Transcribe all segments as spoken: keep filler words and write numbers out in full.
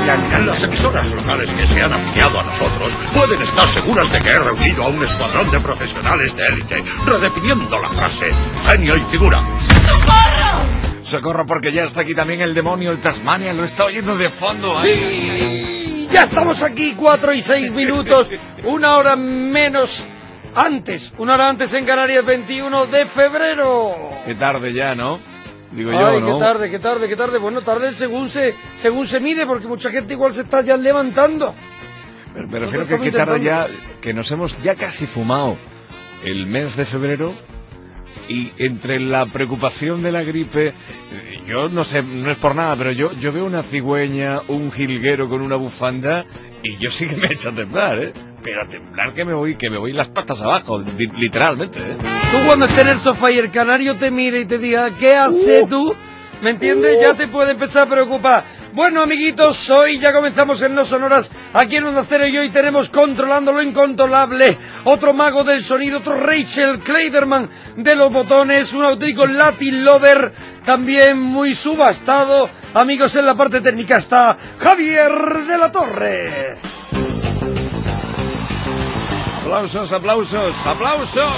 Las emisoras locales que se han afiliado a nosotros pueden estar seguras de que he reunido a un escuadrón de profesionales de élite, redefiniendo la frase genio y figura. ¡Socorro! Socorro, porque ya está aquí también el demonio, el Tasmania, lo está oyendo de fondo ahí. Sí, ya estamos aquí, cuatro y seis minutos, una hora menos antes, una hora antes en Canarias, veintiuno de febrero. Qué tarde ya, ¿no? Digo Ay, yo, ¿no? qué tarde, qué tarde, qué tarde. Bueno, tarde según se según se mire, porque mucha gente igual se está ya levantando. Me, me refiero que qué tarde ya, que nos hemos ya casi fumado el mes de febrero, y entre la preocupación de la gripe, yo no sé, no es por nada, pero yo yo veo una cigüeña, un jilguero con una bufanda, y yo sí que me echo a temblar, ¿eh? Pero a temblar que me voy, que me voy las patas abajo, li- literalmente, ¿eh? Tú cuando estés en el sofá y el canario te mire y te diga, ¿qué haces uh, tú? ¿Me entiendes? Uh. Ya te puede empezar a preocupar. Bueno, amiguitos, hoy ya comenzamos en No Sonoras, aquí en Onda Cero, y hoy tenemos Controlando lo Incontrolable, otro mago del sonido, otro Rachel Kleiderman de los botones, un auténtico Latin lover, también muy subastado. Amigos, en la parte técnica está Javier de la Torre. Aplausos, aplausos, aplausos.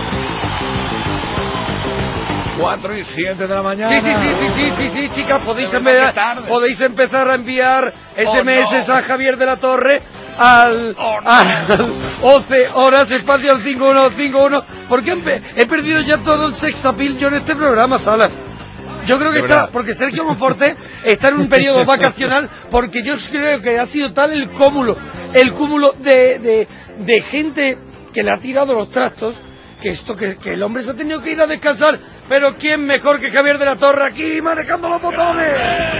Cuatro y siete de la mañana. Sí, sí, sí, sí, sí, sí, sí, chicas, podéis, enviar, podéis empezar a enviar S M S oh, no. a Javier de la Torre al, oh, no. al once horas, espacio al cinco uno cinco uno, porque he, he perdido ya todo el sex appeal yo en este programa, Salas. Yo creo que está, porque Sergio Monforte está en un periodo vacacional, porque yo creo que ha sido tal el cúmulo, el cúmulo de, de, de gente que le ha tirado los trastos, que esto, que, que el hombre se ha tenido que ir a descansar, pero ¿quién mejor que Javier de la Torre aquí manejando los botones?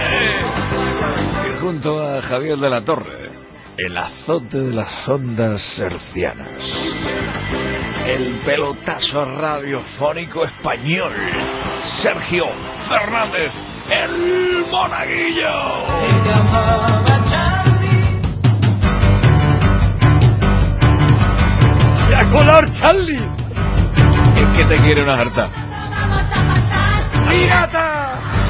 Y junto a Javier de la Torre, el azote de las ondas hercianas, el pelotazo radiofónico español, Sergio Fernández, el monaguillo. ¡Se ha colado Charlie! Es que te quiere una jarta. ¡Pirata!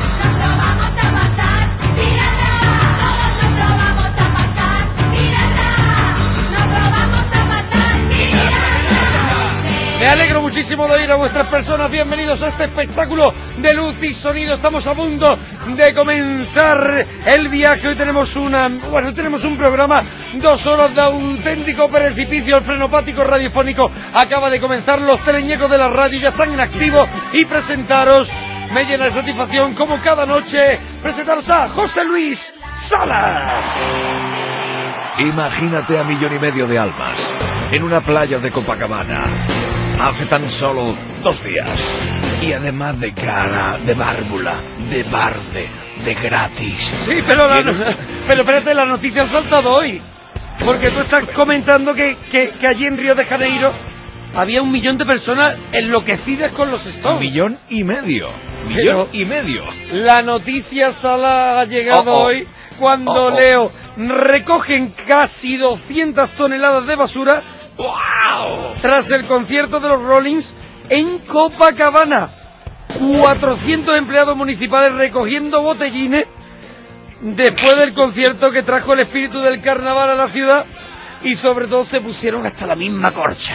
Me alegro muchísimo de oír a vuestras personas. Bienvenidos a este espectáculo de luz y sonido. Estamos a punto de comenzar el viaje. Hoy tenemos una, bueno, tenemos un programa, dos horas de auténtico precipicio. El frenopático radiofónico acaba de comenzar. Los teleñecos de la radio ya están en activo. Y presentaros, me llena de satisfacción, como cada noche, presentaros a José Luis Salas. Imagínate a millón y medio de almas en una playa de Copacabana hace tan solo dos días, y además de cara, de bárbula, de barde, de gratis. Sí, pero la, no... pero espérate, la noticia ha saltado hoy, porque tú estás comentando que, que, que allí en Río de Janeiro había un millón de personas enloquecidas con los Stones. Un millón y medio, millón pero y medio. La noticia Sala ha llegado oh, oh. hoy cuando oh, oh. leo, recogen casi doscientas toneladas de basura. ¡Wow! Tras el concierto de los Rollins en Copacabana, cuatrocientos empleados municipales recogiendo botellines después del concierto que trajo el espíritu del carnaval a la ciudad, y sobre todo se pusieron hasta la misma corcha.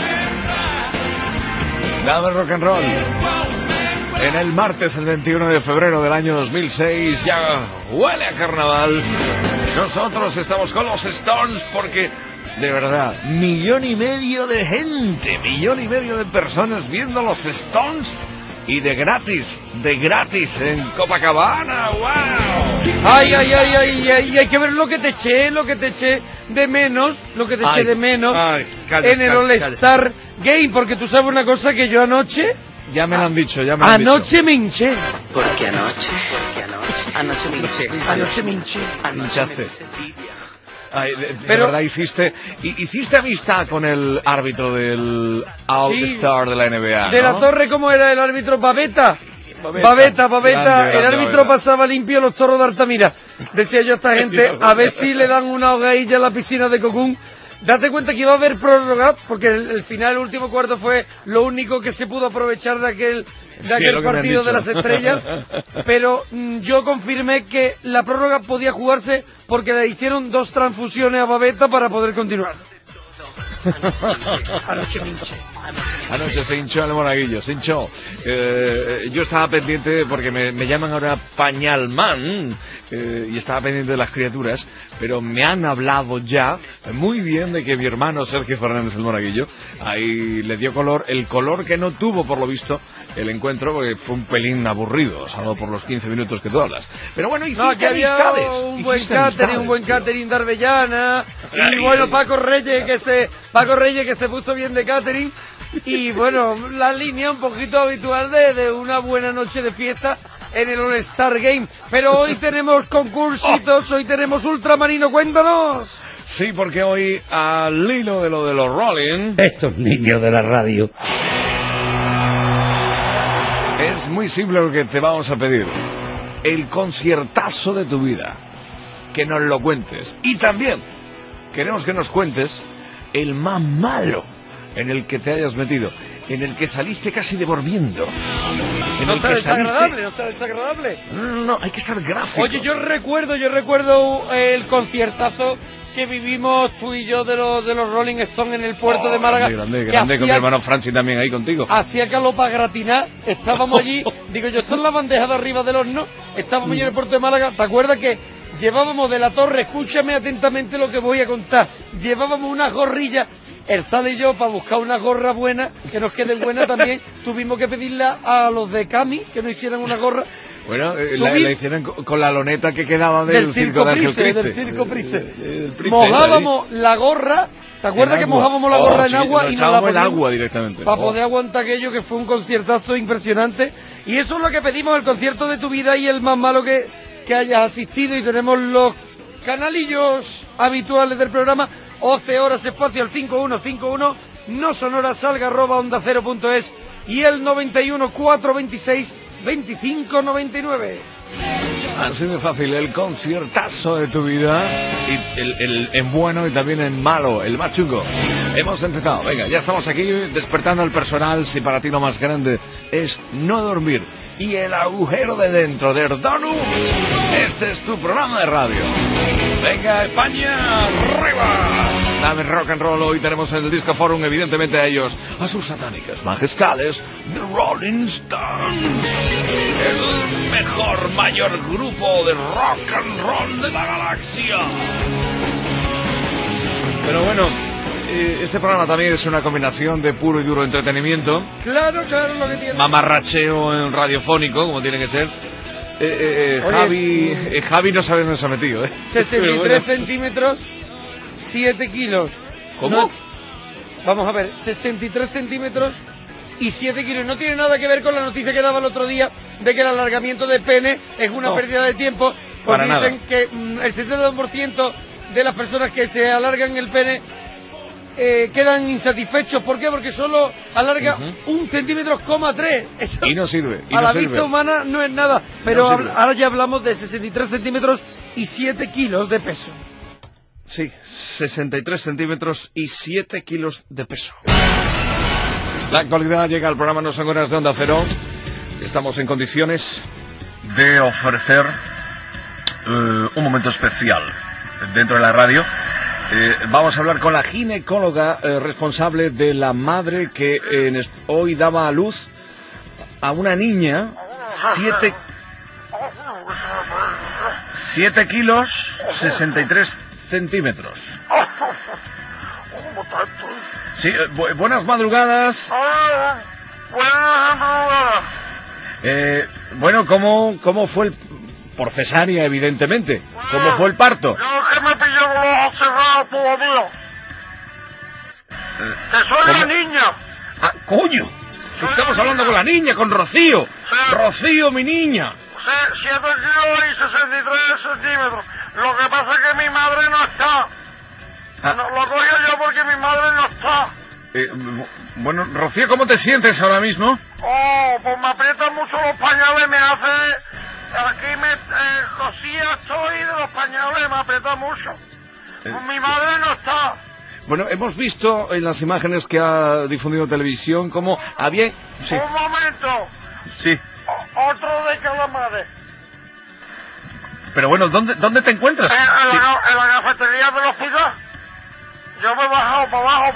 Dame rock and roll. En el martes, el veintiuno de febrero del año dos mil seis, ya huele a carnaval. Nosotros estamos con los Stones porque, de verdad, millón y medio de gente, millón y medio de personas viendo los Stones, y de gratis, de gratis en Copacabana. ¡Wow! Ay, ay, ay, ay, ay, hay que ver lo que te eché, lo que te eché de menos, lo que te eché ay, de menos ay, calla, en el All Star Game, porque tú sabes una cosa que yo anoche... Ya me lo han dicho, ya me lo han dicho. Anoche me hinché. Porque anoche, porque anoche, anoche me hinché. Anoche me hinché. Anoche me hinché. Ay, de, de Pero, verdad hiciste hiciste amistad con el árbitro del All sí, Star de la N B A, ¿no? De la Torre, ¿cómo era el árbitro? Babeta. Babeta, Babeta. Grande, el grande, árbitro Babeta. Pasaba limpio los toros de Altamira. Decía yo a esta gente, a ver si le dan una hogadilla en la piscina de Cocún, date cuenta que iba a haber prórroga, porque el, el final, el último cuarto fue lo único que se pudo aprovechar de aquel, de Sí, aquel lo que me han partido de dicho. las estrellas, pero mm, yo confirmé que la prórroga podía jugarse porque le hicieron dos transfusiones a Babeta para poder continuar. Anoche me hinché. Anoche se hinchó el monaguillo, se hinchó. Eh, yo estaba pendiente, porque me, me llaman ahora Pañalman, eh, y estaba pendiente de las criaturas, pero me han hablado ya muy bien de que mi hermano Sergio Fernández el monaguillo, ahí le dio color, el color que no tuvo por lo visto el encuentro, porque fue un pelín aburrido, salvo por los quince minutos que tú hablas. Pero bueno, hiciste No, que había amistades. un buen hiciste catering, amistades, un buen tío. catering de Arbellana, y Ay, bueno, ay. Paco Reyes que se, Paco Reyes que se puso bien de catering, y bueno, la línea un poquito habitual de, de una buena noche de fiesta en el All-Star Game. Pero hoy tenemos concursitos, hoy tenemos Ultramarino, cuéntanos. Sí, porque hoy, al hilo de lo de los Rolling, Estos niños de la radio. es muy simple lo que te vamos a pedir. El conciertazo de tu vida. Que nos lo cuentes. Y también queremos que nos cuentes el más malo en el que te hayas metido, en el que saliste casi devolviendo, en No el está que saliste... desagradable, no está desagradable. No, no, no, hay que ser gráfico. Oye, yo recuerdo, yo recuerdo el conciertazo que vivimos tú y yo de los de los Rolling Stones en el puerto Oh, de Málaga. Grande, grande, que grande, con mi hacía- hermano Francis también ahí contigo. Hacía calor para gratinar, estábamos allí, digo yo, esto es la bandeja de arriba del horno, estábamos allí en el puerto de Málaga, ¿te acuerdas que llevábamos de la torre, escúchame atentamente lo que voy a contar, llevábamos unas gorrillas, el Sale y yo, para buscar una gorra buena, que nos quede buena también, tuvimos que pedirla a los de Cami, que nos hicieran una gorra, Bueno, eh, la, Tuvi- la hicieron con, con la loneta que quedaba del, del circo circo de Ángel Price, del Crice. circo Price. Eh, eh, el Price, Mojábamos la gorra, ¿te acuerdas En que agua. mojábamos la Oh, gorra en sí, agua nos y nos la echábamos el poníamos agua directamente. para Oh. poder aguantar aquello, que fue un conciertazo impresionante? Y eso es lo que pedimos, el concierto de tu vida y el más malo que, que hayas asistido, y tenemos los canalillos habituales del programa, once horas espacio al cinco uno cinco uno, no sonora salga arroba onda cero punto es y el noventa y uno cuatrocientos veintiséis veinticinco noventa y nueve. Así de fácil, el conciertazo de tu vida, y el, el en bueno y también en malo, el más chungo. Hemos empezado, venga, ya estamos aquí despertando al personal. Si para ti lo más grande es no dormir y el agujero de dentro de Erdonu, este es tu programa de radio. Venga, España, arriba. Dame rock and roll. Hoy tenemos en el Disco Forum, evidentemente, a ellos, a sus satánicas majestades, The Rolling Stones, el mejor, mayor grupo de rock and roll de la galaxia. Pero bueno, eh, este programa también es una combinación de puro y duro entretenimiento, Claro, claro, lo que tiene. mamarracheo en radiofónico, como tiene que ser. Eh, eh, eh, Oye, Javi, eh, Javi no sabe dónde se ha metido, ¿eh? sesenta y Pero tres bueno. centímetros, siete kilos. ¿Cómo? No- vamos a ver, sesenta y tres centímetros y siete kilos. No tiene nada que ver con la noticia que daba el otro día de que el alargamiento de pene es una No. pérdida de tiempo. Pues Para dicen nada. que mm, el setenta y dos por ciento de las personas que se alargan el pene eh, quedan insatisfechos. ¿Por qué? Porque solo alarga un centímetro coma tres. Eso Y no sirve, y a no la sirve. vista humana no es nada. Pero No hab- sirve. ahora ya hablamos de sesenta y tres centímetros y siete kilos de peso. Sí, sesenta y tres centímetros y siete kilos de peso. La actualidad llega al programa No Son Horas de Onda Cero. Estamos en condiciones de ofrecer eh, un momento especial dentro de la radio. Eh, vamos a hablar con la ginecóloga eh, responsable de la madre que eh, en est- hoy daba a luz a una niña, siete, siete kilos, sesenta y tres centímetros. Sí, eh, bu- buenas madrugadas. Eh, bueno, ¿cómo, ¿cómo fue el... por cesárea, evidentemente? ¿Cómo fue el parto? Yo que me pillé con los ojos cerrados todavía. Que soy ¿cómo? la niña. Ah, coño. Estamos hablando con la niña, con Rocío. Rocío, mi niña. siete kilos y sesenta y tres centímetros. Lo que pasa es que mi madre no está. Ah. No, lo cogí yo porque mi madre no está. Eh, bu- bueno, Rocío, ¿cómo te sientes ahora mismo? Oh, pues me aprietan mucho los pañales, me hace... Aquí me... Eh, cosía estoy de los pañales, me aprieta mucho. Eh, Pues mi madre no está. Bueno, hemos visto en las imágenes que ha difundido televisión cómo había... Sí. Un momento. Sí. O- otro de calamares. Pero bueno, ¿dónde, dónde te encuentras? En, en, Sí. la, en la cafetería del hospital. Yo me he bajado para abajo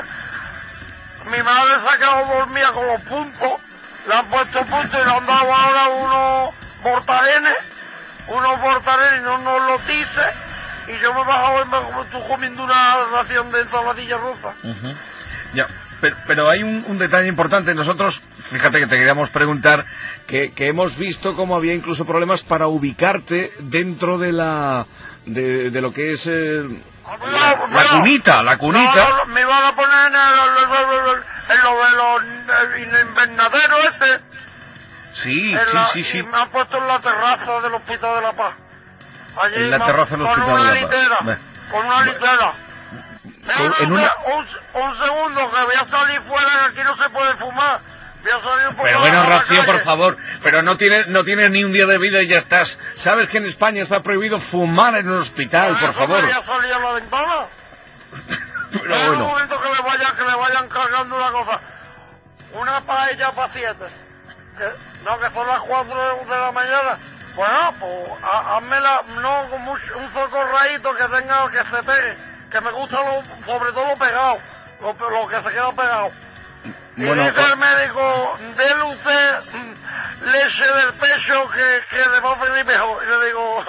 porque mi madre se ha quedado dormida con los puntos. Le han puesto puntos y le han dado ahora unos mortarenes. Unos mortarenes y unos lotices. Y yo me he bajado y me como estoy comiendo una ración de ensaladilla rusa. Uh-huh. Ya, pero, pero hay un, un detalle importante. Nosotros, fíjate que te queríamos preguntar que, que hemos visto cómo había incluso problemas para ubicarte dentro de la de, de lo que es eh, la, la cunita, la cunita. No, no, me iban a poner en el, en lo de los en el invernadero este. Sí, en sí, la, sí, sí. Y me han puesto en la terraza del Hospital de la Paz. Allí En la me- terraza del con Hospital una de la Paz. litera, Ve. con una litera. Con- Mira, en una- un, un segundo, que voy a salir fuera, que aquí no se puede fumar. Voy a salir un poco Pero a bueno, la Rocío, calle. por favor, pero no tienes no tienes ni un día de vida y ya estás. ¿Sabes que en España está prohibido fumar en un hospital, por ¿Eso favor? quería salir a la ventana? Pero Espera un bueno, momento que le vayan, que le vayan cargando una cosa. Una paella para siete. Que, no, que son las cuatro de la mañana. Bueno, pues ha- házmela, no, con mucho- un socorradito que tenga, que se pegue. Que me gusta lo, sobre todo lo pegado. Lo, lo que se queda pegado. Y Bueno, dice o- el médico, déle usted mm, leche del pecho que, que le va a venir mejor. Y le digo,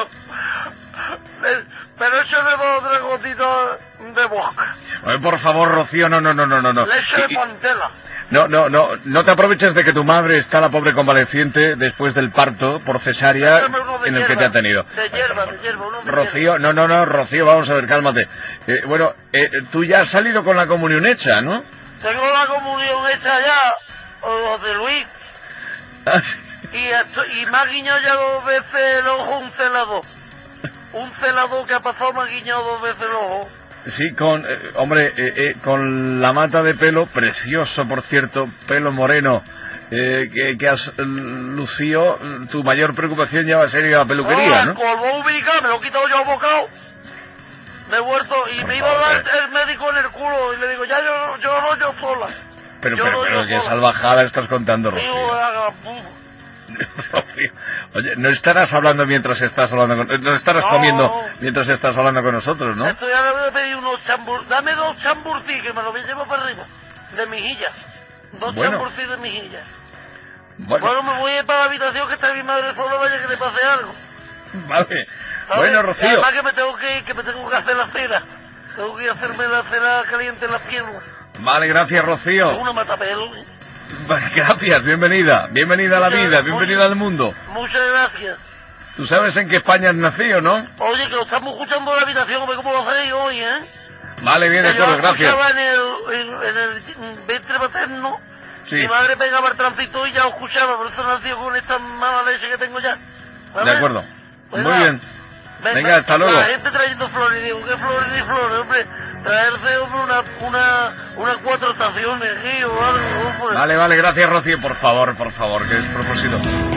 "Le- pero échale dos o tres gotitas de boca. Oye, por favor, Rocío, no, no, no, no, no, no. Leche de Y- y- pantela. No, no, no, no te aproveches de que tu madre está la pobre convaleciente después del parto por cesárea Échame uno de en el que hierba, te ha tenido. De hierba, de hierba, uno de Rocío, no, no, no, Rocío, vamos a ver, cálmate. Eh, bueno, eh, tú ya has salido con la comunión hecha, ¿no? Tengo la comunión hecha ya, o de Luis, Ah, sí. y, esto, y me ha guiñado ya dos veces el ojo un celador. Un celador que ha pasado me ha guiñado dos veces el ojo. Sí, con, eh, hombre, eh, eh, con la mata de pelo, precioso, por cierto, pelo moreno, eh, que, que has eh, lucido, tu mayor preocupación ya va a ser ir a la peluquería, Ah, ¿no? el cordón umbilical me lo he quitado yo bocado. Me he vuelto y Por me iba a favor, dar el médico en el culo y le digo, ya yo, yo no, yo sola. Pero, yo pero, no, pero, yo qué sola. salvajada estás contando, Digo, Rocío. haga, pum. Rocío, oye, no estarás hablando mientras estás hablando con... No estarás No. comiendo mientras estás hablando con nosotros, ¿no? Esto ya le voy a pedir unos chambur... Dame dos chamburcí que me los llevo para arriba. De mejillas. Dos Bueno. chamburcí de mejillas. Bueno, Bueno, me voy a ir para la habitación que está mi madre sola, vaya que le pase algo. vale. ¿sabes? Bueno, Y Rocío. además que me tengo que ir, que me tengo que hacer la cena. Tengo que hacerme la cena caliente en las piernas. Vale, gracias, Es Rocío. una matapelo. ¿eh? Vale, gracias, bienvenida. Bienvenida a la Muchas- vida, bienvenida muchas- al mundo. Muchas gracias. Tú sabes en qué España has nacido, ¿no? Oye, que lo estamos escuchando en la habitación, a ver cómo lo hacéis hoy, ¿eh? Vale, bien, de Que yo acuerdo, lo gracias. escuchaba en el, en, en el vientre materno. Sí. Mi madre pegaba el tránsito y ya lo escuchaba, por eso nació con esta mala leche que tengo ya. ¿Vale? De acuerdo. Pues Muy nada. bien. Ven, Venga, ven, hasta luego. La gente trayendo flores, y digo, ¿qué flores ni flores, hombre? Traerse, hombre, una, una, unas cuatro estaciones aquí o algo, hombre. Vale, vale, gracias, Rocío. Por favor, por favor, que es propósito.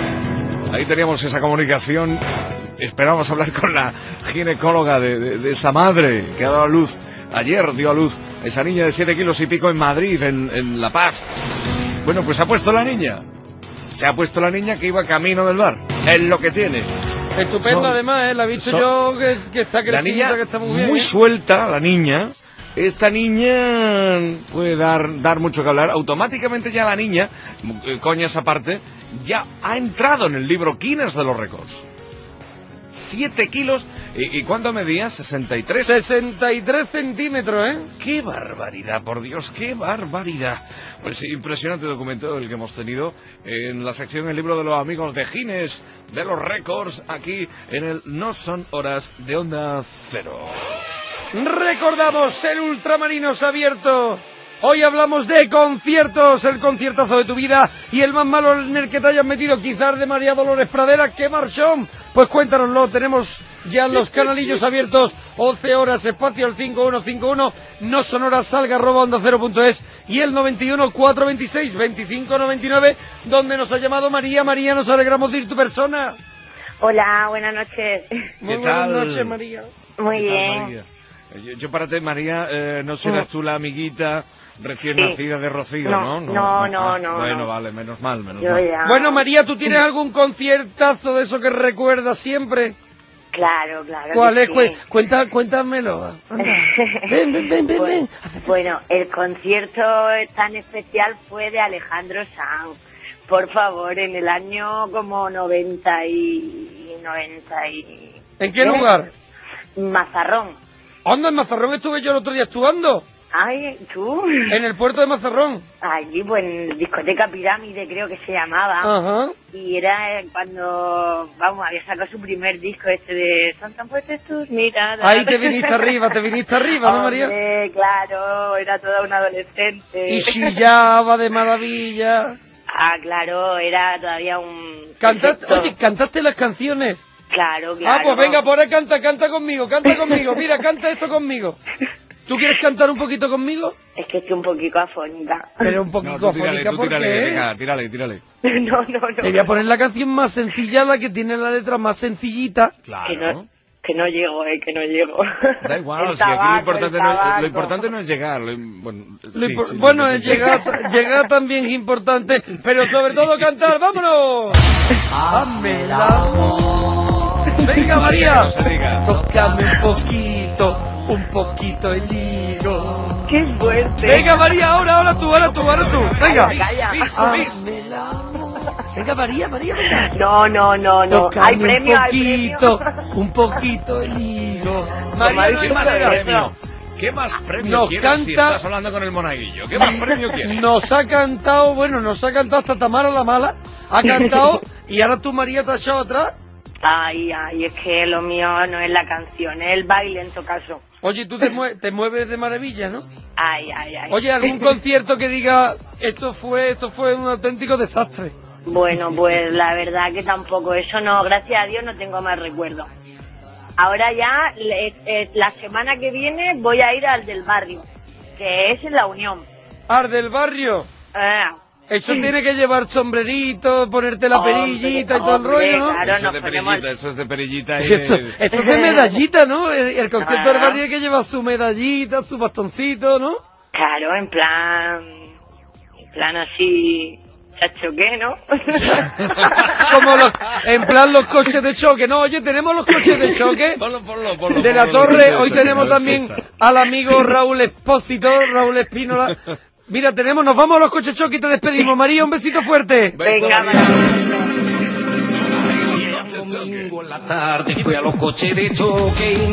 Ahí teníamos esa comunicación. Esperamos hablar con la ginecóloga de, de, de esa madre que ha dado a luz, ayer dio a luz, esa niña de siete kilos y pico en Madrid, en, en La Paz. Bueno, pues se ha puesto la niña. Se ha puesto la niña que iba camino del bar. Es lo que tiene. Estupenda Son- además, ¿eh? La he visto son- yo que, que está La niña crecida, que está muy bien. muy ¿eh? suelta, la niña. Esta niña puede dar, dar mucho que hablar. Automáticamente ya la niña, eh, coñas aparte, ya ha entrado en el libro Guinness de los récords. Siete kilos. ¿Y, y cuánto medía? sesenta y tres. sesenta y tres centímetros, ¿eh? ¡Qué barbaridad, por Dios! ¡Qué barbaridad! Pues sí, impresionante documento el que hemos tenido en la sección El libro de los amigos de Guinness de los récords, aquí en el No Son Horas de Onda Cero. Recordamos el Ultramarinos abierto. Hoy hablamos de conciertos, el conciertazo de tu vida y el más malo en el que te hayas metido, quizás de María Dolores Pradera. ¡Qué marchón! Pues cuéntanoslo, tenemos ya los canalillos abiertos, once horas, espacio el cinco uno cinco uno, no sonoras, salga arroba onda cero punto es y el noventa y uno, cuatrocientos veintiséis, veinticinco noventa y nueve, donde nos ha llamado María. María, nos alegramos de ir tu persona. Hola, buenas noches. Muy ¿Qué buenas tal? noches, María. Muy ¿Qué tal, bien. María? Yo, yo para ti, María, eh, no serás tú la amiguita recién Sí. nacida de Rocío, No, ¿no? no, no, ah, no, Bueno, no. vale, menos mal, menos Yo mal. ya... Bueno, María, ¿tú tienes algún conciertazo de eso que recuerdas siempre? Claro, claro. ¿Cuál que es? sí. Cué- Cuenta, cuéntamelo. Anda. Ven, ven, ven, ven, ven. Bueno, el concierto tan especial fue de Alejandro Sanz. Por favor, en el año como noventa y... noventa y... ¿En qué lugar? Mazarrón. Anda, en Mazarrón estuve yo el otro día actuando. Ay, ¿tú? En el puerto de Mazarrón. Allí, pues en discoteca Pirámide creo que se llamaba. Ajá. Y era eh, cuando, vamos, había sacado su primer disco este de Son tan fuertes tus miradas. Ahí te viniste arriba, te viniste arriba, ¿no, María? Hombre, claro, era toda una adolescente. Y chillaba de maravilla. Ah, claro, era todavía un... Cantaste, perfecto. oye, ¿cantaste las canciones? Claro, claro. Ah, pues venga, por ahí canta, canta conmigo, canta conmigo. Mira, canta esto conmigo. ¿Tú quieres cantar un poquito conmigo? Es que estoy un poquito afónica. Pero un No, poquito tú tírale, afónica, tú ¿por tírale, qué? venga, tírale, tírale. No, no, no. Te voy a poner la canción más sencilla, la que tiene la letra más sencillita. Que Claro. no, que no llego, eh, que no llego. Da igual, El si aquí lo tabaco, importante, el no es, tabaco. lo importante no es llegar. Lo, im- bueno, Lo sí, impor- sí, lo bueno, es importante- llegar, llegar también es importante, pero sobre todo cantar. ¡Vámonos! ¡Hazme el amor! ¡Venga, María! No se diga. Tócame un poquito, un poquito el higo. ¡Qué fuerte! Venga, María, ahora, ahora tú, ahora tú, ahora tú. Venga. Calla, calla. Hazme el amor. Venga, María, María, venga. No, no, no, no. Tócame Hay premio, un hay premio. poquito, un poquito el higo. María, no hay ¿Qué más manera. premio? ¿Qué más premio Nos quieres si canta- estás hablando con el monaguillo? ¿Qué más premio quieres? Nos ha cantado, bueno, nos ha cantado hasta Tamara la Mala. Ha cantado y ahora tú, María, te has echado atrás. Ay, ay, es que lo mío no es la canción, es el baile en tu caso. Oye, tú te, mue- te mueves de maravilla, ¿no? Ay, ay, ay. Oye, algún concierto que diga esto fue, esto fue un auténtico desastre. Bueno, pues la verdad que tampoco, eso no, gracias a Dios no tengo más recuerdos. Ahora ya, le- eh, la semana que viene voy a ir al del barrio, que es en La Unión. Ar del barrio. Ah, Eso tiene que llevar sombrerito, ponerte la Hombre, perillita y todo el hombre, rollo, ¿no? claro. Eso nos de ponemos- perillita, eso es de perillita. y Eso, de- eso es de medallita, ¿no? El, el concierto del Claro. barrio hay que llevar su medallita, su bastoncito, ¿no? claro, en plan, en plan así, chacho, ¿qué, no? Como los, en plan los coches de choque. No, oye, tenemos los coches de choque Ponlo, ponlo, ponlo, de la ponlo, lo Torre. que Hoy sea, tenemos a ver si también está. al amigo Raúl Espósito, Raúl Espínola. Mira, tenemos, nos vamos a los coches choque y te despedimos. María, un besito fuerte. Beso, Venga, María. vamos. Domingo en la tarde fui a los coches de choque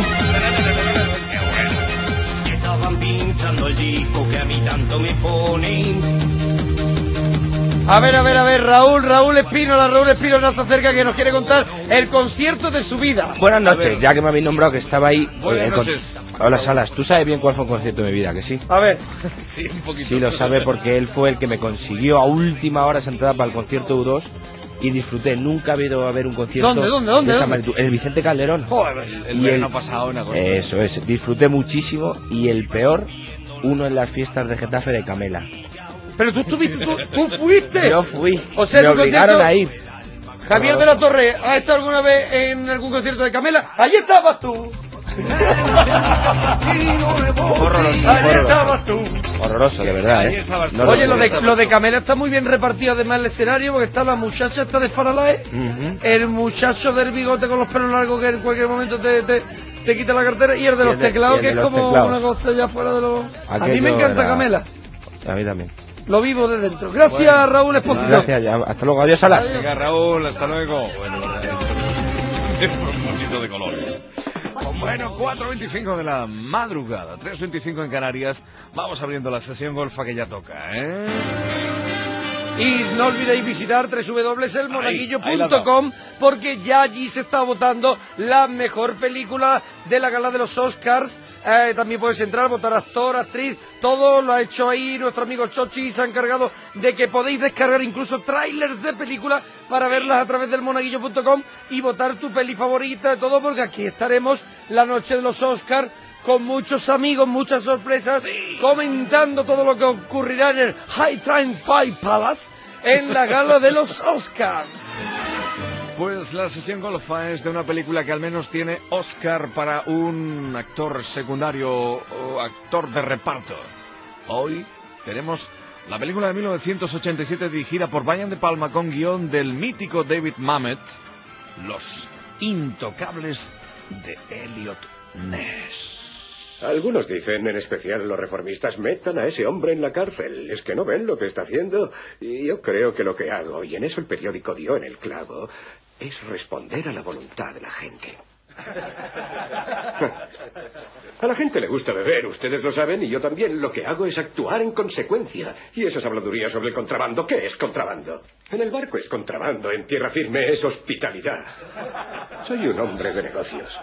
y estaban pinchando el disco que a mí tanto me ponen. A ver, a ver, a ver, Raúl, Raúl Espínola, Raúl Espínola se acerca que nos quiere contar el concierto de su vida. Buenas A ver. noches, ya que me habéis nombrado que estaba ahí. Buenas eh, con- noches. Hola, Salas, tú sabes bien cuál fue el concierto de mi vida, ¿que sí? A ver, Sí, un poquito. Sí, lo sabe porque él fue el que me consiguió a última hora esa entrada para el concierto U dos y disfruté. Nunca ha habido a ver un concierto ¿Dónde, dónde, dónde, de esa dónde? magnitud. El Vicente Calderón. joder, El Y verano el- pasado en agosto. Eso es, disfruté muchísimo y el peor, uno en las fiestas de Getafe de Camela. pero tú estuviste, tú, tú fuiste. Yo fui, O sea, me tu obligaron concierto- a ir. Javier de la Torre, ¿has estado alguna vez en algún concierto de Camela? Allí estabas tú. Horroroso, Allí horroroso, estabas tú. horroroso, de verdad, Ahí ¿eh? estabas tú. No Oye, lo lo de, puedo- lo de Camela está muy bien repartido además el escenario porque está la muchacha esta de Faralae, Ujú. el muchacho del bigote con los pelos largos que en cualquier momento te, te, te quita la cartera y el de Y los el de- teclados y el que de es los como teclados. una cosa ya fuera de los... A mí Aquello me encanta era- Camela, A mí también. lo vivo de dentro. Gracias, Bueno, Raúl Espósito. Gracias, ya. Hasta luego, adiós, Salas. Venga, Raúl, hasta luego. Bueno, un poquito de colores. Bueno, cuatro veinticinco de la madrugada, tres veinticinco en Canarias. Vamos abriendo la sesión golfa que ya toca, ¿eh? Y no olvidéis visitar doble u doble u doble u punto el monaguillo Ahí, ahí la punto com porque ya allí se está votando la mejor película de la gala de los Oscars. Eh, también puedes entrar, votar actor, actriz, todo lo ha hecho ahí nuestro amigo Chochi y se ha encargado de que podéis descargar incluso trailers de películas para verlas a través del monaguillo punto com y votar tu peli favorita, todo porque aquí estaremos la noche de los Oscars con muchos amigos, muchas sorpresas, comentando todo lo que ocurrirá en el High Time Five Palace en la gala de los Oscars. Pues la sesión golfa es de una película que al menos tiene Oscar para un actor secundario o actor de reparto. Hoy tenemos la película de mil novecientos ochenta y siete dirigida por Brian De Palma con guión del mítico David Mamet, Los Intocables de Elliot Ness. Algunos dicen, en especial los reformistas, metan a ese hombre en la cárcel. Es que no ven lo que está haciendo. Y yo creo que lo que hago, y en eso el periódico dio en el clavo, es responder a la voluntad de la gente. A la gente le gusta beber, ustedes lo saben, y yo también. Lo que hago es actuar en consecuencia. Y esas habladurías sobre el contrabando, ¿qué es contrabando? En el barco es contrabando, en tierra firme es hospitalidad. Soy un hombre de negocios.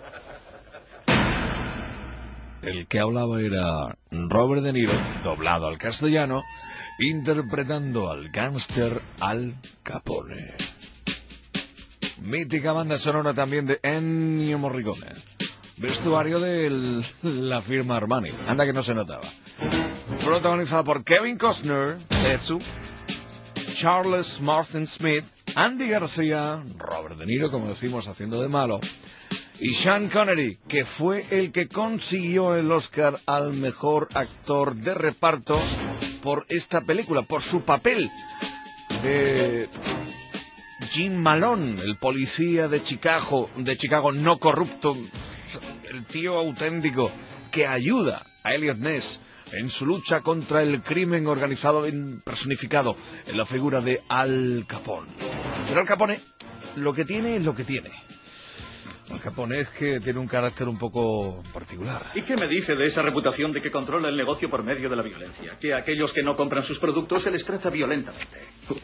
El que hablaba era Robert De Niro, doblado al castellano, interpretando al gángster Al Capone. Mítica banda sonora también de Ennio Morricone. Vestuario de la firma Armani. Anda que no se notaba. Protagonizada por Kevin Costner, Tetsu, Charles Martin Smith, Andy García, Robert De Niro, como decimos, haciendo de malo, y Sean Connery, que fue el que consiguió el Oscar al mejor actor de reparto por esta película, por su papel de Jim Malone, el policía de Chicago, de Chicago no corrupto, el tío auténtico que ayuda a Elliot Ness en su lucha contra el crimen organizado personificado en la figura de Al Capone. Pero Al Capone lo que tiene es lo que tiene. Al Capone es que tiene un carácter un poco particular. ¿Y qué me dice de esa reputación de que controla el negocio por medio de la violencia? Que a aquellos que no compran sus productos se les trata violentamente.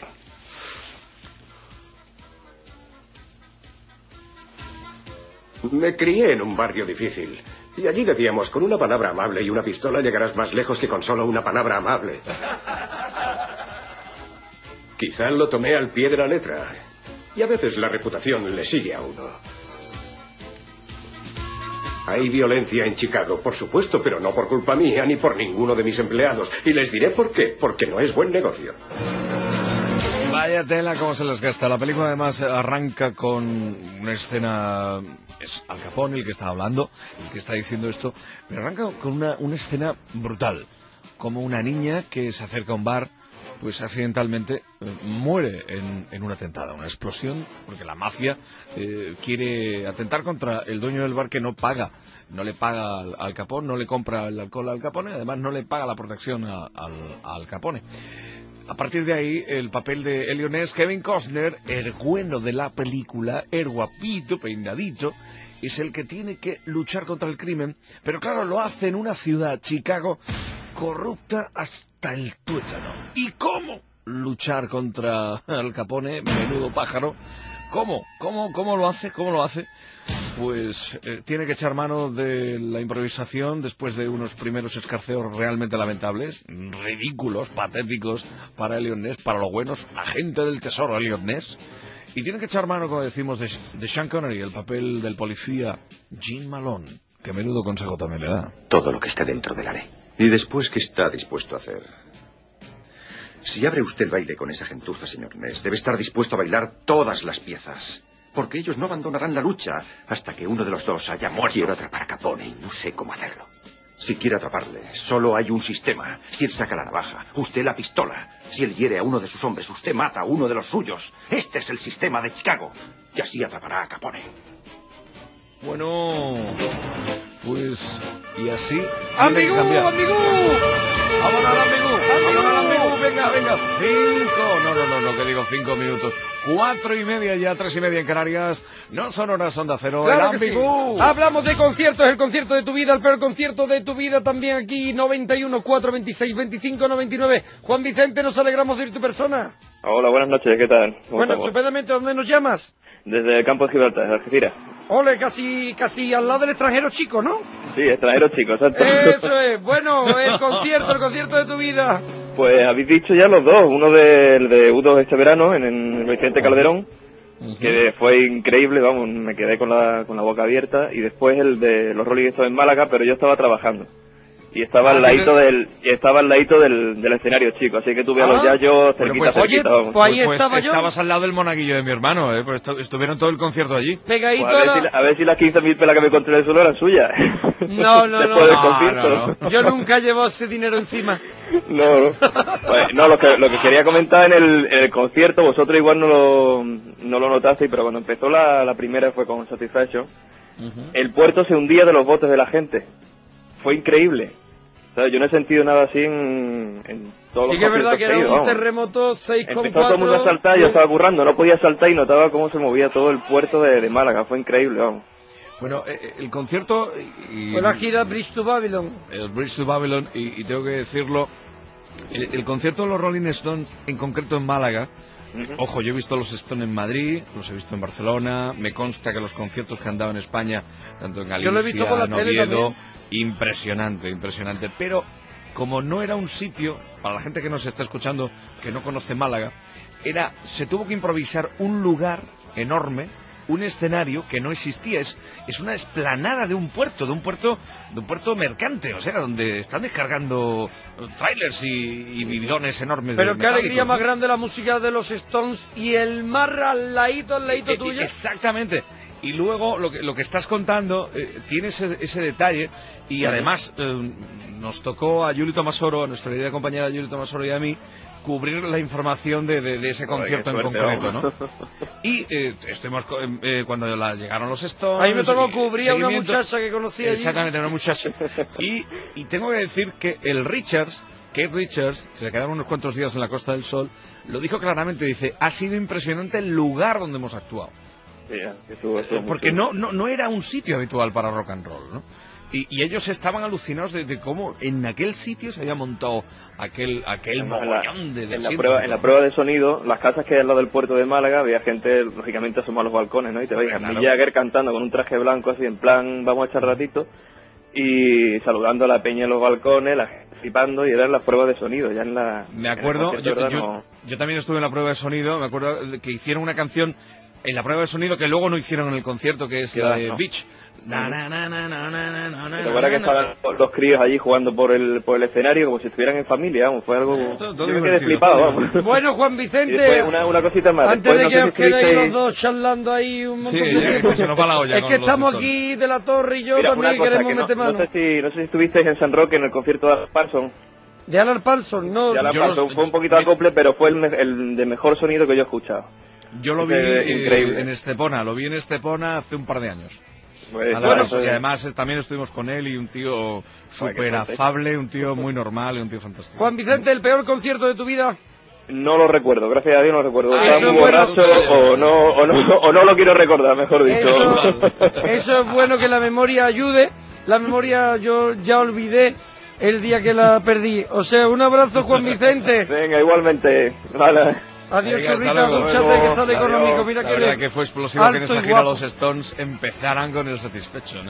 Me crié en un barrio difícil. Y allí decíamos, con una palabra amable y una pistola llegarás más lejos que con solo una palabra amable. Quizá lo tomé al pie de la letra. Y a veces la reputación le sigue a uno. Hay violencia en Chicago, por supuesto, pero no por culpa mía ni por ninguno de mis empleados. Y les diré por qué, porque no es buen negocio. Vaya tela cómo se les gasta. La película además arranca con una escena, es Al Capone el que está hablando, el que está diciendo esto, pero arranca con una, una escena brutal, como una niña que se acerca a un bar, pues accidentalmente eh, muere en, en un atentado, una explosión, porque la mafia eh, quiere atentar contra el dueño del bar que no paga, no le paga al, al Capone, no le compra el alcohol al Capone, además no le paga la protección a, al, al Capone. A partir de ahí, el papel de Elliot Ness, Kevin Costner, el bueno de la película, el guapito, peinadito, es el que tiene que luchar contra el crimen, pero claro, lo hace en una ciudad, Chicago, corrupta hasta el tuétano. ¿Y cómo luchar contra Al Capone, menudo pájaro? ¿Cómo? ¿Cómo, cómo lo hace? ¿Cómo lo hace? Pues eh, tiene que echar mano de la improvisación después de unos primeros escarceos realmente lamentables, ridículos, patéticos para Elliot Ness, para los buenos, agente del tesoro Elliot Ness. Y tiene que echar mano, como decimos, de, de Sean Connery, el papel del policía Jim Malone, que menudo consejo también le da. Todo lo que esté dentro de la ley. ¿Y después qué está dispuesto a hacer? Si abre usted el baile con esa gentuza, señor Ness, debe estar dispuesto a bailar todas las piezas. Porque ellos no abandonarán la lucha hasta que uno de los dos haya muerto. Quiero atrapar a Capone y no sé cómo hacerlo. Si quiere atraparle, solo hay un sistema. Si él saca la navaja, usted la pistola. Si él hiere a uno de sus hombres, usted mata a uno de los suyos. Este es el sistema de Chicago. Y así atrapará a Capone. Bueno, pues, y así... ¡Amigo, amigo! ¡Vámonos al amigo! ¡Vámonos al amigo! Venga, venga, cinco... No, no, no, no, que digo cinco minutos. Cuatro y media ya, tres y media en Canarias. No son horas Onda Cero, claro el que sí. Ambigu. Hablamos de conciertos, el concierto de tu vida, el peor concierto de tu vida también aquí, noventa y uno, cuatro, veintiséis, veinticinco, noventa y nueve. Juan Vicente, nos alegramos de ir tu persona. Hola, buenas noches, ¿qué tal? Bueno, estamos? estupendamente, ¿dónde nos llamas? Desde el campo de Gibraltar, Algeciras. Ole, casi, casi al lado del extranjero chico, ¿no? Sí, extranjero chico, exacto. Eso es, bueno, el concierto, el concierto de tu vida. Pues habéis dicho ya los dos, uno del de U dos este verano en el Vicente Calderón, uh-huh. que fue increíble, vamos, me quedé con la, con la boca abierta, y después el de los Rolling Stones en Málaga, pero yo estaba trabajando. y estaba Ah, al ladito pero- del y estaba al ladito del, del escenario chico, así que tuve a los Ah. yayos Bueno, cerquita, pues, cerquita, oye, vamos. pues ahí Pues, pues estaba yo. estabas al lado del monaguillo de mi hermano, ¿eh? Pues estu- estuvieron todo el concierto allí. Pegadito Pues a, ver a si, la... la- a ver si las quince mil pelas que me encontré en el suelo eran suyas. No, no, Después no. del No, concierto. no, no. Yo nunca llevo ese dinero encima. No, no. Pues, no, lo que, lo que quería comentar en el, en el concierto, vosotros igual no lo, no lo notasteis, pero cuando empezó la, la primera fue con Satisfaction, el puerto se hundía de los botes de la gente. Fue increíble. O sea, yo no he sentido nada así en, en todos Sí los que es verdad conciertos que era he ido, un vamos. terremoto seis coma cuatro. Empezó todo el mundo a saltar, yo estaba currando, no podía saltar y notaba cómo se movía todo el puerto de, de Málaga. Fue increíble, vamos. Bueno, eh, eh, el concierto... Y, Fue la gira Bridge to Babylon. el Bridge to Babylon, y, y tengo que decirlo, el, el concierto de los Rolling Stones, en concreto en Málaga, ojo, yo he visto los Stones en Madrid, los he visto en Barcelona, me consta que los conciertos que han dado en España, tanto en Yo lo he visto Galicia, por la en tele Oviedo, también. impresionante, impresionante, pero como no era un sitio, para la gente que nos está escuchando, que no conoce Málaga, era, se tuvo que improvisar un lugar enorme, un escenario que no existía, es, es una explanada de un puerto, de un puerto, de un puerto mercante, o sea, donde están descargando trailers y, y bidones enormes. Pero de qué alegría metálicos, más ¿no? grande la música de los Stones y el mar al ladito, al ladito Eh, eh, tuyo. Exactamente. Y luego lo que, lo que estás contando eh, tiene ese, ese detalle y además eh, nos tocó a Yuli Tomasoro, a nuestra querida compañera Yuli Tomasoro y a mí, cubrir la información de, de, de ese Joder, concierto qué en suerte, concreto, ¿no? vamos. Y eh, estuvimos co- eh, cuando la- llegaron los Stones. A mí me tocó y- cubrir a una seguimiento. muchacha que conocí allí. Exactamente, una muchacha. Y, y tengo que decir que el Richards, Keith Richards, que se quedaron unos cuantos días en la Costa del Sol, lo dijo claramente, dice, ha sido impresionante el lugar donde hemos actuado. Sí, ya, que estuvo- estuvo muy Porque chulo. no, no, no era un sitio habitual para rock and roll, ¿no? Y, y ellos estaban alucinados de, de cómo en aquel sitio se había montado aquel aquel Además, en la- mogollón de, de en la asientos prueba y en la todo. prueba de sonido, las casas que hay al lado del puerto de Málaga, había gente lógicamente asomada a los balcones, ¿no? Y te veían Claro. Mick Jagger cantando con un traje blanco así en plan vamos a echar ratito y saludando a la peña en los balcones, la gente flipando, y eran las pruebas de sonido ya en la Me en el acuerdo, concierto, yo, ¿verdad? yo- No- yo también estuve en la prueba de sonido, me acuerdo de que hicieron una canción en la prueba de sonido que luego no hicieron en el concierto, que es Ya, la de no. Beach. Na, na, na, na, na, na, na, na, na, ¿Te acuerdas que na, estaban los críos allí jugando por el por el escenario como si estuvieran en familia? Vamos, fue algo... Todo- todo yo me quedé divertido, flipado, todo vamos. Bueno, Juan Y Vicente, después una, una cosita más. antes después, de no que sé si os quedéis los estuvisteis- dos charlando ahí un montón Sí, de ya, tiempo. que se nos va la olla Es con que los estamos Stones. aquí de la torre y yo Mira, también una cosa, queremos que no, meter no mano. sé si no sé si estuvisteis en San Roque en el concierto de Alan Parsons. De Alan Parsons, no. De Alan Yo Parsons los- fue un poquito acople, pero fue el, me- el de mejor sonido que yo he escuchado. Yo lo vi Este, eh, increíble. en Estepona, lo vi en Estepona hace un par de años. Pues, Alan bueno, Parsons, pues, y además eh, también estuvimos con él y un tío súper suerte. afable, un tío muy normal y un tío fantástico. Juan Vicente, el peor concierto de tu vida. no lo recuerdo, gracias a Dios no lo recuerdo. Ah, Estaba eso muy es bueno. borracho o no, o, no, o no lo quiero recordar, mejor dicho. Eso, eso es bueno, que la memoria ayude. La memoria yo ya olvidé el día que la perdí. O sea, un abrazo, Juan Vicente. Venga, igualmente. Vale. Adiós, Venga, hasta churrita, luego. dúchate que sale Adiós. económico. Mira La que verdad le- que fue explosivo que en alto esa y gira guapo. los Stones empezaran con el Satisfaction, ¿eh?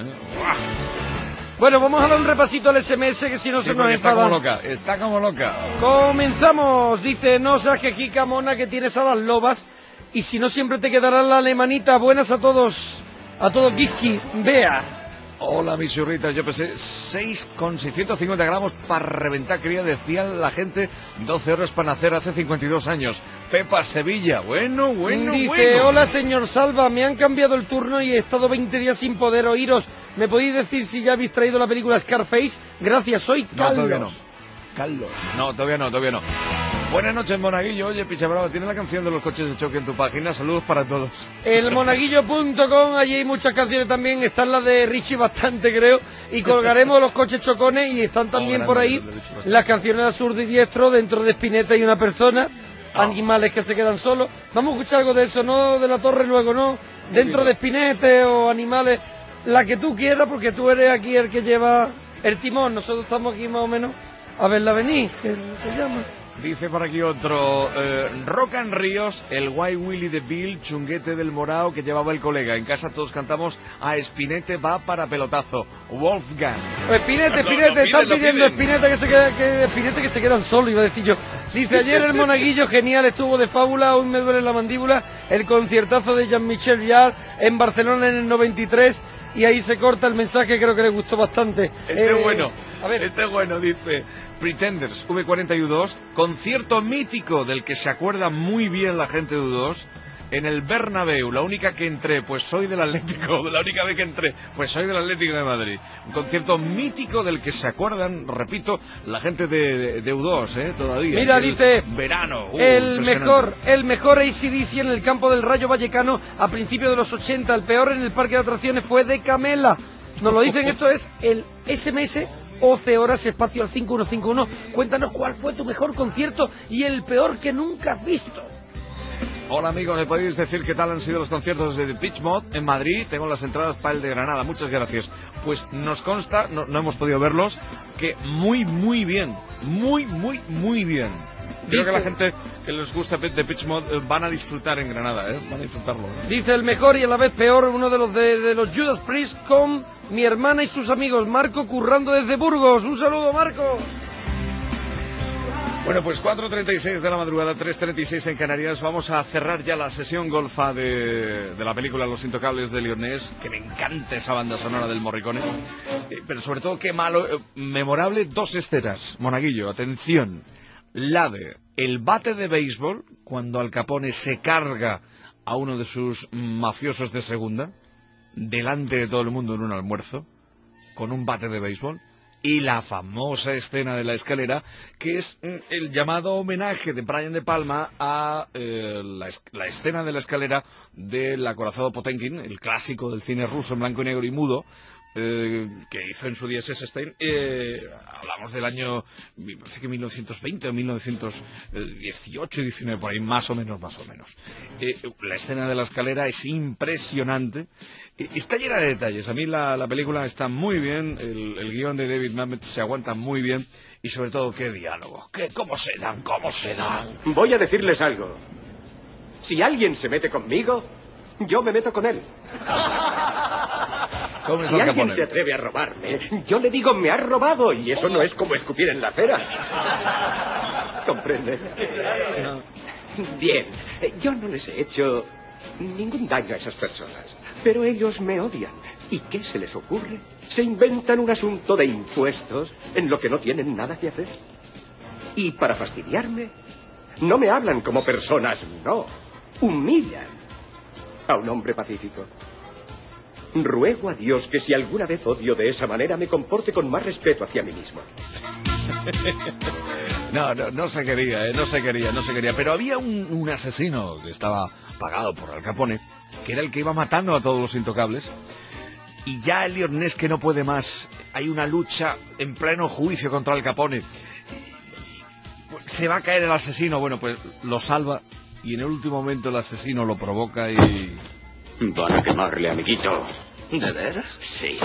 Bueno, vamos a dar un repasito al S M S, que si no Sí, se nos porque está como enfadan. loca, está como loca. Comenzamos, dice, no seas que Kika Mona, que tienes a las lobas, y si no siempre te quedará la alemanita. Buenas a todos, a todos, Kiki, vea. Hola, mis churritas, yo pesé seis con seiscientos cincuenta gramos para reventar cría, decían la gente, doce horas para nacer hace cincuenta y dos años. Pepa Sevilla, bueno, bueno, Dice, bueno. hola señor Salva, me han cambiado el turno y he estado veinte días sin poder oíros. ¿Me podéis decir si ya habéis traído la película Scarface? Gracias, soy No, Carlos. todavía no. Carlos. No, todavía no, todavía no. Buenas noches, Monaguillo. Oye, Picha Brava, ¿tienes la canción de los coches de choque en tu página? Saludos para todos. El monaguillo punto com, allí hay muchas canciones también, están las de Richie bastante, creo, y colgaremos los coches chocones, y están también Oh, por grande, ahí grande, Richie bastante. las canciones de zurdo y diestro, dentro de Spinetta y una persona, Oh. animales que se quedan solos. Vamos a escuchar algo de eso, no de la torre luego, no, dentro de Spinetta o animales, la que tú quieras, porque tú eres aquí el que lleva el timón, nosotros estamos aquí más o menos a verla venir, que se llama. Dice por aquí otro, eh, Rock and Ríos, el White Willy de Bill, chunguete del morao que llevaba el colega. En casa todos cantamos a Espinete va para pelotazo. Wolfgang. Espinete, Lo- Espinete, lo piden, están lo pidiendo piden. Espinete que se queda, que Espinete que se quedan solos, iba a decir yo. Dice, ayer el monaguillo genial, estuvo de fábula, hoy me duele la mandíbula, el conciertazo de Jean-Michel Jarre en Barcelona en el noventa y tres, y ahí se corta el mensaje, creo que le gustó bastante. Este es bueno. A ver. Este bueno, dice Pretenders, V cuarenta y U dos, concierto mítico del que se acuerda muy bien la gente de U dos, en el Bernabéu. La única que entré, pues soy del Atlético, la única vez que entré, pues soy del Atlético de Madrid. Un concierto mítico del que se acuerdan, repito, la gente de, de, de U dos, ¿eh? Todavía. Mira, dice, verano. Uh, el mejor, el mejor A C D C en el campo del Rayo Vallecano a principios de los ochenta, el peor en el parque de atracciones fue de Camela. Nos lo dicen, esto es el S M S once horas espacio al cinco uno cinco uno. Cuéntanos cuál fue tu mejor concierto y el peor que nunca has visto. Hola amigos, ¿me podéis decir qué tal han sido los conciertos de Depeche Mode en Madrid? Tengo las entradas para el de Granada, muchas gracias. Pues nos consta, no, no hemos podido verlos, que muy, muy bien, muy, muy, muy bien. Creo que la gente que les gusta Depeche Mode van a disfrutar en Granada, ¿eh? Van a disfrutarlo, ¿eh? Dice el mejor y a la vez peor, uno de los de, de los Judas Priest con mi hermana y sus amigos, Marco currando desde Burgos. Un saludo, Marco. Bueno, pues cuatro treinta y seis de la madrugada, tres treinta y seis en Canarias. Vamos a cerrar ya la sesión golfa de, de la película Los Intocables de Leonés, que me encanta esa banda sonora del Morricone. Eh, pero sobre todo, qué malo, eh, memorable, dos escenas. Monaguillo, atención. La de el bate de béisbol, cuando Al Capone se carga a uno de sus mafiosos de segunda, delante de todo el mundo en un almuerzo, con un bate de béisbol. Y la famosa escena de la escalera, que es el llamado homenaje de Brian De Palma a eh, la, la escena de la escalera del acorazado Potemkin, el clásico del cine ruso en blanco y negro y mudo, eh, que hizo en su día Eisenstein. Eh, hablamos del año, me parece que mil novecientos veinte o mil novecientos dieciocho, diecinueve, por ahí, más o menos, más o menos. Eh, la escena de la escalera es impresionante. Está llena de detalles. A mí la, la película está muy bien, el, el guión de David Mamet se aguanta muy bien y sobre todo qué diálogo, qué, cómo se dan, cómo se dan. Voy a decirles algo. Si alguien se mete conmigo, yo me meto con él. Si alguien se atreve a robarme, yo le digo me has robado y eso no es como escupir en la acera. ¿Comprende? Bien, yo no les he hecho ningún daño a esas personas, pero ellos me odian. ¿Y qué se les ocurre? Se inventan un asunto de impuestos en lo que no tienen nada que hacer. Y para fastidiarme, no me hablan como personas, no. Humillan a un hombre pacífico. Ruego a Dios que si alguna vez odio de esa manera me comporte con más respeto hacia mí mismo. No, no, no se quería, ¿eh? no se quería, no se quería. Pero había un, un asesino que estaba pagado por Al Capone, que era el que iba matando a todos los intocables. Y ya el Leonés que no puede más. Hay una lucha en pleno juicio contra Al Capone. Se va a caer el asesino. Bueno, pues lo salva. Y en el último momento el asesino lo provoca y... Van a quemarle, amiguito. ¿De veras? Sí.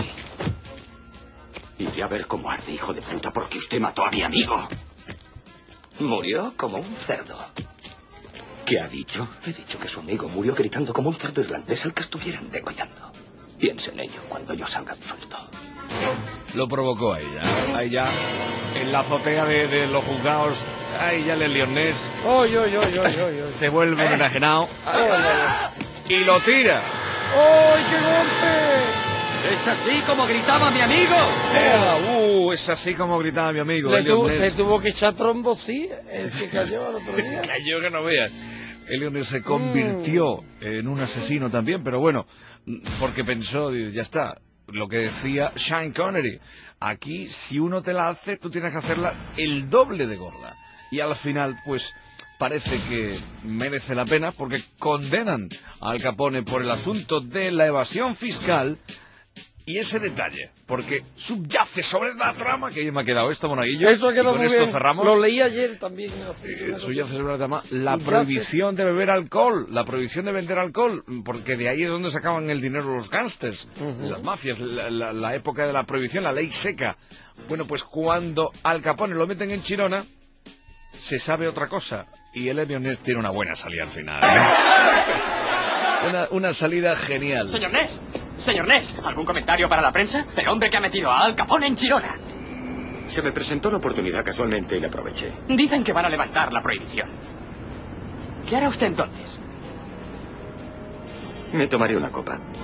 Y a ver cómo arde, hijo de puta, porque usted mató a mi amigo. Murió como un cerdo. ¿Qué ha dicho? He dicho que su amigo murió gritando como un cerdo irlandés al que estuvieran degollando. Piense en ello cuando yo salga suelto. Lo provocó ahí ya, ahí ya, en la azotea de, de los juzgados, ahí ya el Leonés oy, oy, oy, oy, oy, oy. se vuelve un enajenado y lo tira. ¡Ay, qué golpe! ¡Es así como gritaba mi amigo! Uh, es así como gritaba mi amigo. Le tuvo, se tuvo que echar trombo, sí, el que cayó el otro día. Cayó que no veas. El Leonés se convirtió mm. en un asesino también, pero bueno, porque pensó, ya está, lo que decía Sean Connery, aquí si uno te la hace, tú tienes que hacerla el doble de gorda. Y al final, pues, parece que merece la pena porque condenan a Al Capone por el asunto de la evasión fiscal. Y ese detalle, porque subyace sobre la trama, que ahí me ha quedado esto, Monaguillo. Eso ha quedado y con muy esto bien. cerramos. Lo leí ayer también. Eh, subyace sobre la trama. La prohibición de beber alcohol, la prohibición de vender alcohol, porque de ahí es donde sacaban el dinero los gángsters, uh-huh. las mafias, la, la, la época de la prohibición, la ley seca. Bueno, pues cuando Al Capone lo meten en Chirona, se sabe otra cosa. Y el Leonés tiene una buena salida al final, ¿eh? Una, una salida genial. Señor Ness, señor Ness, ¿algún comentario para la prensa? El hombre que ha metido a Al Capone en Chirona. Se me presentó la oportunidad casualmente y la aproveché. Dicen que van a levantar la prohibición. ¿Qué hará usted entonces? Me tomaré una copa.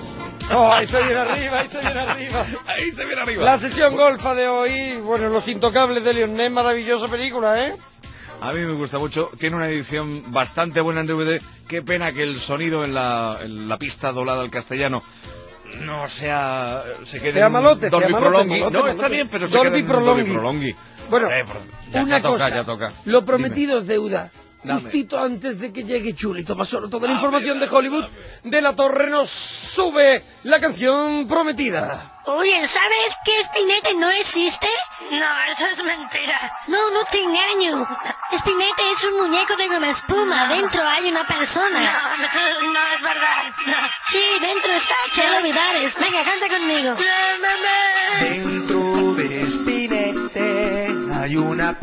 Oh, ahí se viene arriba, ahí se viene arriba. Ahí se viene arriba. La sesión golfa de hoy, bueno, Los Intocables de Leon Ness, maravillosa película, ¿eh? A mí me gusta mucho, tiene una edición bastante buena en D V D. Qué pena que el sonido en la, en la pista doblada al castellano no sea... se quede sea en malote, Dolby sea malote, Prolonghi. malote, No, malote. está bien, pero se Dolby queda en Prolonghi. Dolby Prolonghi. Bueno, Eh, ya, una ya toca, cosa, ya toca. lo prometido es deuda. Dame. Justito antes de que llegue Chuli Tomasoro, toda la información de Hollywood, De la Torre nos sube la canción prometida. Oye, ¿sabes que Spinete no existe? No, eso es mentira. No, no te engaño. Spinete es un muñeco de goma espuma. No. Dentro hay una persona. No, eso no es verdad. No. Sí, dentro está Chelo Vivares. Venga, canta conmigo. Dentro de Spinete hay una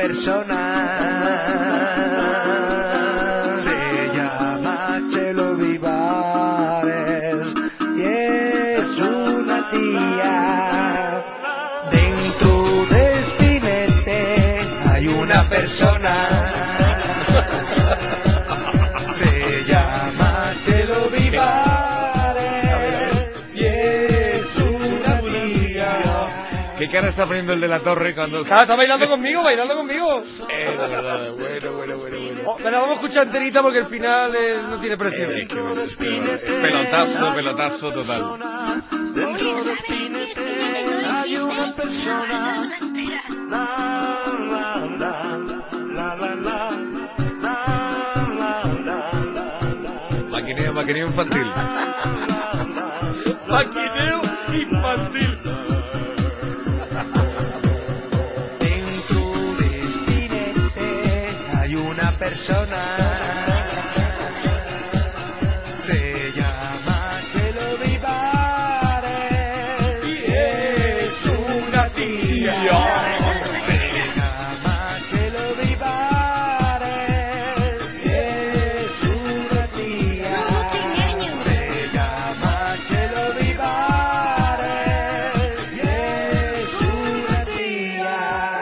persona. Se llama Chelo Vivares y es una tía. Dentro de Spinete hay una persona. Se llama Chelo Vivares y es una tía. ¿Qué cara está poniendo el De la Torre cuando... Ah, está bailando conmigo, bailando conmigo. Eh, de verdad, bueno, bueno, bueno, bueno. Oh, me la vamos a escuchar enterita porque el final eh, no tiene precio. Eh, que ves, es que, eh, pelotazo, pelotazo total. Dentro de Spinete hay una persona. La, la, la, la, la, la, la, la, la, la. Maquineo, maquineo infantil. Maquineo infantil. Dentro de Spinete hay una persona. Se llama Chelo Vivares y es una tía. Se llama Chelo Vivares y es una tía. Se llama Chelo Vivares y es una tía.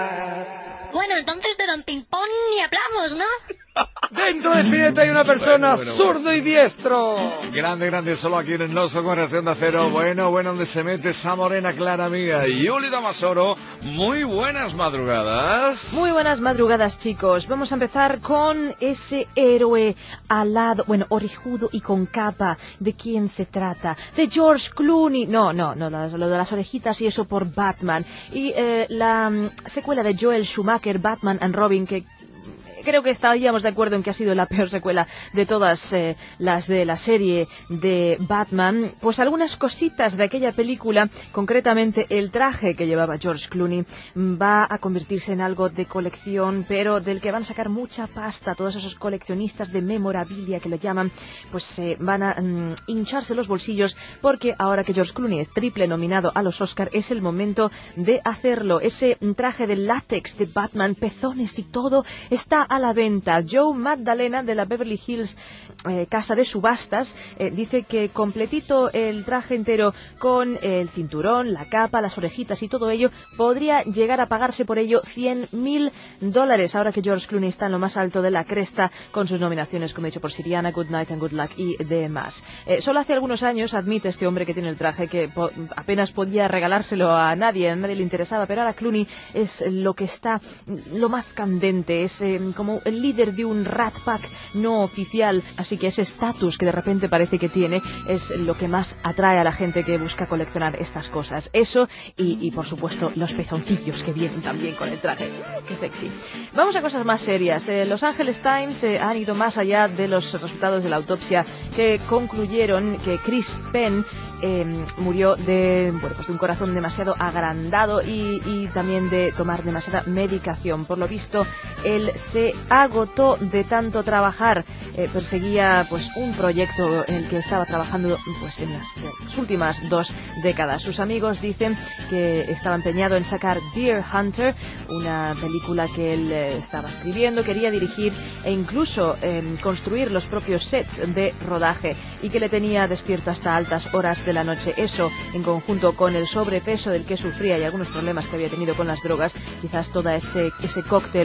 Bueno, entonces de Don Ping Pong ni hablamos, ¿no? Dentro de Spinete hay una persona Bueno, bueno, zurdo y diestro. Grande, grande, solo aquí en el No Son Horas de Onda Cero. Bueno, bueno, donde se mete esa morena clara mía. Yuli Damasoro, muy buenas madrugadas. Muy buenas madrugadas, chicos. Vamos a empezar con ese héroe alado, bueno, orejudo y con capa. ¿De quién se trata? De George Clooney. No, no, no, lo, lo de las orejitas y eso por Batman. Y eh, la um, secuela de Joel Schumacher, Batman and Robin, que creo que estaríamos de acuerdo en que ha sido la peor secuela de todas eh, las de la serie de Batman. Pues algunas cositas de aquella película, concretamente el traje que llevaba George Clooney, va a convertirse en algo de colección, pero del que van a sacar mucha pasta. Todos esos coleccionistas de memorabilia que lo llaman, pues eh, van a mm, hincharse los bolsillos, porque ahora que George Clooney es triple nominado a los Oscar, es el momento de hacerlo. Ese mm, traje de látex de Batman, pezones y todo, está a la venta. Joe Magdalena de la Beverly Hills eh, casa de subastas eh, dice que completito el traje entero con el cinturón, la capa, las orejitas y todo ello podría llegar a pagarse por ello cien mil dólares, ahora que George Clooney está en lo más alto de la cresta con sus nominaciones, como he dicho, por Syriana, Good Night and Good Luck y demás. Eh, solo hace algunos años admite este hombre que tiene el traje que po apenas podía regalárselo a nadie, a nadie le interesaba, pero ahora Clooney es lo que está lo más candente, es eh, como el líder de un Rat Pack no oficial, así que ese estatus que de repente parece que tiene es lo que más atrae a la gente que busca coleccionar estas cosas. Eso y, y por supuesto los pezoncillos que vienen también con el traje. ¡Qué sexy! Vamos a cosas más serias. Eh, Los Angeles Times eh, han ido más allá de los resultados de la autopsia que concluyeron que Chris Penn Eh, murió de, bueno, pues de un corazón demasiado agrandado y, y también de tomar demasiada medicación. Por lo visto, él se agotó de tanto trabajar. Eh, perseguía pues un proyecto en el que estaba trabajando pues en las, en las últimas dos décadas. Sus amigos dicen que estaba empeñado en sacar Deer Hunter, una película que él eh, estaba escribiendo, quería dirigir e incluso eh, construir los propios sets de rodaje, y que le tenía despierto hasta altas horas de la noche. Eso, en conjunto con el sobrepeso del que sufría y algunos problemas que había tenido con las drogas, quizás todo ese, ese cóctel de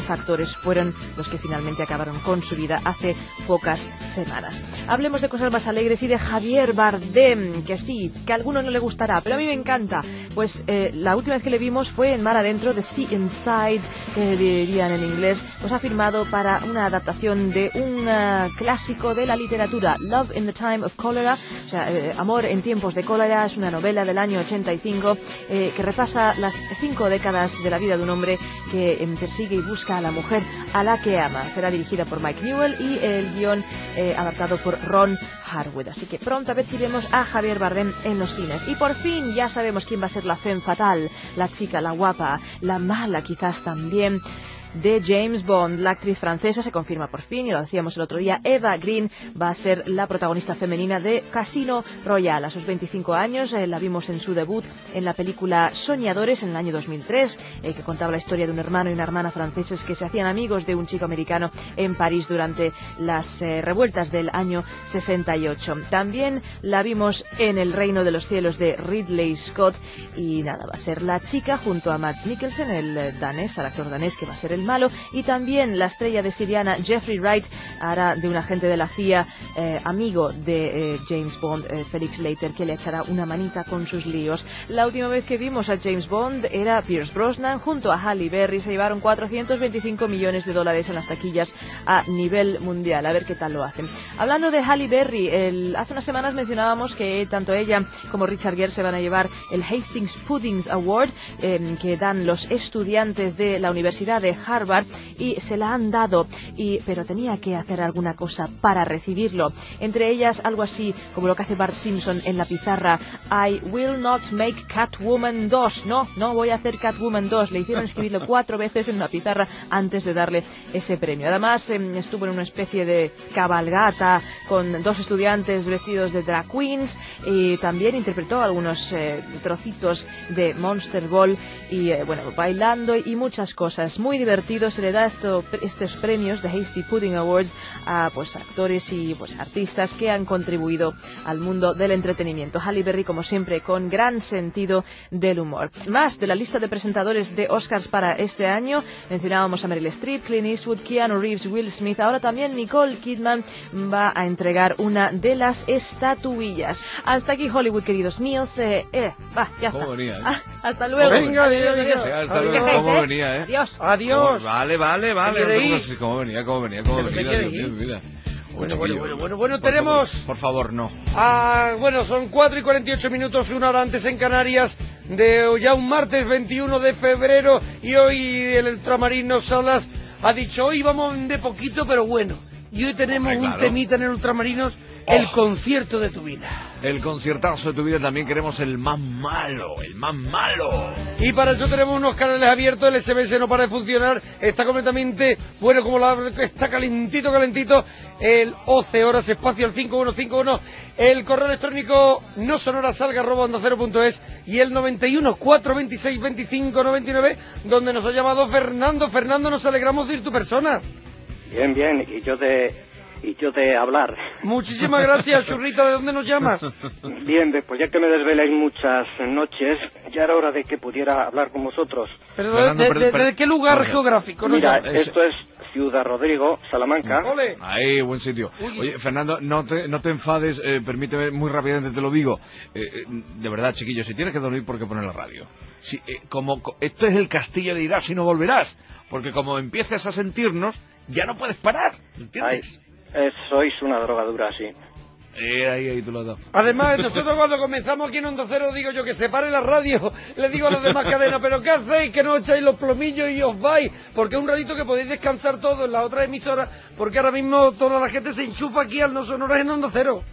nueve factores fueron los que finalmente acabaron con su vida hace pocas semanas. Hablemos de cosas más alegres y de Javier Bardem, que sí, que a alguno no le gustará, pero a mí me encanta. Pues eh, la última vez que le vimos fue en Mar Adentro, The Sea Inside, que dirían en inglés, pues ha firmado para una adaptación de un uh, clásico de la literatura, Love in the Time of Cholera, o sea, eh, Amor en tiempos de cólera. Es una novela del año ochenta y cinco eh, que repasa las cinco décadas de la vida de un hombre que eh, persigue y busca a la mujer a la que ama. Será dirigida por Mike Newell y el guión eh, adaptado por Ron Harwood. Así que pronto a ver si vemos a Javier Bardem en los cines. Y por fin ya sabemos quién va a ser la femme fatal, la chica, la guapa, la mala quizás también, de James Bond. La actriz francesa se confirma por fin, y lo decíamos el otro día, Eva Green va a ser la protagonista femenina de Casino Royale. A sus veinticinco años eh, la vimos en su debut en la película Soñadores en el año dos mil tres, eh, que contaba la historia de un hermano y una hermana franceses que se hacían amigos de un chico americano en París durante las eh, revueltas del año sesenta y ocho. También la vimos en El Reino de los Cielos de Ridley Scott, y nada, va a ser la chica junto a Mads Mikkelsen, el eh, danés, el actor danés que va a ser el malo, y también la estrella de Siriana, Jeffrey Wright, hará de un agente de la C I A eh, amigo de eh, James Bond, eh, Felix Leiter, que le echará una manita con sus líos. La última vez que vimos a James Bond era Pierce Brosnan junto a Halle Berry. Se llevaron cuatrocientos veinticinco millones de dólares en las taquillas a nivel mundial. A ver qué tal lo hacen. Hablando de Halle Berry, el, hace unas semanas mencionábamos que tanto ella como Richard Gere se van a llevar el Hastings Puddings Award, eh, que dan los estudiantes de la Universidad de Harvard, y se la han dado, y, pero tenía que hacer alguna cosa para recibirlo. Entre ellas algo así como lo que hace Bart Simpson en la pizarra: I will not make Catwoman dos. No, no voy a hacer Catwoman dos. Le hicieron escribirlo cuatro veces en una pizarra antes de darle ese premio. Además eh, estuvo en una especie de cabalgata con dos estudiantes vestidos de drag queens, y también interpretó algunos eh, trocitos de Monster Ball, y eh, bueno, bailando y muchas cosas. Muy divertido. Se le da esto, estos premios de Hasty Pudding Awards a pues actores y pues artistas que han contribuido al mundo del entretenimiento. Halle Berry, como siempre, con gran sentido del humor. Más de la lista de presentadores de Oscars para este año: mencionábamos a Meryl Streep, Clint Eastwood, Keanu Reeves, Will Smith. Ahora también Nicole Kidman va a entregar una de las estatuillas. Hasta aquí Hollywood, queridos míos. Eh, eh, va, ya está. ¿Cómo venía, eh? Ah, hasta luego. Venga, adiós, adiós. Sí, hasta luego. ¿Cómo venía, eh? Adiós. Adiós. Vale, vale, vale. ¿Te No te quieres pongas así. ¿Cómo venía, cómo venía, cómo ¿Pero te venía? quieres Dios mío, ir? mira. Bueno, Uy, bueno, chiquillo. bueno, bueno, bueno, Por tenemos... favor, por favor, no. Ah, bueno, son cuatro y cuarenta y ocho minutos, una hora antes en Canarias, de ya un martes veintiuno de febrero, y hoy el Ultramarino Salas ha dicho: hoy vamos de poquito, pero bueno. Y hoy tenemos Hombre, un claro. temita en el Ultramarinos, el concierto de tu vida. El conciertazo de tu vida. También queremos el más malo, el más malo. Y para eso tenemos unos canales abiertos. El S M S no para de funcionar, está completamente, bueno, como la, está calentito, calentito. El once horas, espacio al cinco uno cinco uno. El correo electrónico no sonorasalga arroba onda cero punto es, y el noventa y uno, cuatrocientos veintiséis, veinticinco noventa y nueve, donde nos ha llamado Fernando. Fernando, nos alegramos de ir tu persona. Bien, bien, y yo de, y yo de hablar. Muchísimas gracias, churrita. ¿De dónde nos llamas? Bien, pues ya que me desveláis muchas noches, ya era hora de que pudiera hablar con vosotros. Pero ¿de, de, de, de, de qué lugar Jorge. geográfico nos Mira, llamas? esto es Ciudad Rodrigo, Salamanca. ¡Ole! Ahí, buen sitio. Uy. Oye, Fernando, no te, no te enfades, eh, permíteme, muy rápidamente te lo digo. Eh, eh, de verdad, chiquillo, si tienes que dormir, ¿por qué poner la radio? Si, eh, como Esto es el castillo de irás y no volverás. Porque como empieces a sentirnos, ya no puedes parar, ¿entiendes? Ay, eh, sois una drogadura, sí. Eh, ahí, ahí tú lo has dado. Además, nosotros cuando comenzamos aquí en Onda Cero, digo yo que se pare la radio, le digo a las demás cadenas: pero ¿qué hacéis? Que no echáis los plomillos y os vais, porque un ratito que podéis descansar todos en la otra emisora, porque ahora mismo toda la gente se enchufa aquí al No Sonoras en Onda Cero.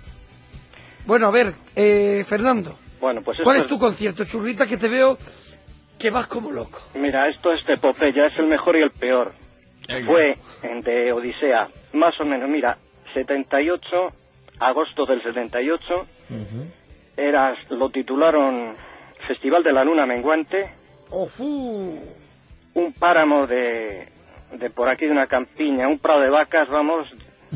Bueno, a ver, eh, Fernando, bueno, pues ¿cuál es es tu concierto, churrita, que te veo que vas como loco? Mira, esto es de Popeya, es el mejor y el peor. Fue en de Odisea, más o menos, mira, setenta y ocho, agosto del setenta y ocho, uh-huh. Era, lo titularon Festival de la Luna Menguante, oh, uh. un páramo de, de por aquí de una campiña, un prado de vacas, vamos,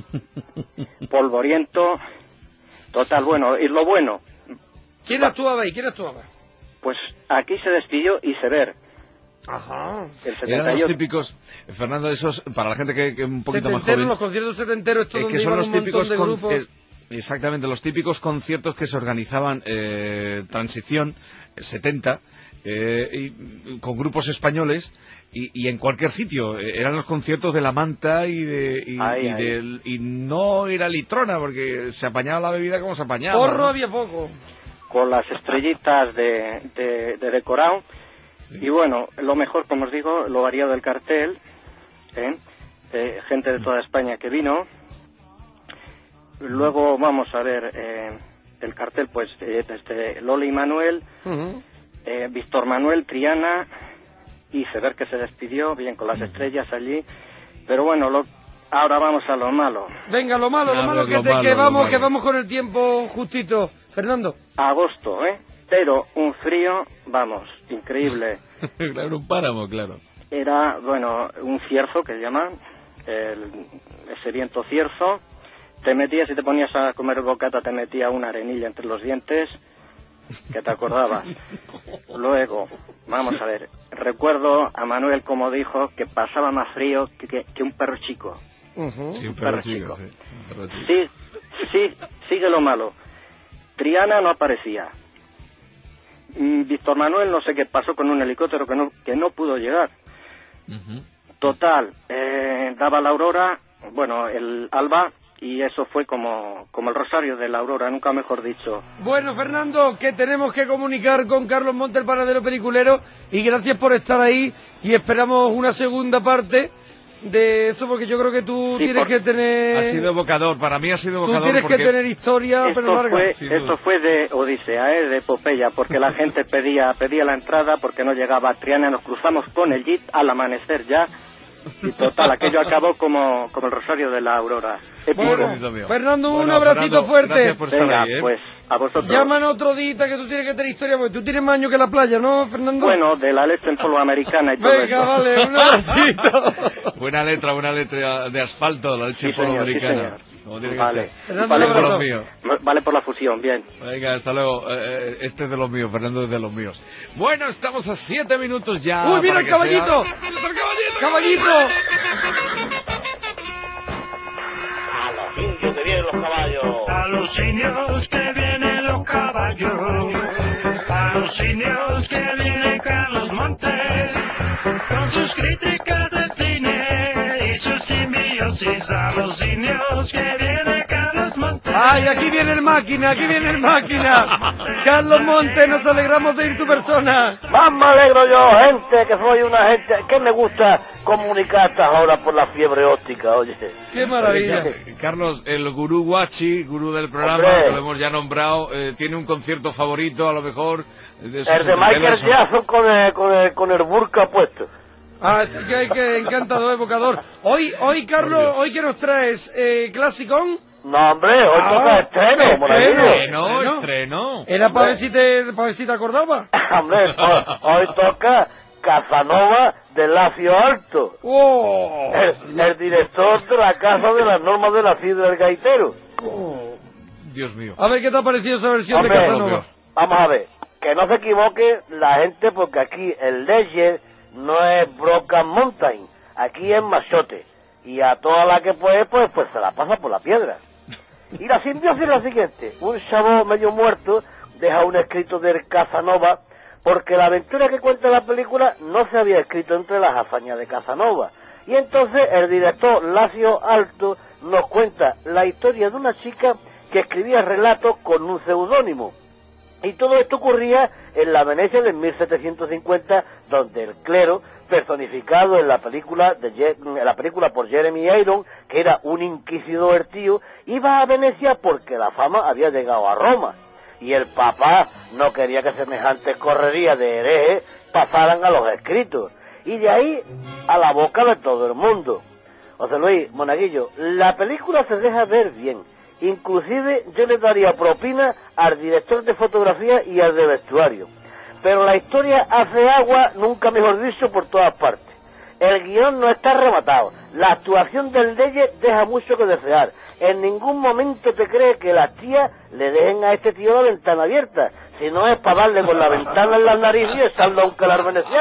polvoriento, total, bueno, y lo bueno. ¿Quién actuaba ahí? ¿Quién actuaba? Pues aquí se despidió Iceberg. Ajá. El Eran setenta y los ocho. típicos, Fernando, esos, para la gente que, que un poquito más Setenteros, joven, los conciertos setenteros, estos eh, donde que son iban los un montón típicos de con- grupos. eh, exactamente, los típicos conciertos que se organizaban eh, transición, eh, setenta, eh, y, con grupos españoles, y, y en cualquier sitio. Eh, eran los conciertos de La Manta y de y, Ahí, y ahí. del- y no era litrona, porque se apañaba la bebida como se apañaba. Porro ¿no? había poco. Con las estrellitas de, de, de decorado. Y bueno, lo mejor, como os digo, lo variado del cartel, ¿eh? Eh, gente de toda España que vino. Luego vamos a ver eh, el cartel, pues, eh, desde Lola y Manuel, eh, Víctor Manuel, Triana, y se ve que se despidió, bien, con las estrellas allí. Pero bueno, lo, ahora vamos a lo malo. Venga, lo malo, lo A malo ver, que, lo te, malo, que lo vamos, malo. que vamos con el tiempo justito. Fernando. Agosto, ¿eh? Pero un frío, vamos, increíble. Claro, un páramo, claro. Era, bueno, un cierzo que llaman, el, ese viento cierzo. Te metías y te ponías a comer bocata, te metía una arenilla entre los dientes, que te acordabas. Luego, vamos a ver, recuerdo a Manuel como dijo que pasaba más frío que, que, que un perro chico. Sí, un perro perro chico, chico. sí, un perro chico. Sí, sí, sigue lo malo. Triana no aparecía. Mm, Víctor Manuel no sé qué pasó con un helicóptero que no, que no pudo llegar. Total, eh, daba la aurora, bueno, el alba, y eso fue como, como el rosario de la aurora, nunca mejor dicho. Bueno, Fernando, que tenemos que comunicar con Carlos Monte, el panadero peliculero, y gracias por estar ahí, y esperamos una segunda parte de eso, porque yo creo que tú Sí, tienes por- que tener... Ha sido evocador, para mí ha sido Tú evocador tienes porque... que tener historia, pero Esto larga. fue, Sin duda. esto fue de Odisea, ¿eh? De epopeya, porque la gente pedía, pedía la entrada porque no llegaba Triana, nos cruzamos con el jeep al amanecer ya, y total, aquello acabó como, como el rosario de la aurora. Épico. Bueno, Fernando, un Bueno, abracito Fernando, fuerte. gracias por estar Venga, ahí, ¿eh? pues a vosotros. Llaman otro día que tú tienes que tener historia, porque tú tienes más años que la playa, ¿no, Fernando? Bueno, de la leche en polvo americana y todo Venga, eso. vale, un abracito. Buena letra, buena letra de asfalto, la leche Sí, señor, sí, panamericana. señor. Como tiene Vale. que ser. Fernando, Vale, un de los abrazo. míos. Vale por la fusión, bien. Venga, hasta luego. Eh, eh, este es de los míos, Fernando es de los míos. Bueno, estamos a siete minutos ya. ¡Uy, mira para el que caballito! sea- ¡Caballito! A los indios que vienen los caballos. A los indios que vienen los caballos, a los indios que viene Carlos Montes, con sus críticas de cine y sus simbiosis. A los indios que viene Carlos Montes. ¡Ay, aquí viene el máquina, aquí viene el máquina! Carlos Monte, nos alegramos de ir tu persona. Más me alegro yo, gente, que soy una gente que me gusta comunicar a estas horas por la fiebre óptica, oye. ¡Qué maravilla! Oye, Carlos, el gurú Guachi, gurú del programa, Hombre. que lo hemos ya nombrado, eh, tiene un concierto favorito, a lo mejor. De esos El de Michael telas o- Jackson con el, con el, con el burka puesto. Ah, sí que, que encantador, evocador. Hoy, hoy, Carlos, hoy que nos traes eh, Clasicón. No, hombre, hoy Ah, toca estreno, estreno. monaguillo. Estreno, estreno. Era para ver si te, para ver si te acordabas. Hombre, hoy, hoy toca Casanova de Lacio Alto. ¡Oh! El, el director de la Casa de las Normas de la Ciudad del Gaitero. Dios mío. A ver qué te ha parecido esa versión Hombre, de Casanova. Vamos a ver, que no se equivoque la gente porque aquí el Ledger no es Broken Mountain, aquí es Machote. Y a toda la que puede, pues, pues se la pasa por la piedra. Y la simbiosis es la siguiente, un chavo medio muerto deja un escrito del Casanova porque la aventura que cuenta la película no se había escrito entre las hazañas de Casanova. Y entonces el director Lacio Alto nos cuenta la historia de una chica que escribía relatos con un seudónimo. Y todo esto ocurría en la Venecia de mil setecientos cincuenta, donde el clero, personificado en la película de Je- en la película por Jeremy Irons, que era un inquisidor tío, iba a Venecia porque la fama había llegado a Roma. Y el papá no quería que semejantes correrías de herejes pasaran a los escritos. Y de ahí a la boca de todo el mundo. José Luis, Monaguillo, la película se deja ver bien. Inclusive yo le daría propina al director de fotografía y al de vestuario. Pero la historia hace agua, nunca mejor dicho, por todas partes. El guión no está rematado. La actuación del Leyes deja mucho que desear. En ningún momento te crees que las tías le dejen a este tío la ventana abierta. Si no es para darle con la ventana en las narices y echarlo a un calar veneciano.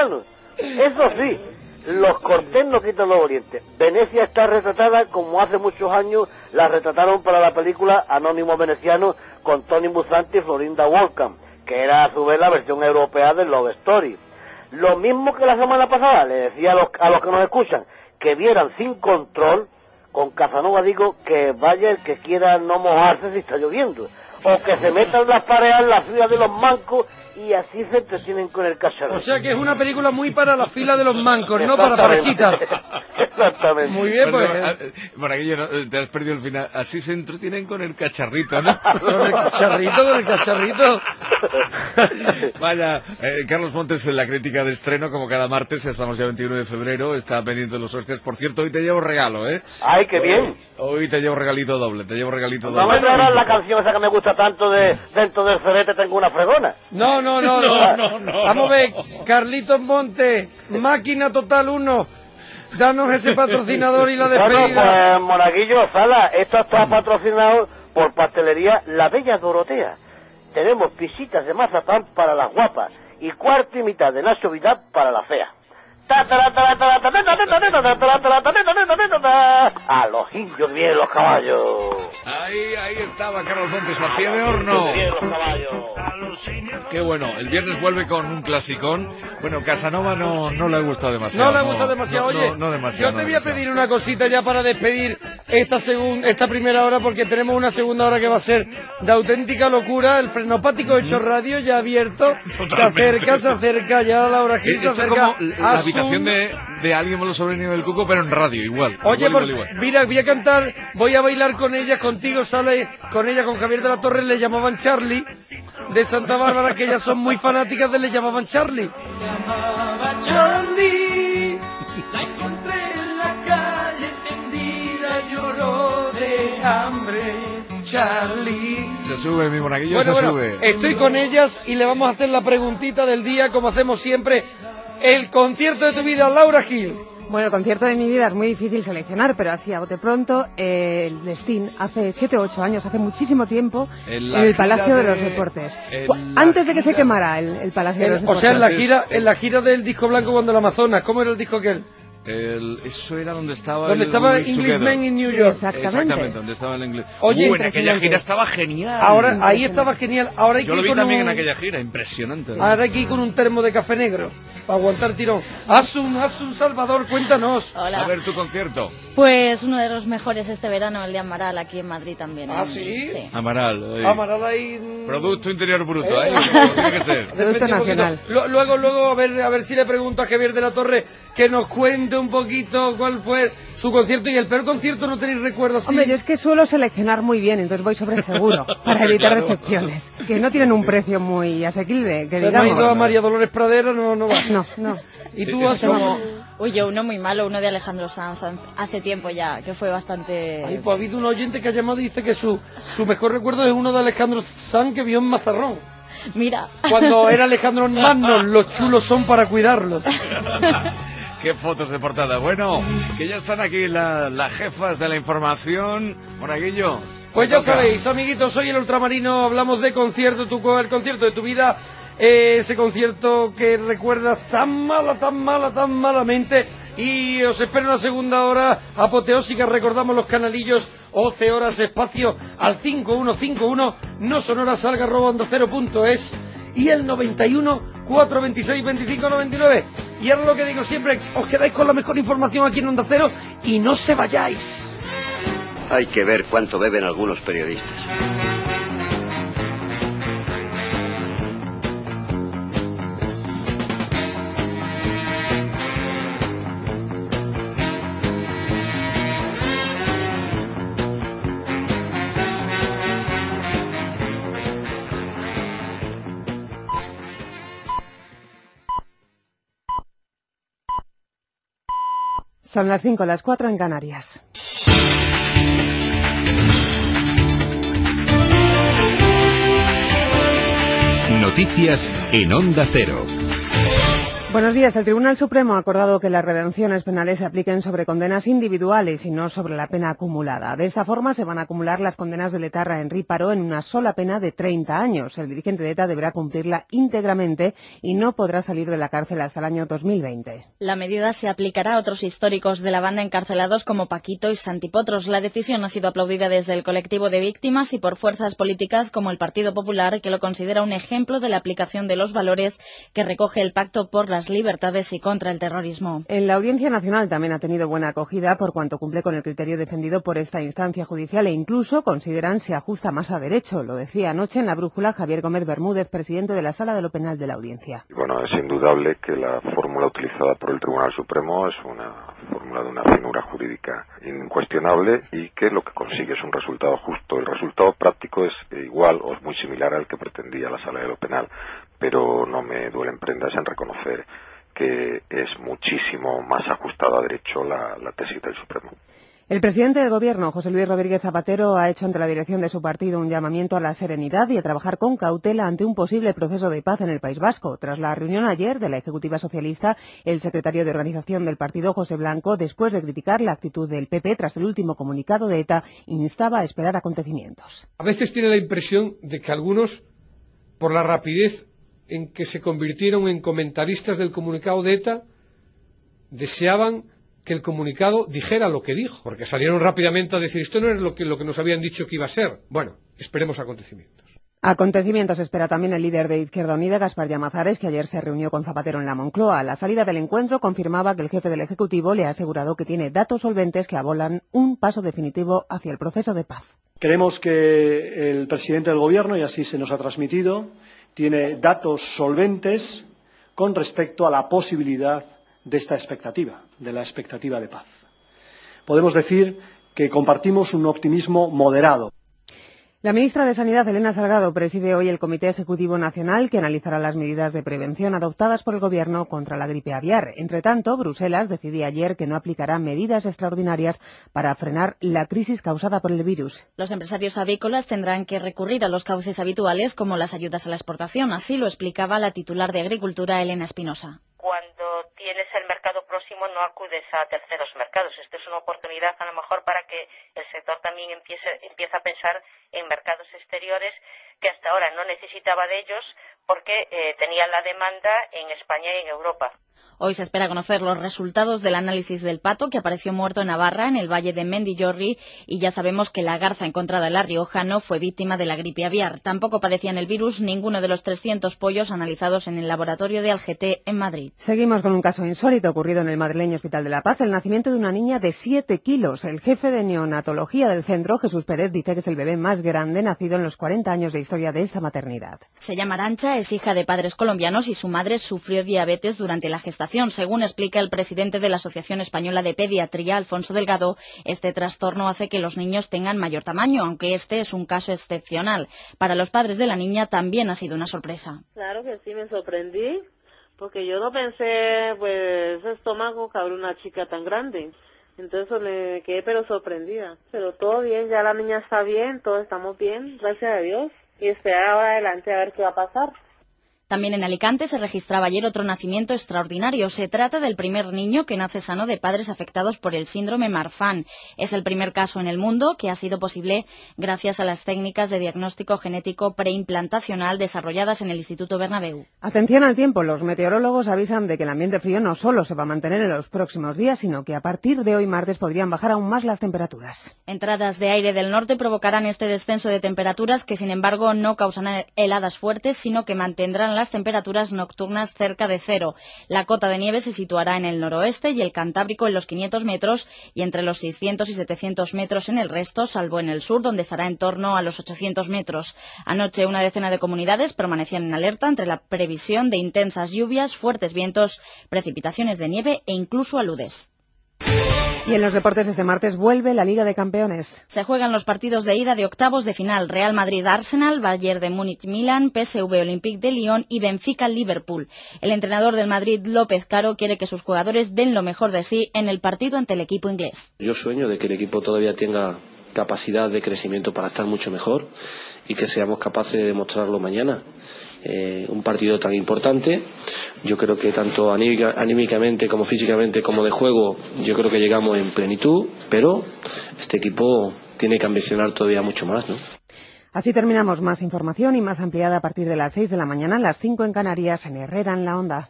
Eso sí, los Cortés no quitan los orientes. Venecia está retratada como hace muchos años la retrataron para la película Anónimo Veneciano con Tony Musante y Florinda Wolfgang, que era a su vez la versión europea de Love Story. Lo mismo que la semana pasada, le decía a los, a los que nos escuchan, que vieran Sin Control, con Casanova digo que vaya el que quiera no mojarse si está lloviendo, o que se metan las parejas en la fila de los mancos y así se entretienen con el cacharro. O sea que es una película muy para la fila de los mancos, no para parejitas. Exactamente. Muy bien, pues. Bueno, eh, por aquí no, te has perdido el final. Así se entretienen con el cacharrito, ¿no? Con el cacharrito, con el cacharrito. Vaya, eh, Carlos Montes en la crítica de estreno, como cada martes, estamos ya veintiuno de febrero, está pendiente de los Oscars. Por cierto, hoy te llevo regalo, ¿eh? ¡Ay, qué bien! Hoy te llevo regalito doble, te llevo regalito doble. No me traerás la canción esa que me gusta tanto de Dentro del Ferete tengo una fregona. No, no, no, no, no, no. Vamos a ver, Carlitos Montes, Máquina Total uno. Danos ese patrocinador y la despedida. Bueno, pues, Monaguillo, Sala, esto está patrocinado por Pastelería La Bella Dorotea. Tenemos pisitas de mazapán para las guapas y cuarto y mitad de Nacho Vidal para la fea. A los indios vienen los caballos. Ahí, ahí estaba Carlos Montes, a pie de horno. Qué bueno, el viernes vuelve con un clasicón. Bueno, Casanova no, no le ha gustado demasiado. No le ha gustado demasiado. no, Oye, no, no demasiado, yo te no voy a demasiado. pedir una cosita ya para despedir esta segunda, esta primera hora, porque tenemos una segunda hora que va a ser de auténtica locura. El frenopático hecho radio ya abierto. Totalmente. Se acerca, se acerca ya la hora Gil, se Esto es acerca como a la su- habitación de, de alguien con los sobrenidos del Cuco, pero en radio, igual. Oye, igual, por- igual, igual. mira, voy a cantar, voy a bailar con ella, contigo, sale con ella, con Javier de la Torre, le llamaban Charlie, de Santa Bárbara, que ellas son muy fanáticas de le llamaban Charlie. Charlie, la encontré en la calle tendida, lloró de hambre, Charlie. Se sube, mi monaguillo, Bueno, se bueno, sube. estoy con ellas y le vamos a hacer la preguntita del día, como hacemos siempre. El concierto de tu vida, Laura Gil. Bueno, el concierto de mi vida es muy difícil seleccionar, pero así a bote pronto, eh, el Destín, hace siete o ocho años, hace muchísimo tiempo, En en, la el gira Palacio de, de- los Deportes. en Cu- la Antes de que se gira- quemara el, el Palacio de los El- o Deportes. sea, en la Antes, gira, eh, en la gira del disco blanco cuando el Amazonas, ¿cómo era el disco aquel? El, eso era donde estaba Donde el estaba We'll Be Englishman Together. in New York. Exactamente. donde estaba el inglés. Oye, uh, en aquella impresionante. gira estaba genial. Ahora, ahí estaba genial. Ahora hay que Yo lo ir vi con también un, en aquella gira, impresionante. ahora hay que ir con un termo de café negro para aguantar tirón. Asun, Asun Salvador, cuéntanos. Hola. A ver tu concierto. Pues uno de los mejores este verano, el de Amaral, aquí en Madrid también. ¿Ah, sí? Sí. Amaral. oye. Amaral ahí. mm, Producto Interior Bruto, Eh. ¿eh? Como tiene que ser. Producto Depende un poquito. nacional. Lu- Luego, luego, a ver, a ver si le pregunto a Javier de la Torre que nos cuente un poquito cuál fue su concierto y el peor concierto. ¿No tenéis recuerdos? Hombre, yo es que suelo seleccionar muy bien, entonces voy sobre seguro, para evitar Claro. decepciones, que no tienen un precio muy asequible, que ¿No ha digamos. ido a María Dolores Pradera? No, no va. No, no. ¿Y tú, Asun? Como, uy, yo uno muy malo, uno de Alejandro Sanz, an- hace tiempo ya, que fue bastante... Ay, pues ha habido un oyente que ha llamado y dice que su, su mejor recuerdo es uno de Alejandro Sanz que vio en Mazarrón. Mira. Cuando era Alejandro Magno, los chulos son para cuidarlos. Qué fotos de portada. Bueno, que ya están aquí la- las jefas de la información. Monaguillo. Pues te ya toca. sabéis, amiguitos, soy el Ultramarino, hablamos de concierto, tu, el concierto de tu vida, eh, ese concierto que recuerdas tan mala, tan mala, tan malamente, y os espero una segunda hora apoteósica. Recordamos los canalillos, once horas espacio al cinco uno cinco uno, no sonora salga arroba onda cero punto es, y el noventa y uno, cuatrocientos veintiséis, veinticinco noventa y nueve. Y ahora lo que digo siempre, os quedáis con la mejor información aquí en Onda Cero y no se vayáis. Hay que ver cuánto beben algunos periodistas. Son las cinco, las cuatro en Canarias. Noticias en Onda Cero. Buenos días. El Tribunal Supremo ha acordado que las redenciones penales se apliquen sobre condenas individuales y no sobre la pena acumulada. De esta forma se van a acumular las condenas del etarra Henri Parot en una sola pena de treinta años. El dirigente de ETA deberá cumplirla íntegramente y no podrá salir de la cárcel hasta el año dos mil veinte. La medida se aplicará a otros históricos de la banda encarcelados como Paquito y Santi Potros. La decisión ha sido aplaudida desde el colectivo de víctimas y por fuerzas políticas como el Partido Popular, que lo considera un ejemplo de la aplicación de los valores que recoge el Pacto por las Libertades y contra el terrorismo. En la Audiencia Nacional también ha tenido buena acogida por cuanto cumple con el criterio defendido por esta instancia judicial e incluso consideran se ajusta más a derecho. Lo decía anoche en La Brújula Javier Gómez Bermúdez, presidente de la Sala de lo Penal de la Audiencia. Bueno, es indudable que la fórmula utilizada por el Tribunal Supremo es una fórmula de una finura jurídica incuestionable y que lo que consigue es un resultado justo. El resultado práctico es igual o muy similar al que pretendía la Sala de lo Penal, pero no me duelen prendas en reconocer que es muchísimo más ajustada a derecho la, la tesis del Supremo. El presidente del Gobierno, José Luis Rodríguez Zapatero, ha hecho ante la dirección de su partido un llamamiento a la serenidad y a trabajar con cautela ante un posible proceso de paz en el País Vasco. Tras la reunión ayer de la Ejecutiva Socialista, el secretario de Organización del partido, José Blanco, después de criticar la actitud del P P tras el último comunicado de ETA, instaba a esperar acontecimientos. A veces tiene la impresión de que algunos, por la rapidez en que se convirtieron en comentaristas del comunicado de ETA, deseaban que el comunicado dijera lo que dijo, porque salieron rápidamente a decir esto no es lo que, lo que nos habían dicho que iba a ser. Bueno, esperemos acontecimientos. Acontecimientos espera también el líder de Izquierda Unida, Gaspar Llamazares, que ayer se reunió con Zapatero en la Moncloa. A la salida del encuentro confirmaba que el jefe del Ejecutivo le ha asegurado que tiene datos solventes que abolan un paso definitivo hacia el proceso de paz. Creemos que el presidente del Gobierno, y así se nos ha transmitido, tiene datos solventes con respecto a la posibilidad de esta expectativa, de la expectativa de paz. Podemos decir que compartimos un optimismo moderado. La ministra de Sanidad, Elena Salgado, preside hoy el Comité Ejecutivo Nacional que analizará las medidas de prevención adoptadas por el Gobierno contra la gripe aviar. Entre tanto, Bruselas decidió ayer que no aplicará medidas extraordinarias para frenar la crisis causada por el virus. Los empresarios avícolas tendrán que recurrir a los cauces habituales como las ayudas a la exportación. Así lo explicaba la titular de Agricultura, Elena Espinosa. Cuando tienes el mercado próximo no acudes a terceros mercados. Esta es una oportunidad a lo mejor para que el sector también empiece, empiece a pensar en mercados exteriores que hasta ahora no necesitaba de ellos porque eh, tenía la demanda en España y en Europa. Hoy se espera conocer los resultados del análisis del pato que apareció muerto en Navarra, en el valle de Mendillorri, y ya sabemos que la garza encontrada en La Rioja no fue víctima de la gripe aviar. Tampoco padecían el virus ninguno de los trescientos pollos analizados en el laboratorio de Algete en Madrid. Seguimos con un caso insólito ocurrido en el madrileño Hospital de la Paz, el nacimiento de una niña de siete kilos. El jefe de neonatología del centro, Jesús Pérez, dice que es el bebé más grande nacido en los cuarenta años de historia de esta maternidad. Se llama Arancha, es hija de padres colombianos y su madre sufrió diabetes durante la gestación. Según explica el presidente de la Asociación Española de Pediatría, Alfonso Delgado, este trastorno hace que los niños tengan mayor tamaño, aunque este es un caso excepcional. Para los padres de la niña también ha sido una sorpresa. Claro que sí, me sorprendí, porque yo no pensé, pues, ese estómago que abre una chica tan grande. Entonces me quedé pero sorprendida. Pero todo bien, ya la niña está bien, todos estamos bien, gracias a Dios. Y esperar ahora adelante a ver qué va a pasar. También en Alicante se registraba ayer otro nacimiento extraordinario. Se trata del primer niño que nace sano de padres afectados por el síndrome Marfan. Es el primer caso en el mundo que ha sido posible gracias a las técnicas de diagnóstico genético preimplantacional desarrolladas en el Instituto Bernabéu. Atención al tiempo. Los meteorólogos avisan de que el ambiente frío no solo se va a mantener en los próximos días, sino que a partir de hoy martes podrían bajar aún más las temperaturas. Entradas de aire del norte provocarán este descenso de temperaturas que, sin embargo, no causan heladas fuertes, sino que mantendrán las temperaturas nocturnas cerca de cero. La cota de nieve se situará en el noroeste y el Cantábrico en los quinientos metros y entre los seiscientos y setecientos metros en el resto, salvo en el sur, donde estará en torno a los ochocientos metros. Anoche una decena de comunidades permanecían en alerta entre la previsión de intensas lluvias, fuertes vientos, precipitaciones de nieve e incluso aludes. Y en los deportes este martes vuelve la Liga de Campeones. Se juegan los partidos de ida de octavos de final: Real Madrid-Arsenal, Bayern de Múnich-Milan, P S V-Olympique de Lyon y Benfica-Liverpool. El entrenador del Madrid, López Caro, quiere que sus jugadores den lo mejor de sí en el partido ante el equipo inglés. Yo sueño de que el equipo todavía tenga capacidad de crecimiento para estar mucho mejor y que seamos capaces de demostrarlo mañana. eh, un partido tan importante. Yo creo que tanto anímica, anímicamente como físicamente como de juego, yo creo que llegamos en plenitud, pero este equipo tiene que ambicionar todavía mucho más, ¿no? Así terminamos. Más información y más ampliada a partir de las seis de la mañana, las cinco en Canarias, en Herrera en la Onda.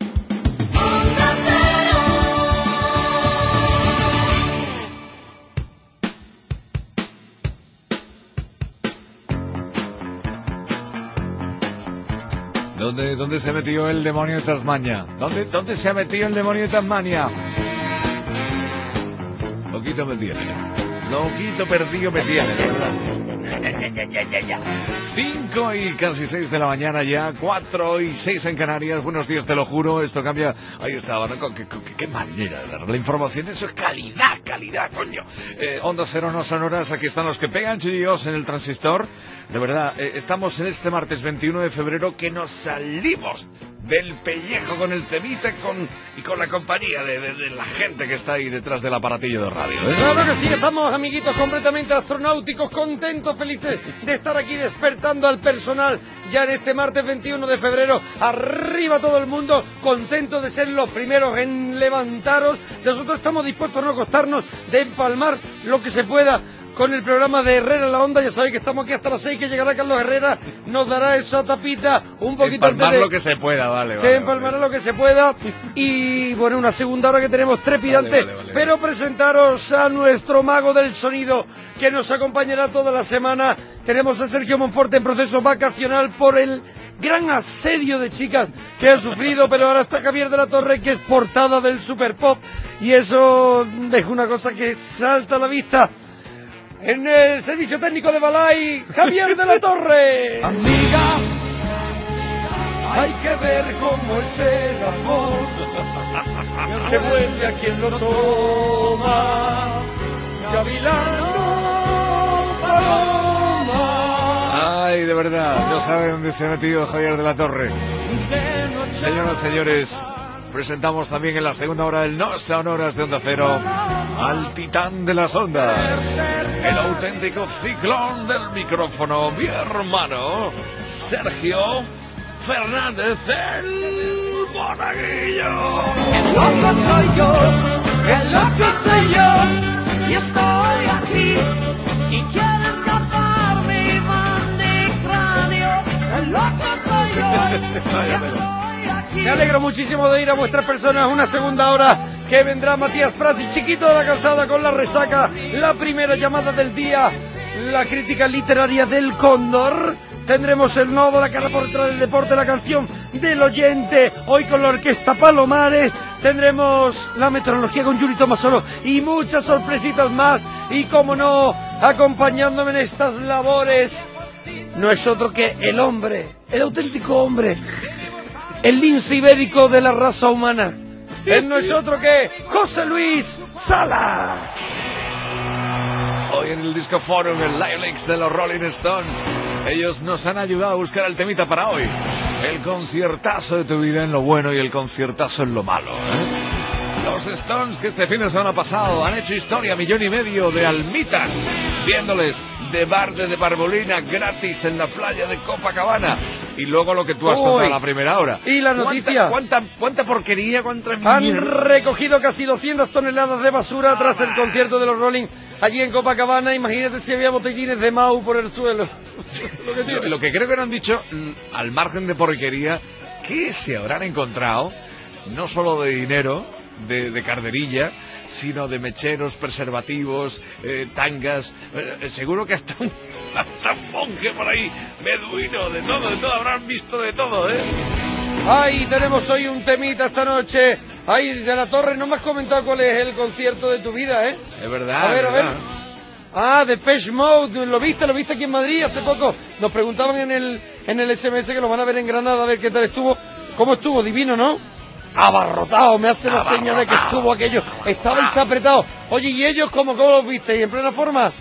¿Dónde, ¿Dónde se metió el demonio de Tasmania? ¿Dónde, ¿Dónde se ha metido el demonio de Tasmania? Loquito me tiene. Loquito perdido me tiene, de verdad. Cinco y casi seis de la mañana ya, cuatro y seis en Canarias. Buenos días, te lo juro, esto cambia. Ahí estaba, ¿no? ¿Qué, qué, qué manera de dar la información? Eso es calidad, calidad, coño. Eh, Onda Cero, no sonoras, aquí están los que pegan chillos en el transistor. De verdad, eh, estamos en este martes veintiuno de febrero que nos salimos del pellejo con el temita con, y con la compañía de, de, de la gente que está ahí detrás del aparatillo de radio, ¿eh? Claro que sí, estamos, amiguitos, completamente astronáuticos, contentos, felices de estar aquí despertando al personal ya en este martes veintiuno de febrero. Arriba todo el mundo, contentos de ser los primeros en levantaros. Nosotros estamos dispuestos a no acostarnos, de empalmar lo que se pueda con el programa de Herrera en la Onda. Ya sabéis que estamos aquí hasta las seis, que llegará Carlos Herrera, nos dará esa tapita un poquito empalmar antes de... lo que se pueda, vale, Se vale, empalmará vale. lo que se pueda. Y bueno, una segunda hora que tenemos trepidante, Vale, vale, vale, pero presentaros a nuestro mago del sonido que nos acompañará toda la semana. Tenemos a Sergio Monforte en proceso vacacional por el gran asedio de chicas que ha sufrido, pero ahora está Javier de la Torre, que es portada del Super Pop, y eso es una cosa que salta a la vista. En el servicio técnico de Balay, Javier de la Torre. Amiga, hay que ver cómo es el amor, que vuelve a quien lo toma, gavilano, paloma. Ay, de verdad, no sabe dónde se ha metido Javier de la Torre. Señoras y señores, presentamos también en la segunda hora del No Sonoras de Onda Cero al titán de las ondas, el auténtico ciclón del micrófono, mi hermano Sergio Fernández, el Monaguillo. El loco soy yo, el loco soy yo, y estoy aquí. Si quieres rapar mi bandicráneo, el loco soy yo, y estoy aquí. Me alegro muchísimo de ir a vuestras personas. Una segunda hora que vendrá Matías Prati, chiquito de la calzada, con la resaca, la primera llamada del día, la crítica literaria del Cóndor. Tendremos el nodo, la cara por detrás del deporte, la canción del oyente, hoy con la orquesta Palomares. Tendremos la meteorología con Yuri Tomasolo y muchas sorpresitas más. Y como no, acompañándome en estas labores, no es otro que el hombre, el auténtico hombre, el lince ibérico de la raza humana. Él no es otro que José Luis Salas. Hoy en el Disco Forum, el Live Links de los Rolling Stones. Ellos nos han ayudado a buscar el temita para hoy. El conciertazo de tu vida en lo bueno y el conciertazo en lo malo, ¿eh? Los Stones, que este fin de semana pasado han hecho historia, millón y medio de almitas, viéndoles de bar de Barbolina gratis en la playa de Copacabana. Y luego lo que tú has Uy. contado a la primera hora. Y la noticia. ¿Cuánta, cuánta, cuánta porquería, cuánta Han mierda? recogido casi doscientas toneladas de basura tras el concierto de los Rolling allí en Copacabana. Imagínate si había botellines de Mau por el suelo. Lo que, lo, lo que creo que no han dicho, mm, al margen de porquería, que se habrán encontrado, no solo de dinero, de, de carderilla, sino de mecheros, preservativos, eh, tangas, eh, seguro que hasta un, hasta un monje por ahí, beduino, de todo, de todo, habrán visto de todo, ¿eh? Ay, tenemos hoy un temita esta noche. Ay, de la Torre, no me has comentado cuál es el concierto de tu vida, ¿eh? Es verdad, A ver, es a ver. verdad. Ah, Depeche Mode, ¿lo viste? ¿Lo viste aquí en Madrid hace poco? Nos preguntaban en el en el S M S que lo van a ver en Granada, a ver qué tal estuvo. ¿Cómo estuvo? Divino, ¿no? Abarrotado, me hace la señal de que estuvo aquello. Estabais apretados. Oye, ¿y ellos cómo, cómo los visteis? ¿En plena forma?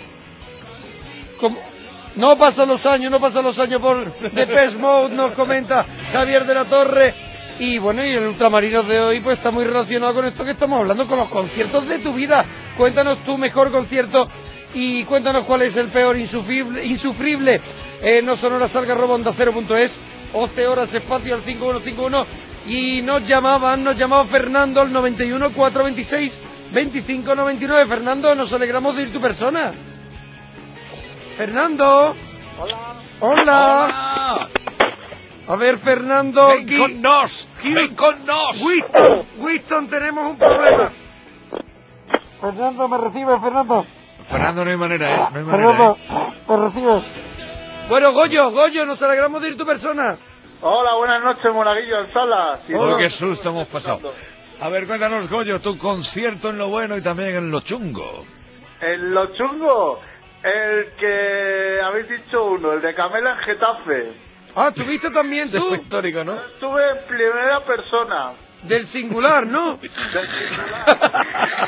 ¿Cómo? No pasan los años, no pasan los años por Depeche Mode, nos comenta Javier de la Torre. Y bueno, y el Ultramarinos de hoy pues está muy relacionado con esto que estamos hablando, con los conciertos de tu vida. Cuéntanos tu mejor concierto y cuéntanos cuál es el peor insufrible. insufrible. Eh, no sonoras alga arroba onda cero punto es. once horas espacio al cinco uno cinco uno. Y nos llamaban, nos llamaba Fernando al noventa y uno, cuatrocientos veintiséis, veinticinco noventa y nueve. Fernando, nos alegramos de ir tu persona. Fernando. Hola. Hola. A ver, Fernando. Ven Gui- con nos, Gui- ven con nos. Winston, Winston, tenemos un problema. Fernando, ¿me recibe, Fernando? Fernando, no hay manera, ¿eh? No hay manera, Fernando, ¿eh? ¿me recibe? Bueno, Goyo, Goyo, nos alegramos de ir tu persona. Hola, buenas noches, Monaguillo, en sala. Sí, Oh, no, qué susto hemos pasado. A ver, cuéntanos, Goyo, tu concierto en lo bueno y también en lo chungo. En lo chungo, el que habéis dicho uno, el de Camela en Getafe. Ah, ¿tuviste también tú? Fue histórico, ¿no? Estuve en primera persona. Del singular, ¿no? Del singular.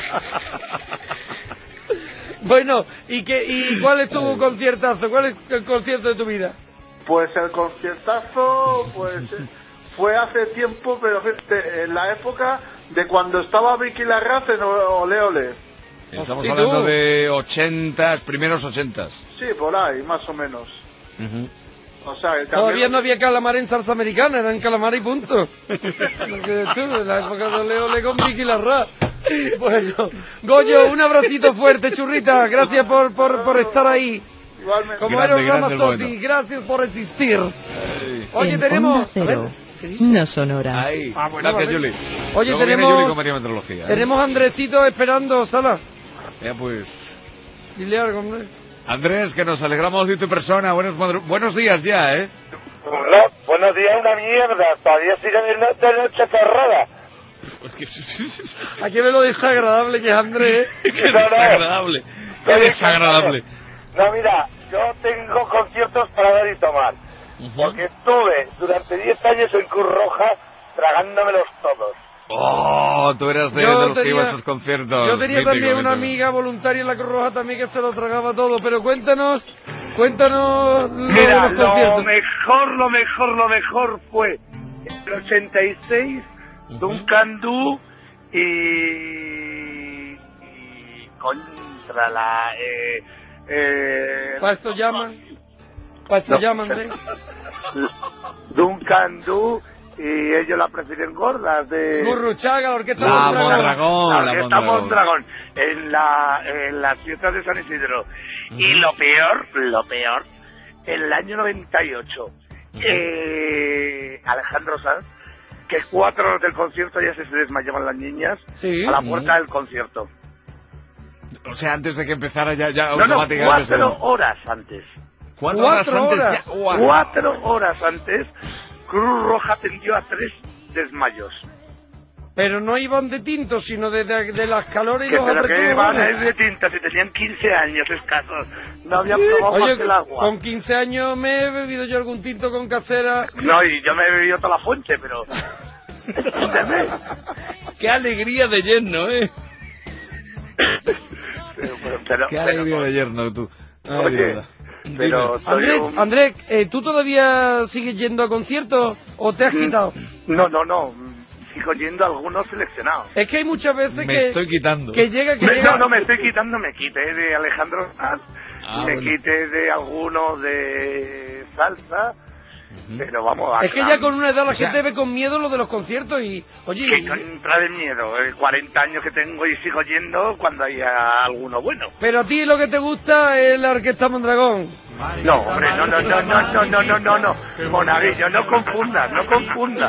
Bueno, ¿y qué, y cuál es tu conciertazo? ¿Cuál es el concierto de tu vida? Pues el conciertazo, pues fue hace tiempo, pero fíjate, en la época de cuando estaba Vicky Larraz en Ole Ole. Estamos ¿Y hablando tú? de ochentas, primeros ochentas. Sí, por ahí, más o menos. O sea, el Todavía también- no había calamar en salsa americana, eran calamar y punto. Lo que tú, en la época de Ole Ole con Vicky Larraz. Bueno, Goyo, un abracito fuerte, churrita. Gracias por, por, por estar ahí. Igualmente. Como Grande, Eros grande el Ramazzotti, bueno. gracias por existir. Oye, En tenemos... Onda Cero, a ver, ¿qué dice? no son horas. Ahí. Ah, bueno, Gracias, vale. Juli. Oye, Luego viene tenemos- Juli con Mariometrología, ¿eh? Tenemos a Andresito esperando, Sala. Ya pues. Dile algo, hombre. Andrés, que nos alegramos de tu persona. Buenos, madru- buenos días ya, ¿eh? No, buenos días, una mierda. Todavía sigue de noche, noche cerrada. Aquí ve lo desagradable que es Andrés. ¿eh? Qué desagradable. Qué desagradable. No, mira, yo tengo conciertos para dar y tomar. Porque estuve durante diez años en Cruz Roja tragándomelos todos. Oh, tú eras de, Yo de los que tenía- iba a esos conciertos. Yo tenía Mítico, también una mítico. amiga voluntaria en la Cruz Roja también que se lo tragaba todo, pero cuéntanos, cuéntanos lo de Mira, los lo conciertos. mejor, lo mejor, lo mejor fue el ochenta y seis, Duncan Du y, y contra la... Eh, eh, Para esto llaman, para esto No. llaman, Andrés. Duncan Du y ellos la prefieren gordas de... Gurruchaga, la orquesta La Mondragón. Mondragón, La la orquesta Mondragón. Mondragón en, la, en las fiestas de San Isidro. Y lo peor, lo peor, en el año noventa y ocho, eh, Alejandro Sanz, que cuatro horas del concierto ya se, se desmayaban las niñas Sí. a la puerta del concierto. O sea, antes de que empezara ya, ya No, no, automáticamente. cuatro horas antes. Cuatro horas Cuatro antes horas. ya. ¡Guau! Cuatro horas antes, Cruz Roja atendió a tres desmayos. Pero no iban de tinto, sino de, de, de las calores y Que los pero que iban a ir apreturones. de tinta si tenían quince años escasos. No habían probado más Oye, que el agua. con quince años me he bebido yo algún tinto con casera. No, y yo me he bebido toda la fuente, pero... Entiéndeme. ¡Qué alegría de yerno, eh! Pero, pero, pero, ¡Qué pero- alegría de yerno, tú! Ay, de Oye, verdad. pero soy Andrés, un- Andrés, eh, ¿tú todavía sigues yendo a conciertos o te has Mm. quitado? No, no, no. Sigo yendo a algunos seleccionados. Es que hay muchas veces Me que, estoy quitando. que llega, que Me- llega... no, no, me estoy quitando, me quité de Alejandro Sanz, Ah, me bueno. quité de algunos de salsa, pero vamos a... Es que ya con una edad la O sea- gente ve con miedo lo de los conciertos y... Oye, Que y- contra de miedo, eh, cuarenta años que tengo y sigo yendo cuando haya alguno bueno. pero a ti lo que te gusta es la orquesta Mondragón. No, hombre, no, no, no, no, no, no, no, no, no, Monaguillo, no confundas, no confundas.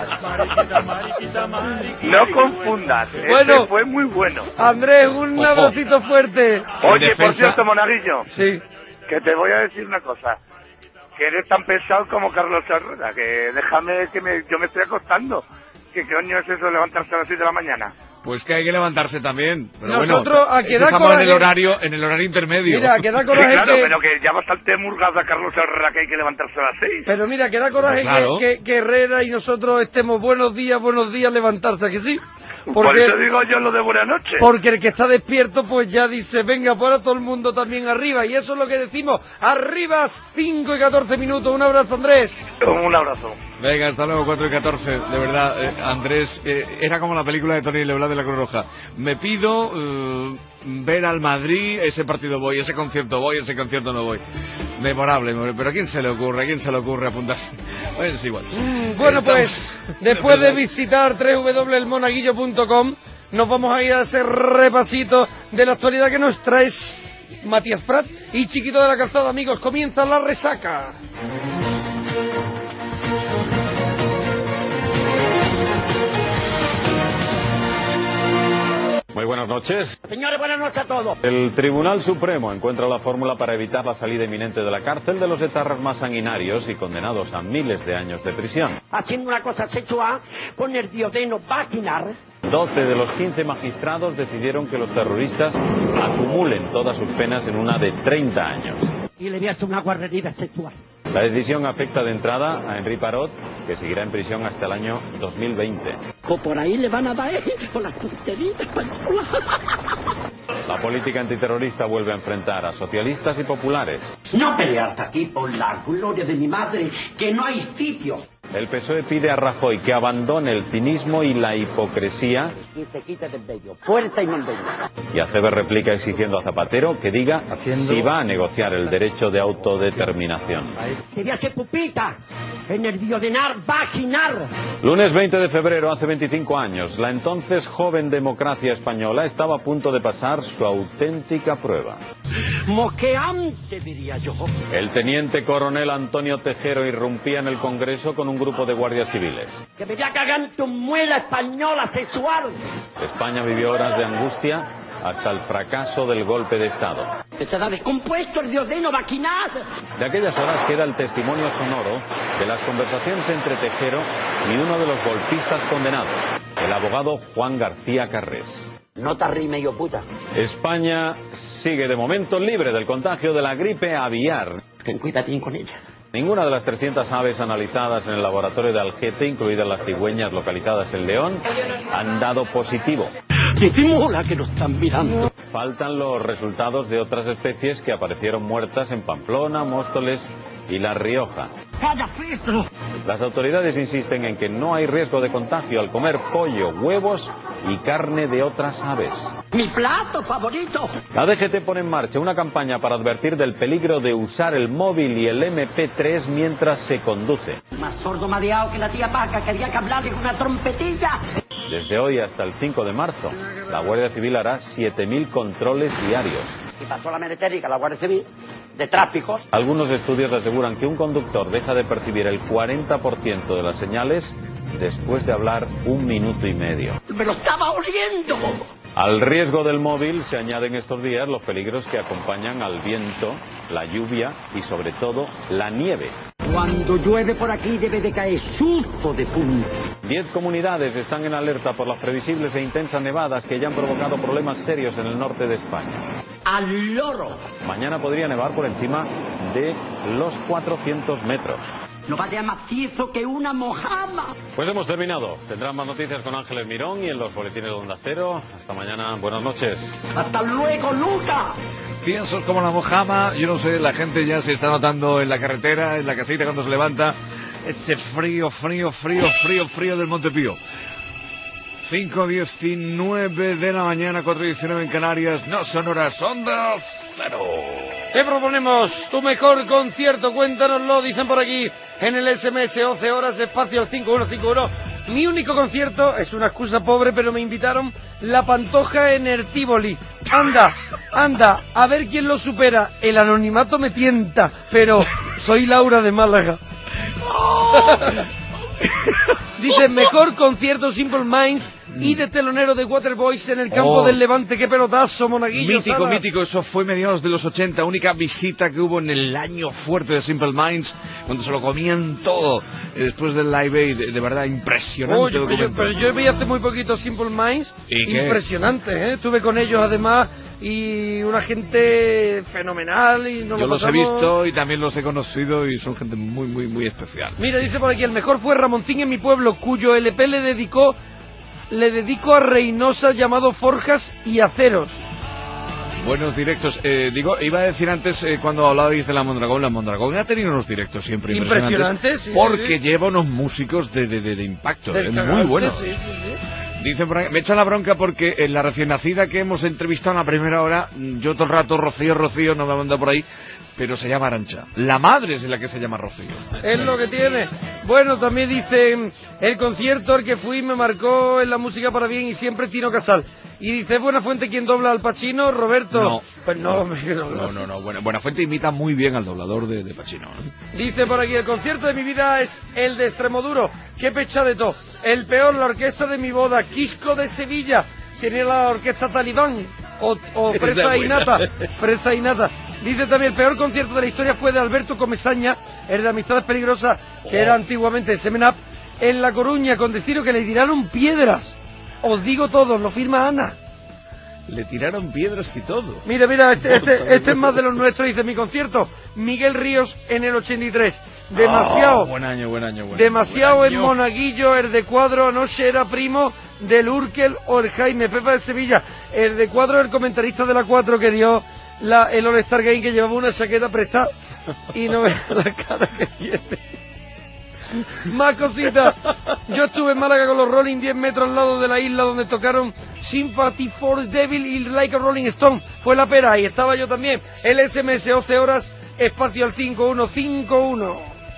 No confundas, Bueno. este fue muy bueno. Andrés, un Ojo. abracito fuerte. Oye, defensa- por cierto, Monaguillo, Sí. que te voy a decir una cosa, que eres tan pesado como Carlos Herrera, que déjame que me, yo me estoy acostando. ¿Qué coño es eso de levantarse a las seis de la mañana? Pues que hay que levantarse también. Pero Nosotros, bueno, a que da estamos en el coraje- horario, en el horario intermedio. Mira, que da Sí, coraje claro, que... pero que ya bastante murgada Carlos Herrera que hay que levantarse a las seis. Pero mira, que da coraje Claro. que, que, que Herrera y nosotros estemos buenos días, buenos días, levantarse, ¿a que sí? Por Porque, eso digo yo lo de buena noche. porque el que está despierto pues ya dice, venga, pues ahora todo el mundo también arriba. Y eso es lo que decimos, arriba, cinco y catorce minutos. Un abrazo, Andrés. Un abrazo. Venga, hasta luego, cuatro y catorce. De verdad, eh, Andrés, eh, era como la película de Tony Leblanc de la Cruz Roja. Me pido eh, ver al Madrid, ese partido voy, ese concierto voy, ese concierto no voy. Memorable, pero ¿a quién se le ocurre? ¿A quién se le ocurre apuntarse? Bueno, es igual. Mm, bueno, Estamos... pues, después de visitar doble u doble u doble u punto el monaguillo punto com, nos vamos a ir a ese repasito de la actualidad que nos trae Matías Prat y Chiquito de la Calzada. Amigos, comienza la resaca. Muy buenas noches. Señores, buenas noches a todos. El Tribunal Supremo encuentra la fórmula para evitar la salida inminente de la cárcel de los etarras más sanguinarios y condenados a miles de años de prisión. Haciendo una cosa sexual con el diodeno vaginal. doce de los quince magistrados decidieron que los terroristas acumulen todas sus penas en una de treinta años. Y le voy a hacer una guarrería sexual. La decisión afecta de entrada a Henri Parot, que seguirá en prisión hasta el año dos mil veinte. O por ahí le van a dar por la tontería española. La política antiterrorista vuelve a enfrentar a socialistas y populares. No pelearte aquí por la gloria de mi madre, que no hay sitio. El P S O E pide a Rajoy que abandone el cinismo y la hipocresía. Y te quita del medio, puerta y mandeña. Y Aceves replica exigiendo a Zapatero que diga Haciendo... si va a negociar el derecho de autodeterminación. Quería ser pupita en el biodenar vaginal. Lunes veinte de febrero, hace veinticinco años, la entonces joven democracia española estaba a punto de pasar su auténtica prueba. Mosqueante, diría yo. El teniente coronel Antonio Tejero irrumpía en el Congreso con un grupo de guardias civiles. Que me voy a cagar en tu muela española sexual. España vivió horas de angustia hasta el fracaso del golpe de Estado. Se ha descompuesto el diodeno vaginal. De aquellas horas queda el testimonio sonoro de las conversaciones entre Tejero y uno de los golpistas condenados, el abogado Juan García Carrés. No te rime, yo puta. España sigue de momento libre del contagio de la gripe aviar. Ten cuidado con ella. Ninguna de las trescientas aves analizadas en el laboratorio de Algete, incluidas las cigüeñas localizadas en León, han dado positivo. Disimula que nos están mirando. Faltan los resultados de otras especies que aparecieron muertas en Pamplona, Móstoles y La Rioja. ¡Calla, Cristo! Las autoridades insisten en que no hay riesgo de contagio al comer pollo, huevos y carne de otras aves. ¡Mi plato favorito! La D G T pone en marcha una campaña para advertir del peligro de usar el móvil y el eme pe tres mientras se conduce. Más sordo mareado que la tía Paca, quería que hablarle con una trompetilla. Desde hoy hasta el cinco de marzo, la Guardia Civil hará siete mil controles diarios. Y pasó la menetélica, la Guardia Civil, de tráficos. Algunos estudios aseguran que un conductor deja de percibir el cuarenta por ciento de las señales después de hablar un minuto y medio. ¡Me lo estaba oliendo! Al riesgo del móvil se añaden estos días los peligros que acompañan al viento, la lluvia y sobre todo la nieve. Cuando llueve por aquí debe de caer surfo de punta. Diez comunidades están en alerta por las previsibles e intensas nevadas que ya han provocado problemas serios en el norte de España. ¡Al loro! Mañana podría nevar por encima de los cuatrocientos metros. No vaya macizo que una mojama. Pues hemos terminado. Tendrán más noticias con Ángeles Mirón y en los boletines de Onda Cero. Hasta mañana. Buenas noches. ¡Hasta luego, Luca! Piensos como la mojama. Yo no sé, la gente ya se está notando en la carretera, en la casita cuando se levanta. Ese frío, frío, frío, frío, frío del Montepío. cinco diecinueve de la mañana, cuatro diecinueve en Canarias. No son horas, Onda Cero. Te proponemos tu mejor concierto, cuéntanoslo, dicen por aquí en el ese eme ese, once horas, espacio cinco uno cinco uno. Mi único concierto, es una excusa pobre, pero me invitaron La Pantoja en el Tívoli. Anda, anda, a ver quién lo supera. El anonimato me tienta, pero soy Laura de Málaga. Dice, mejor concierto Simple Minds y de telonero de Waterboys en el campo oh. del Levante. ¡Qué pelotazo, Monaguillo! Mítico, Salas. mítico. Eso fue mediados de los ochenta. Única visita que hubo en el año fuerte de Simple Minds, cuando se lo comían todo. Después del Live Aid, de, de verdad, impresionante. Oye, pero, yo, pero yo vi hace muy poquito Simple Minds. ¿Y impresionante, ¿eh? Estuve con ellos, además, y una gente fenomenal. Y nos yo lo los pasamos... he visto y también los he conocido y son gente muy, muy, muy especial. Mira, dice por aquí, el mejor fue Ramoncín en mi pueblo, cuyo ele pe le dedicó... Le dedico a Reynosa, llamado Forjas y Aceros. Buenos directos. Eh, digo, iba a decir antes, eh, cuando hablabais de la Mondragón, la Mondragón ha tenido unos directos siempre impresionantes. Impresionantes, sí, porque sí, sí. lleva unos músicos de, de, de, de impacto, Del eh, cagarse, muy buenos. sí, sí, sí. Dicen por ahí, me echan la bronca porque en la recién nacida que hemos entrevistado en la primera hora, yo todo el rato Rocío, Rocío, no me manda por ahí, pero se llama Arantxa. La madre es la que se llama Rocío. Es lo que tiene. Bueno, también dicen, el concierto al que fui me marcó en la música para bien y siempre Tino Casal. Y dice, Buenafuente, ¿quién dobla al Pacino? Roberto. No. Pues no, hombre, que no, No, no, no. Bueno, Buenafuente imita muy bien al doblador de, de Pacino, ¿eh? Dice por aquí, el concierto de mi vida es el de Extremoduro. Qué pecha de todo. El peor, la orquesta de mi boda, Quisco de Sevilla. Tenía la orquesta Talibán. O, o Fresa y Nata. Fresa y Nata. Dice también, el peor concierto de la historia fue de Alberto Comesaña, el de Amistades Peligrosas, que Oh. era antiguamente Semen Up, en La Coruña, con deciros que le tiraron piedras. Os digo todo, lo firma Ana. Le tiraron piedras y todo. Mira, mira, este, este, este es más de los nuestros, dice mi concierto. Miguel Ríos en el ochenta y tres. Demasiado. Oh, buen año, buen año, buen Demasiado buen en año. Monaguillo, el de Cuadro anoche era primo del Urkel o el Jaime Pepa de Sevilla. El de Cuadro, el comentarista de la cuatro que dio la, el All-Star Game, que llevaba una chaqueta prestada y no ve la cara que tiene. Más cositas. Yo estuve en Málaga con los Rolling diez metros al lado de la isla donde tocaron Sympathy for Devil y Like a Rolling Stone. Fue la pera y estaba yo también. El S M S once horas, espacio al cinco uno cinco uno.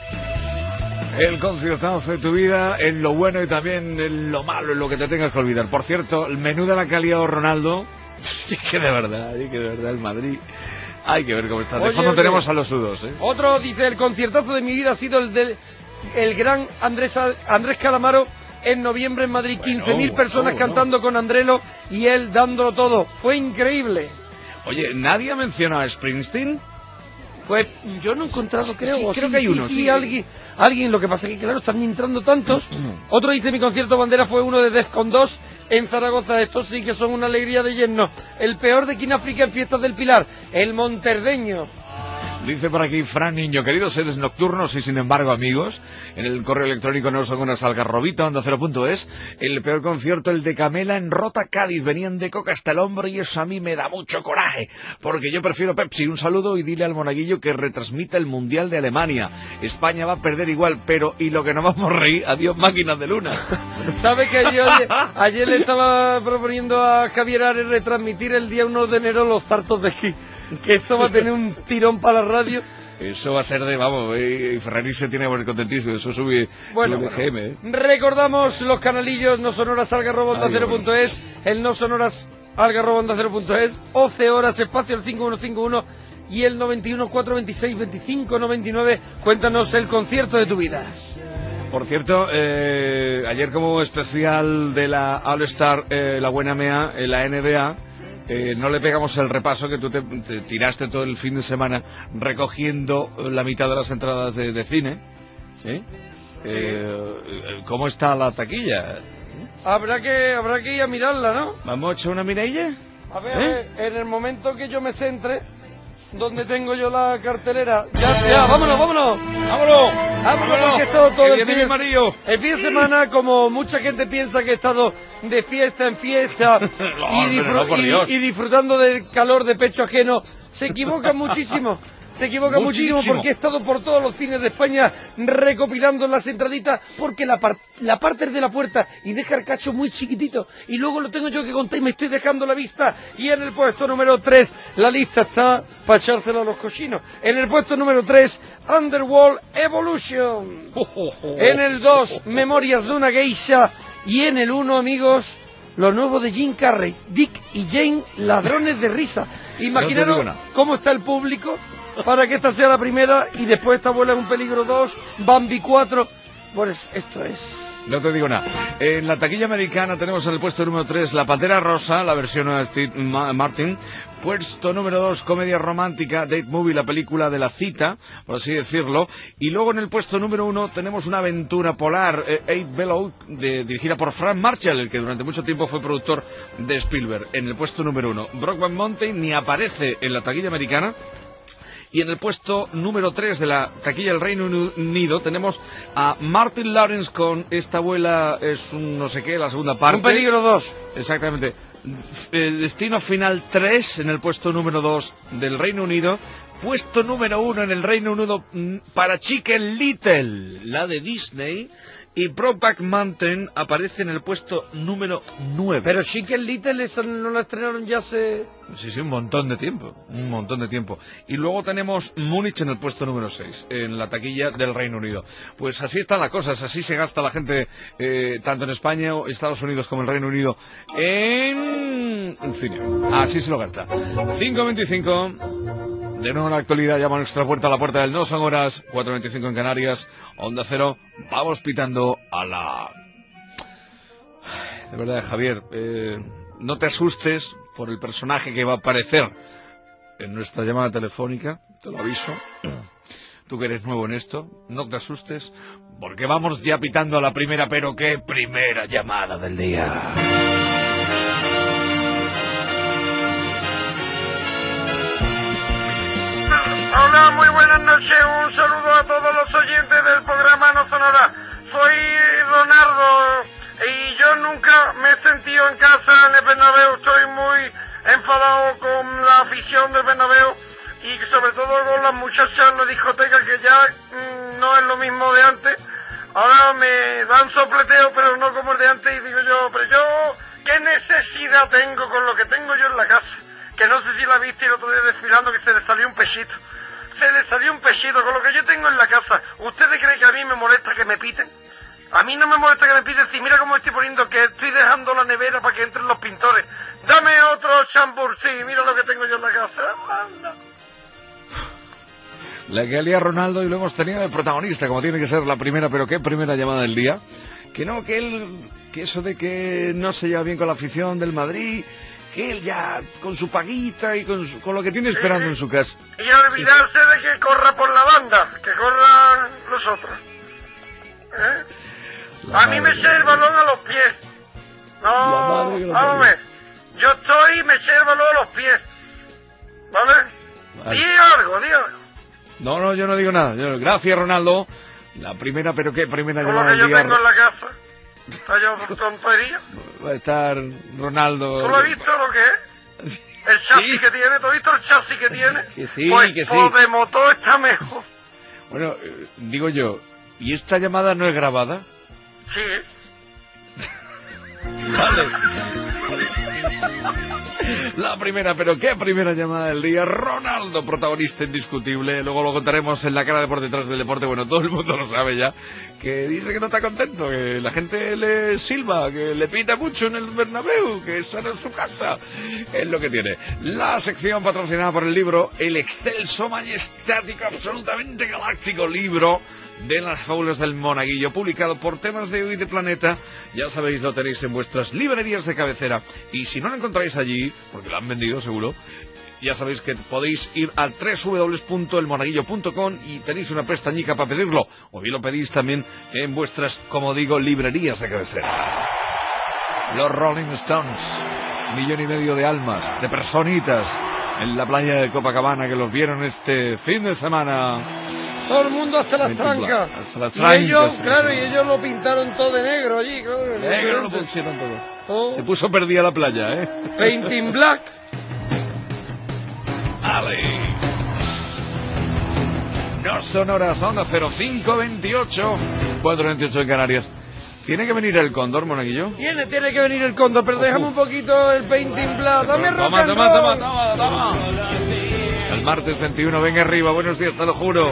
El conciertazo de tu vida, en lo bueno y también en lo malo, en lo que te tengas que olvidar. Por cierto, el menú de la calidad de Ronaldo, sí que de verdad, sí que de verdad el Madrid. Hay que ver cómo está. De Oye, fondo oye. tenemos a los sudos, ¿eh? Otro dice, el conciertazo de mi vida ha sido el del el gran Andrés Andrés Calamaro en noviembre en Madrid. quince mil bueno, personas bueno. cantando con Andrelo y él dándolo todo. Fue increíble. Oye, ¿nadie ha mencionado a Springsteen? Pues yo no he encontrado, creo. sí, o creo sí, que hay sí, uno, sí, sí. alguien, alguien, lo que pasa es que claro, están entrando tantos. Otro dice, mi concierto bandera fue uno de Defcon dos en Zaragoza. Estos sí que son una alegría de lleno. El peor de Kináfrica en Fiestas del Pilar, el monterdeño. Dice por aquí Fran Niño, queridos seres nocturnos y sin embargo amigos, en el correo electrónico no son unas algarrobita, onda cero punto es, el peor concierto, el de Camela en Rota, Cádiz, venían de coca hasta el hombro y eso a mí me da mucho coraje, porque yo prefiero Pepsi. Un saludo y dile al monaguillo que retransmita el Mundial de Alemania. España va a perder igual, pero y lo que no vamos a reír, adiós máquinas de luna. ¿Sabes que yo ayer, ayer le estaba proponiendo a Javier Ares retransmitir el día uno de enero los tartos de esquí? Que eso va a tener un tirón para la radio. Eso va a ser de, vamos, eh, y Ferrari se tiene que poner contentísimo, eso sube, Bueno, sube bueno. G M, ¿eh? Recordamos los canalillos no sonoras algarroba onda Ay, cero bueno. punto es, el no sonoras algarroba onda cero punto es, once horas, espacio el cinco uno cinco uno y el noventa y uno cuatro veintiséis veinticinco noventa y nueve. Cuéntanos el concierto de tu vida. Por cierto, eh, ayer como especial de la All-Star, eh, la buena M E A, en la N B A, eh, no le pegamos el repaso que tú te, te tiraste todo el fin de semana recogiendo la mitad de las entradas de, de cine. ¿eh? Eh, ¿Cómo está la taquilla? Habrá que habrá que ir a mirarla, ¿no? ¿Vamos a echar una miradilla? A ver, ¿Eh? a ver, en el momento que yo me centre, donde tengo yo la cartelera, ya, ya, vámonos, vámonos, vámonos, vámonos, porque he estado todo que el viene fin, mi marido. el fin de semana, como mucha gente piensa que he estado de fiesta en fiesta y, hombre, disfru- no, por y- Dios. y disfrutando del calor de pecho ajeno, se equivocan muchísimo. Se equivoca muchísimo. Muchísimo. Porque he estado por todos los cines de España recopilando las entraditas, porque la, par- la parte es de la puerta y deja el cacho muy chiquitito y luego lo tengo yo que contar y me estoy dejando la vista. Y en el puesto número tres, la lista está para echársela a los cochinos. En el puesto número tres, Underworld Evolution. En el dos, Memorias de una geisha. Y en el uno, amigos, lo nuevo de Jim Carrey, Dick y Jane, ladrones de risa. Imaginaros No te digo nada. cómo está el público para que esta sea la primera y después esta Abuela es un peligro dos, Bambi cuatro. Pues esto es... No te digo nada. En la taquilla americana tenemos en el puesto número tres La Pantera Rosa, la versión de Steve Ma- Martin. Puesto número dos, comedia romántica, Date Movie, la película de la cita, por así decirlo. Y luego en el puesto número uno tenemos una aventura polar, eh, Eight Below, de, dirigida por Frank Marshall, el que durante mucho tiempo fue productor de Spielberg. En el puesto número uno, Brokeback Mountain ni aparece en la taquilla americana. Y en el puesto número tres de la taquilla del Reino Unido tenemos a Martin Lawrence con Esta abuela es un no sé qué, la segunda parte. Un peligro dos. Exactamente. Destino Final tres en el puesto número dos del Reino Unido. Puesto número uno en el Reino Unido para Chicken Little, la de Disney. Y Brokeback Mountain aparece en el puesto número nueve. Pero Chicken Little, eso no lo estrenaron ya hace... Sí, sí, un montón de tiempo, un montón de tiempo. Y luego tenemos Múnich en el puesto número seis, en la taquilla del Reino Unido. Pues así están las cosas, así se gasta la gente, eh, tanto en España, Estados Unidos como el Reino Unido, en... en cine. Así se lo gasta. cinco veinticinco... De nuevo en la actualidad, llama a nuestra puerta, a la puerta del No Son Horas, cuatro veinticinco en Canarias, Onda Cero, vamos pitando a la... De verdad, Javier, eh, no te asustes por el personaje que va a aparecer en nuestra llamada telefónica, te lo aviso. Tú que eres nuevo en esto, no te asustes, porque vamos ya pitando a la primera, pero qué primera llamada del día. Hola, muy buenas noches, un saludo a todos los oyentes del programa No Sonora. Soy Ronaldo y yo nunca me he sentido en casa en el Bernabéu. Estoy muy enfadado con la afición del Bernabéu y sobre todo con las muchachas en la discoteca, que ya mmm, no es lo mismo de antes. Ahora me dan sopleteo, pero no como el de antes, y digo yo, pero yo, ¿qué necesidad tengo con lo que tengo yo en la casa? Que no sé si la viste el otro día desfilando, que se le salió un pechito. Se le salió un pechito con lo que yo tengo en la casa. ¿Ustedes creen que a mí me molesta que me piten? A mí no me molesta que me piten. Si mira cómo estoy poniendo, que estoy dejando la nevera para que entren los pintores. Dame otro chambur, sí, mira lo que tengo yo en la casa. Anda. La que alía Ronaldo, y lo hemos tenido de protagonista, como tiene que ser la primera, pero qué primera llamada del día. Que no, que él, que eso de que no se lleva bien con la afición del Madrid, que él ya con su paguita y con, su, con lo que tiene esperando sí, en su casa. Y olvidarse de que corra por la banda, que corran los otros. ¿Eh? A mí me eché el balón a los pies. No, vamos a ver. Yo estoy y me eché el balón a los pies. ¿Vale? Vale. Di algo, di algo. No, no, yo no digo nada. Yo, gracias, Ronaldo. La primera, pero qué primera con llamada lo que del yo día. Tengo en la casa. ¿Está yo tontería? Va a estar Ronaldo. ¿Tú lo has visto lo que es? El chasis sí. que tiene, ¿tú has visto el chasis que tiene? Que sí, pues, que sí. Pues de motor está mejor. Bueno, eh, digo yo, ¿y esta llamada no es grabada? Sí. Vale. La primera, pero qué primera llamada del día. Ronaldo, protagonista indiscutible. Luego lo contaremos en la cara de por detrás del deporte. Bueno, todo el mundo lo sabe ya. Que dice que no está contento, que la gente le silba, que le pita mucho en el Bernabéu, que está en su casa. Es lo que tiene. La sección patrocinada por el libro El excelso, majestático, absolutamente galáctico libro de las fábulas del Monaguillo, publicado por Temas de Hoy de Planeta. Ya sabéis, lo tenéis en vuestras librerías de cabecera. Y si no lo encontráis allí, porque lo han vendido seguro, ya sabéis que podéis ir al doble u doble u doble u punto el monaguillo punto com y tenéis una pestañica para pedirlo. O bien lo pedís también en vuestras, como digo, librerías de cabecera. Los Rolling Stones, millón y medio de almas, de personitas, en la playa de Copacabana, que los vieron este fin de semana. Todo el mundo hasta las trancas. Hasta las y trancas. ellos, claro, y ellos lo pintaron todo de negro allí, claro. Negro lo pusieron todo. Oh. Se puso perdida la playa, ¿eh? Painting black. Ale. No son horas, Onda Cero, cinco veintiocho, cuatro veintiocho en Canarias. ¿Tiene que venir el cóndor, Monaguillo? Tiene, tiene que venir el cóndor, pero déjame un poquito el painting black. Dame rock toma, and toma, roll. toma, toma, toma. El martes veintiuno, venga arriba, buenos días, te lo juro.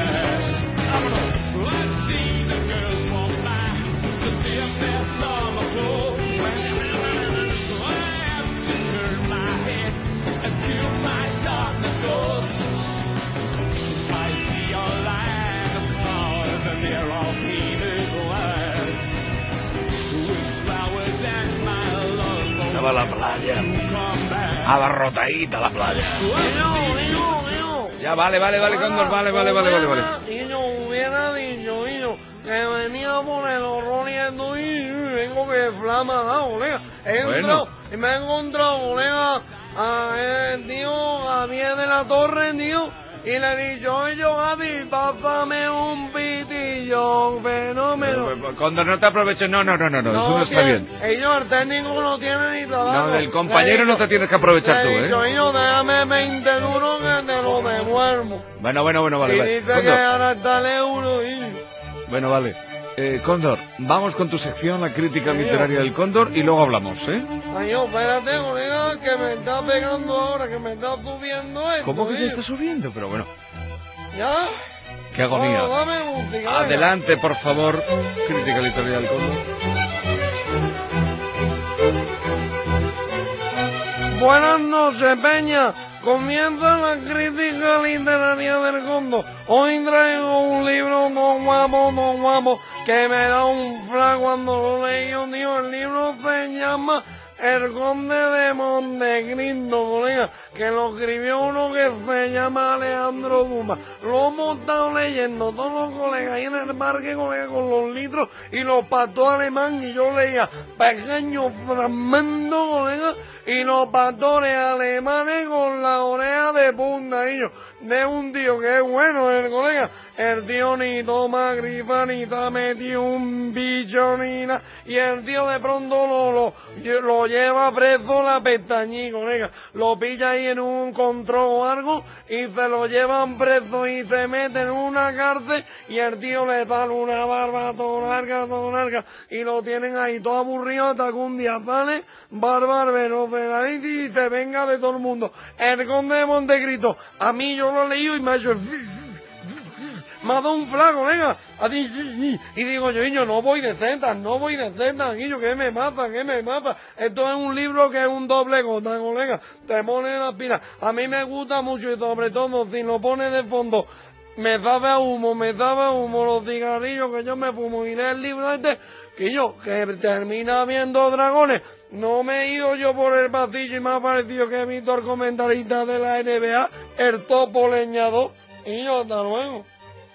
A la playa, abarrotadita la playa. Ya vale, vale, vale, Cóndor, vale, vale, vale, vale, vale. Niño, hubiera dicho, niño, que venía por el horror y vengo que flama, colega. He entrado y me he encontrado, colega, a el tío Javier de la Torre, tío, y le he dicho, oye, Javi, pásame un pitillo, fenómeno. Cóndor, no te aproveches, no, no, no, no, no, eso no está bien. Ellos, el técnico no tiene ni trabajo. No, del compañero no te tienes que aprovechar tú, Le he dicho, ¿eh? yo, déjame veinte duros que te lo devuelvo. Bueno, bueno, bueno, vale, y vale. dice que Cóndor. ahora está el euro y... Bueno, vale. Eh, Cóndor, vamos con tu sección, la crítica literaria del Cóndor, y luego hablamos, ¿eh? Ay, yo, espérate, colega, que me está pegando ahora, que me está subiendo esto. ¿Cómo que te tío. está subiendo? Pero bueno, ¿Ya? qué agonía. Oh, dame música, venga. Adelante, por favor, crítica literaria del Cóndor. Buenas noches, Peña. Comienza la crítica literaria del Cóndor. Hoy traigo un libro no guapo, no guapo, que me da un fla cuando lo leí. Yo digo, el libro se llama El Conde de Montecristo, colega, que lo escribió uno que se llama Alejandro Dumas. Lo hemos estado leyendo todos los colegas ahí en el parque, colega, con los litros y los patos alemán, y yo leía pequeños fragmentos, colega, y los pastores alemanes con la oreja de punta, y yo, de un tío que es bueno, el colega. El tío ni toma gripa, ni te ha metido un bicho, ni nada. Y el tío de pronto lo, lo, lo lleva preso la pestañí, colega. Lo pilla ahí en un control o algo y se lo llevan preso y se mete en una cárcel y el tío le da una barba todo larga, todo larga. Y lo tienen ahí todo aburrido hasta que un día sale barbarbero, pegadito y se venga de todo el mundo. El Conde de Montecristo. A mí yo lo he leído y me ha hecho... Me ha dado un flaco, venga. Y digo yo, niño, no voy de setas, no voy de setas, niño, que me mata, que me mata. Esto es un libro que es un doble gota, colega. Te pone las pilas. A mí me gusta mucho y sobre todo si lo pones de fondo, me sabe a humo, me sabe a humo los cigarrillos que yo me fumo y leo el libro este, que yo, que termina viendo dragones. No me he ido yo por el pasillo y me ha parecido que he visto al comentarista de la N B A, el topo leñador. Y yo, hasta luego.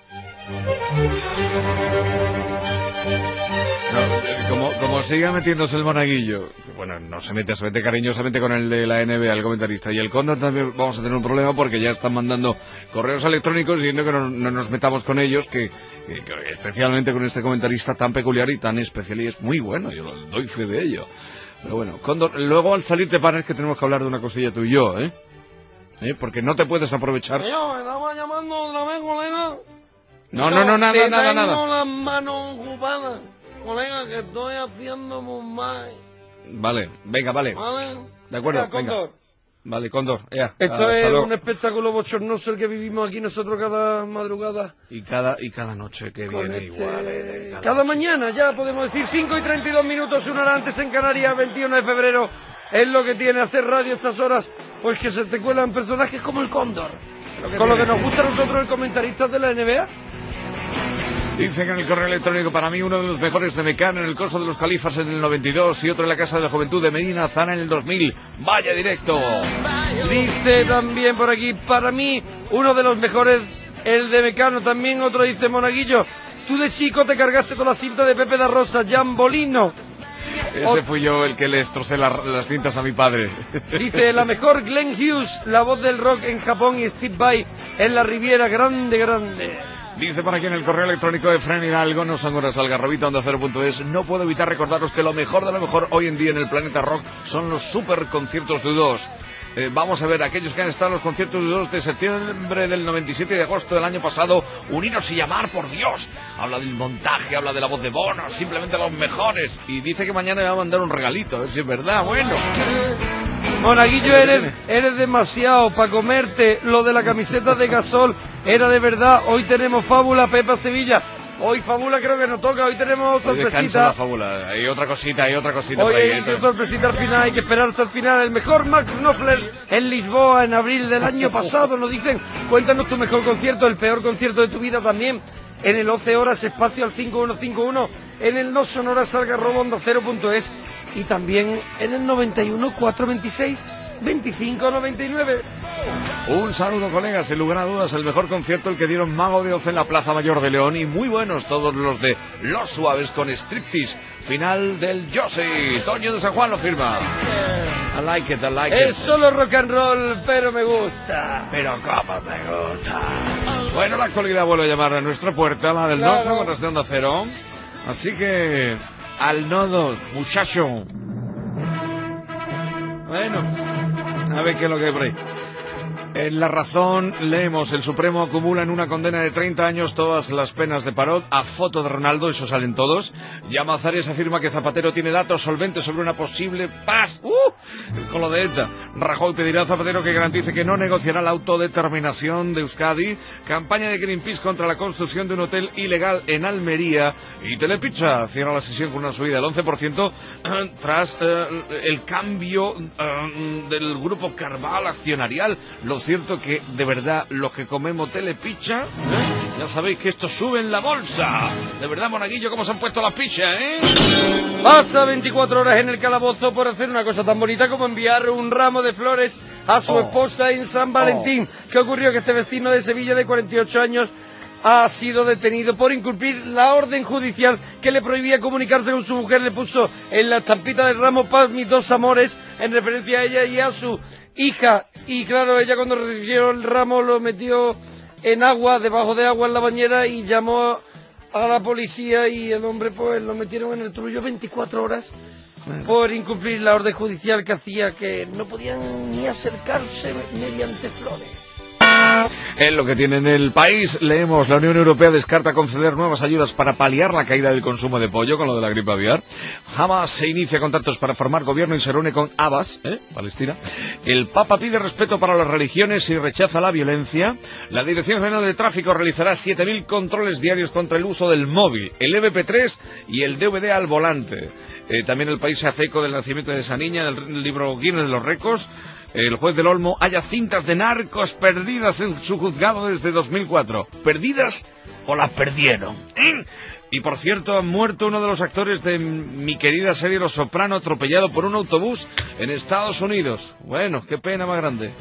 No, como, como siga metiéndose el monaguillo, bueno, no se mete, se mete cariñosamente con el de la N B A, el comentarista, y el Cóndor también vamos a tener un problema porque ya están mandando correos electrónicos diciendo que no, no nos metamos con ellos, que, que, que especialmente con este comentarista tan peculiar y tan especial, y es muy bueno, yo doy fe de ello. Pero bueno, Cóndor, luego al salir te pares que tenemos que hablar de una cosilla tú y yo, ¿eh? ¿Eh? Porque no te puedes aprovechar. Yo, me estaba llamando otra vez, colega. No, no, no, nada, te nada, nada. tengo las manos ocupadas, colega, que estoy haciendo un mal. Vale, venga, vale. ¿Vale? De acuerdo, Venga, venga. Cóndor. Vale, Cóndor, ya. Esto hasta es luego. un espectáculo bochornoso el que vivimos aquí nosotros cada madrugada. Y cada, y cada noche que Con viene este- igual. eh, Cada, cada noche. mañana, ya podemos decir, cinco y treinta y dos minutos, una hora antes en Canarias, veintiuno de febrero. Es lo que tiene hacer radio estas horas, pues que se te cuelan personajes como el Cóndor. Lo que Con lo que tiene. nos gusta a nosotros el comentarista de la N B A. Dicen en el correo electrónico, para mí uno de los mejores de Mecano en el Coso de los Califas en el noventa y dos y otro en la Casa de la Juventud de Medina Zana en el dos mil. ¡Vaya directo! Dice también por aquí, para mí, uno de los mejores, el de Mecano. También otro dice, Monaguillo, tú de chico te cargaste con la cinta de Pepe da Rosa, Jambolino. Ese fui yo el que le destrocé la- las cintas a mi padre. Dice, la mejor Glenn Hughes, la voz del rock en Japón, y Steve Vai en la Riviera, grande, grande. Dice por aquí en el correo electrónico de Fran Hidalgo, no son horas algarrobita, onda cero punto es. No puedo evitar recordaros que lo mejor de lo mejor hoy en día en el planeta rock son los super conciertos de U dos. Eh, vamos a ver, aquellos que han estado en los conciertos de U dos de septiembre del noventa y siete y de agosto del año pasado, uniros y llamar, por Dios. Habla del montaje, habla de la voz de Bono, simplemente los mejores. Y dice que mañana me va a mandar un regalito, a ver si es verdad, bueno. Monaguillo, eres, eres demasiado para comerte. Lo de la camiseta de Gasol era de verdad. Hoy tenemos fábula, Pepa Sevilla. Hoy fábula creo que nos toca. Hoy tenemos Hoy descansa la sorpresita. fábula, hay otra cosita, hay otra cosita Hoy por ahí. hay entonces- sorpresita al final. Hay que esperar hasta el final. El mejor Max Knopfler en Lisboa en abril del año pasado. Nos dicen, cuéntanos tu mejor concierto, el peor concierto de tu vida también. En el once horas espacio al cinco uno cinco uno. En el no sonoras algarrobo onda cero punto es. Y también en el noventa y uno cuatrocientos veintiséis veinticinco noventa y nueve. Un saludo, colegas, sin lugar a dudas el mejor concierto el que dieron Mago de Oz en la Plaza Mayor de León, y muy buenos todos los de Los Suaves con Striptease, final del Yossi. Toño de San Juan lo firma. I like it, I like it. Es solo rock and roll, pero me gusta. Pero cómo me gusta. Bueno, la actualidad vuelve a llamar a nuestra puerta, la del Claro. Nodo, con de Onda Cero. Así que, al Nodo, muchacho. Bueno, a ver qué es lo que hay por ahí. En La Razón leemos: el Supremo acumula en una condena de treinta años todas las penas de Parot. A foto de Ronaldo, eso salen todos. Llamazares afirma que Zapatero tiene datos solventes sobre una posible paz. ¡Uh! Con lo de ETA. Rajoy pedirá a Zapatero que garantice que no negociará la autodeterminación de Euskadi. Campaña de Greenpeace contra la construcción de un hotel ilegal en Almería. Y Telepizza cierra la sesión con una subida del once por ciento tras eh, el cambio eh, del grupo Carval accionarial. Lo cierto que, de verdad, los que comemos Telepizza, ¿eh? Ya sabéis que esto sube en la bolsa. De verdad, monaguillo, cómo se han puesto las pizzas, ¿eh? Pasa veinticuatro horas en el calabozo por hacer una cosa tan bonita como enviar un ramo de flores a su Oh. esposa en San Valentín. ¿Qué ocurrió? Que este vecino de Sevilla de cuarenta y ocho años ha sido detenido por incumplir la orden judicial que le prohibía comunicarse con su mujer. Le puso en la estampita del ramo "Paz, mis dos amores", en referencia a ella y a su hija. Y claro, ella cuando recibió el ramo lo metió en agua, debajo de agua en la bañera, y llamó a la policía, y el hombre pues lo metieron en el trullo veinticuatro horas por incumplir la orden judicial que hacía que no podían ni acercarse mediante flores. En lo que tiene en el país, leemos: la Unión Europea descarta conceder nuevas ayudas para paliar la caída del consumo de pollo con lo de la gripe aviar. Hamas se inicia contactos para formar gobierno y se reúne con Abbas, ¿eh? Palestina. El Papa pide respeto para las religiones y rechaza la violencia. La Dirección General de Tráfico realizará siete mil controles diarios contra el uso del móvil, el E V P tres y el D V D al volante. Eh, también el país se hace eco del nacimiento de esa niña, del libro Guinness de los récords. El juez del Olmo halla cintas de narcos perdidas en su juzgado desde dos mil cuatro. ¿Perdidas o las perdieron? ¿Eh? Y por cierto, ha muerto uno de los actores de mi querida serie Los Soprano, atropellado por un autobús en Estados Unidos. Bueno, qué pena más grande.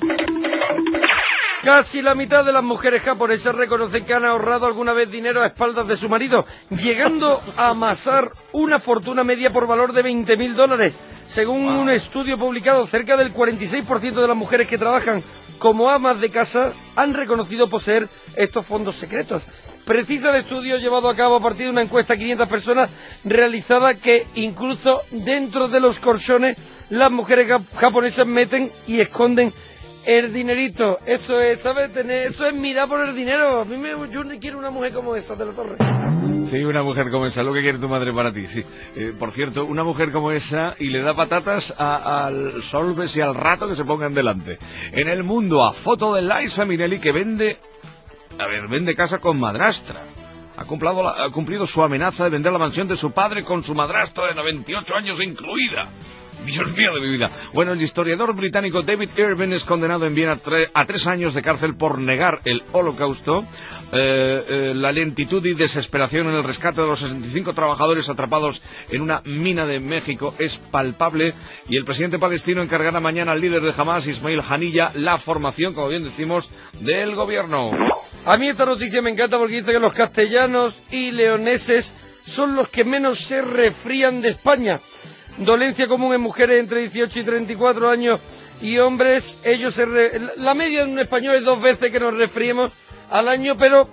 Casi la mitad de las mujeres japonesas reconocen que han ahorrado alguna vez dinero a espaldas de su marido, llegando a amasar una fortuna media por valor de veinte mil dólares. Según wow. un estudio publicado, cerca del cuarenta y seis por ciento de las mujeres que trabajan como amas de casa han reconocido poseer estos fondos secretos. Precisa el estudio llevado a cabo a partir de una encuesta a quinientas personas realizada, que incluso dentro de los colchones las mujeres japonesas meten y esconden el dinerito. Eso es, ¿sabes? Tener, eso es mirar por el dinero. A mí me, yo no quiero una mujer como esa de la Torre. Sí, una mujer como esa, lo que quiere tu madre para ti, sí. Eh, por cierto, una mujer como esa y le da patatas a, al Solves y al rato que se pongan delante. En El Mundo, a foto de Liza Minnelli, que vende, a ver, vende casa con madrastra. Ha cumplido, la, ha cumplido su amenaza de vender la mansión de su padre con su madrastra de noventa y ocho años incluida. Dios mío de mi vida. Bueno, el historiador británico David Irving es condenado en Viena a, tre a tres años de cárcel por negar el Holocausto. Eh, eh, la lentitud y desesperación en el rescate de los sesenta y cinco trabajadores atrapados en una mina de México es palpable, y el presidente palestino encargará mañana al líder de Hamas, Ismail Haniyeh, la formación, como bien decimos, del gobierno. A mí esta noticia me encanta porque dice que los castellanos y leoneses son los que menos se resfrían de España. Dolencia común en mujeres entre dieciocho y treinta y cuatro años y hombres. Ellos se re... La media en un español es dos veces que nos resfriemos al año, pero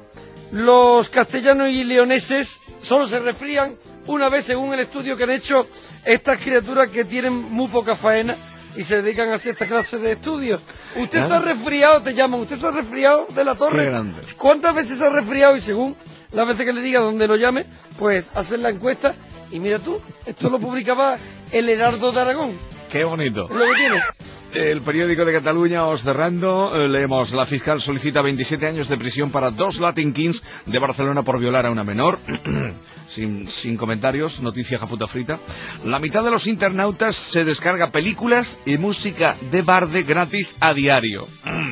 los castellanos y leoneses solo se resfrían una vez, según el estudio que han hecho estas criaturas que tienen muy poca faena y se dedican a hacer esta clase de estudios. Usted ¿Ah? se ha resfriado, te llaman, usted se ha resfriado de la Torre. ¿Cuántas veces se ha resfriado? Y según las veces que le diga donde lo llame, pues hacen la encuesta. Y mira tú, esto lo publicaba el Heraldo de Aragón. Qué bonito. Lo que tiene. El periódico de Cataluña, os cerrando, eh, leemos: la fiscal solicita veintisiete años de prisión para dos Latin Kings de Barcelona por violar a una menor. sin, sin comentarios, noticia japuta frita. La mitad de los internautas se descarga películas y música de Barde gratis a diario.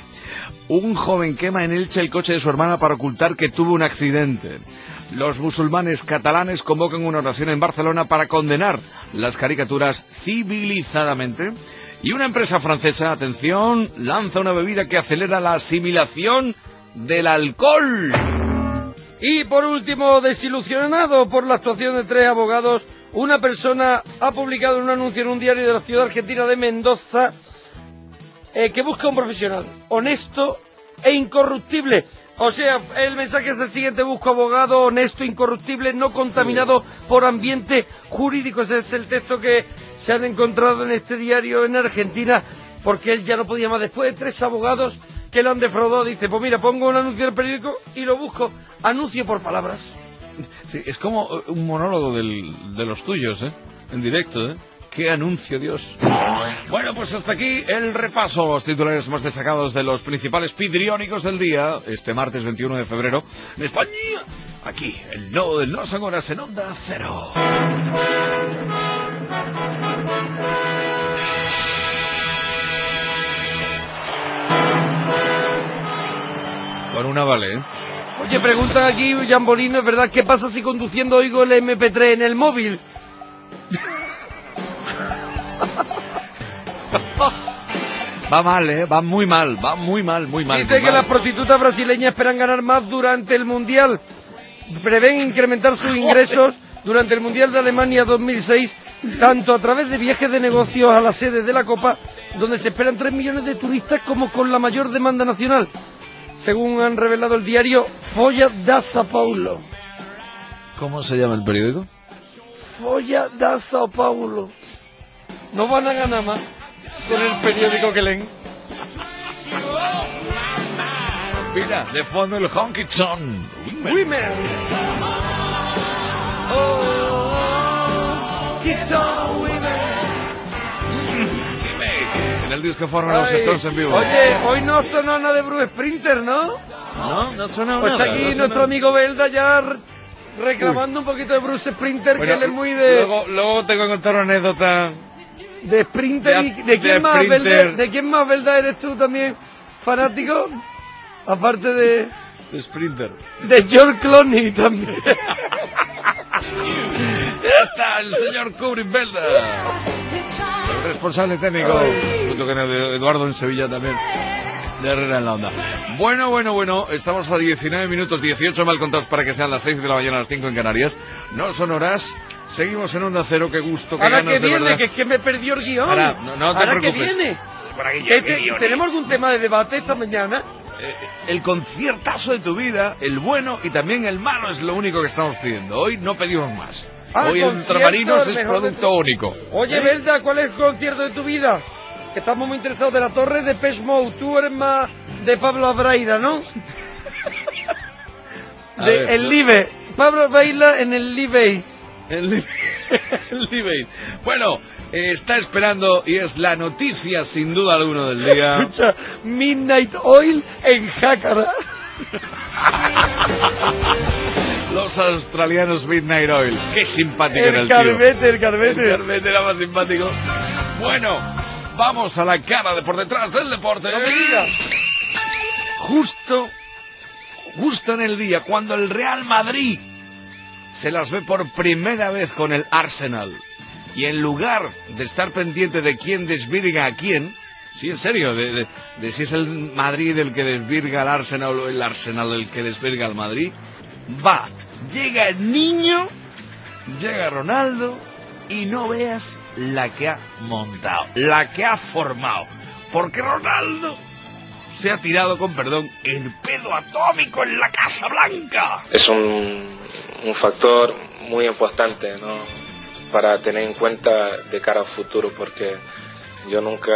Un joven quema en Elche el coche de su hermana para ocultar que tuvo un accidente. Los musulmanes catalanes convocan una oración en Barcelona para condenar las caricaturas civilizadamente. Y una empresa francesa, atención, lanza una bebida que acelera la asimilación del alcohol. Y por último, desilusionado por la actuación de tres abogados, una persona ha publicado un anuncio en un diario de la ciudad argentina de Mendoza eh, que busca un profesional honesto e incorruptible. O sea, el mensaje es el siguiente: busco abogado honesto, incorruptible, no contaminado por ambiente jurídico. Ese es el texto que se han encontrado en este diario en Argentina, porque él ya no podía más. Después de tres abogados que lo han defraudado, dice, pues mira, pongo un anuncio en el periódico y lo busco. Anuncio por palabras. Sí, es como un monólogo del, de los tuyos, ¿eh? En directo, ¿eh? ¡Qué anuncio, Dios! Bueno, pues hasta aquí el repaso, los titulares más destacados de los principales pidriónicos del día, este martes veintiuno de febrero, en España. Aquí, el no del no son horas en Onda Cero. Con una vale, ¿eh? Oye, preguntan aquí, Jambolino, ¿es verdad? ¿Qué pasa si conduciendo oigo el eme pe tres en el móvil? Va mal, ¿eh? Va muy mal, va muy mal, muy mal. Dice muy que mal. las prostitutas brasileñas esperan ganar más durante el Mundial. Prevén incrementar sus ingresos durante el Mundial de Alemania dos mil seis, tanto a través de viajes de negocios a la sede de la Copa, donde se esperan tres millones de turistas, como con la mayor demanda nacional, según han revelado el diario Folha da São Paulo. ¿Cómo se llama el periódico? Folha da São Paulo. No van a ganar más con el periódico que leen. Mira, de fondo el Honky Tonk Women. Women. Oh, Honky Tonk Women. En el disco forman los Stones en vivo. Oye, hoy no sonó nada de Bruce Springsteen, ¿no? No, no suena Pues nada. aquí no nuestro suena... amigo Belda ya reclamando Uy. un poquito de Bruce Springsteen, bueno, que él es muy de... Luego, luego tengo que contar una anécdota... De Sprinter, de, y ¿de quién, de más, Sprinter. Belda, ¿de quién más, Belda, eres tú también fanático? Aparte de... De Sprinter. De George Clooney también. Ya está, el señor Kubrick Belda. El responsable técnico, Ay. junto con Eduardo en Sevilla también. De Herrera en la Onda. Bueno, bueno, bueno, estamos a diecinueve minutos, dieciocho mal contados para que sean las seis de la mañana, las cinco en Canarias. No son horas. Seguimos en Onda Cero, qué gusto, qué Ahora ganas que de viene, verdad. que es que me perdió el guión. Ahora, no, no te Ahora preocupes. que viene. Para que ¿Qué llegue, te, ¿Tenemos algún tema de debate esta mañana? Eh, el conciertazo de tu vida, el bueno y también el malo, es lo único que estamos pidiendo. Hoy no pedimos más. Ah, Hoy el Ultramarinos es producto tu... único. Oye, ¿Eh? Belda, ¿cuál es el concierto de tu vida? Estamos muy interesados. De la Torre, de Depeche Mode. Tú eres más de Pablo Abraira, ¿no? de ver, el no... Live. Pablo baila en el Live. El Live. el Live. Bueno, eh, está esperando y es la noticia sin duda alguna del día. Escucha, Midnight Oil en Jácara. Los australianos Midnight Oil. Qué simpático el era el carbete, tío. El carbete, el carbete era más simpático. Bueno, vamos a la cara de por detrás del deporte. No me digas. Justo, justo en el día cuando el Real Madrid se las ve por primera vez con el Arsenal. Y en lugar de estar pendiente de quién desvirga a quién, sí, en serio, de, de, de si es el Madrid el que desvirga al Arsenal o el Arsenal el que desvirga al Madrid, va, llega el niño, llega Ronaldo y no veas la que ha montado, la que ha formado. Porque Ronaldo se ha tirado, con perdón, el pedo atómico en la Casa Blanca. Es un, un factor muy importante, ¿no?, para tener en cuenta de cara al futuro, porque yo nunca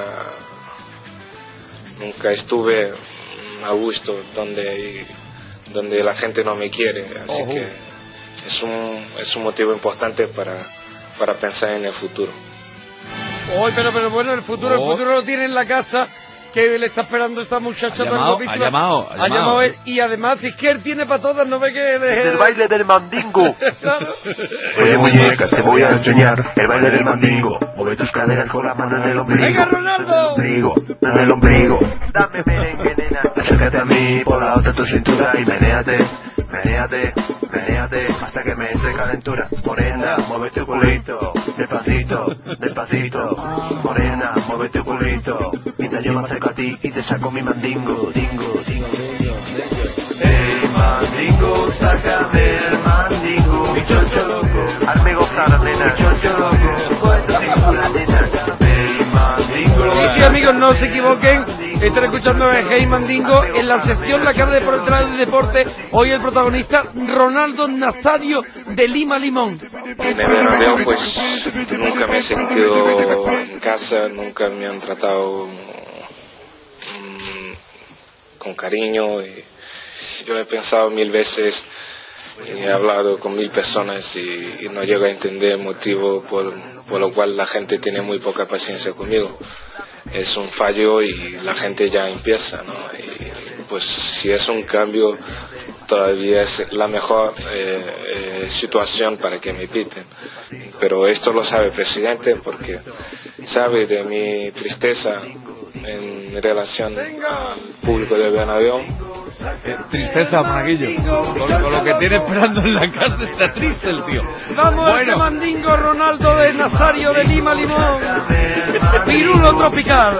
nunca estuve a gusto donde donde la gente no me quiere, así oh, que es un es un motivo importante para para pensar en el futuro. Hoy, pero pero bueno, el futuro oh. el futuro lo tiene en la casa, que le está esperando esta muchacha tan guapísima. Ha llamado, ha llamado. Ha llamado él, y además, si es que él tiene para todas, no ve que... Es el baile del mandingo. Oye, muñeca, te voy a enseñar el baile del mandingo. Mueve tus caderas con la mano en el ombligo. ¡Venga, Ronaldo! En el ombligo, en el ombligo. Dame merengue, nena. Acércate a mí por la otra tu cintura y menéate. Menéate, menéate, hasta que me entre calentura. Morena, mueve tu culito, despacito, despacito. Morena, mueve tu culito, y te llevo cerca a ti y te saco mi mandingo, dingo, dingo, dingo. Hey, mandingo, sácame el mandingo, mi chocho loco, hazme gozar, nena, mi chocho loco, cuando tengo la nena. Hey, mandingo. Y sí, amigos, no se equivoquen, están escuchando a Hey Mandingo en la sección La cara de por detrás del deporte. Hoy el protagonista, Ronaldo Nazario de Lima Limón. En el Bernabéu, pues nunca me he sentido en casa, nunca me han tratado mmm, con cariño. Y yo he pensado mil veces y he hablado con mil personas y, y no llego a entender el motivo por, por lo cual la gente tiene muy poca paciencia conmigo. Es un fallo y la gente ya empieza, ¿no? Y pues si es un cambio, todavía es la mejor eh, eh, situación para que me piten. Pero esto lo sabe el presidente porque sabe de mi tristeza en relación al público de Bernabéu. Eh, tristeza, Monaguillo. Con, con lo que tiene esperando en la casa está triste el tío. Vamos, bueno. Este Mandingo Ronaldo de Nazario de Lima Limón. Pirulo tropical.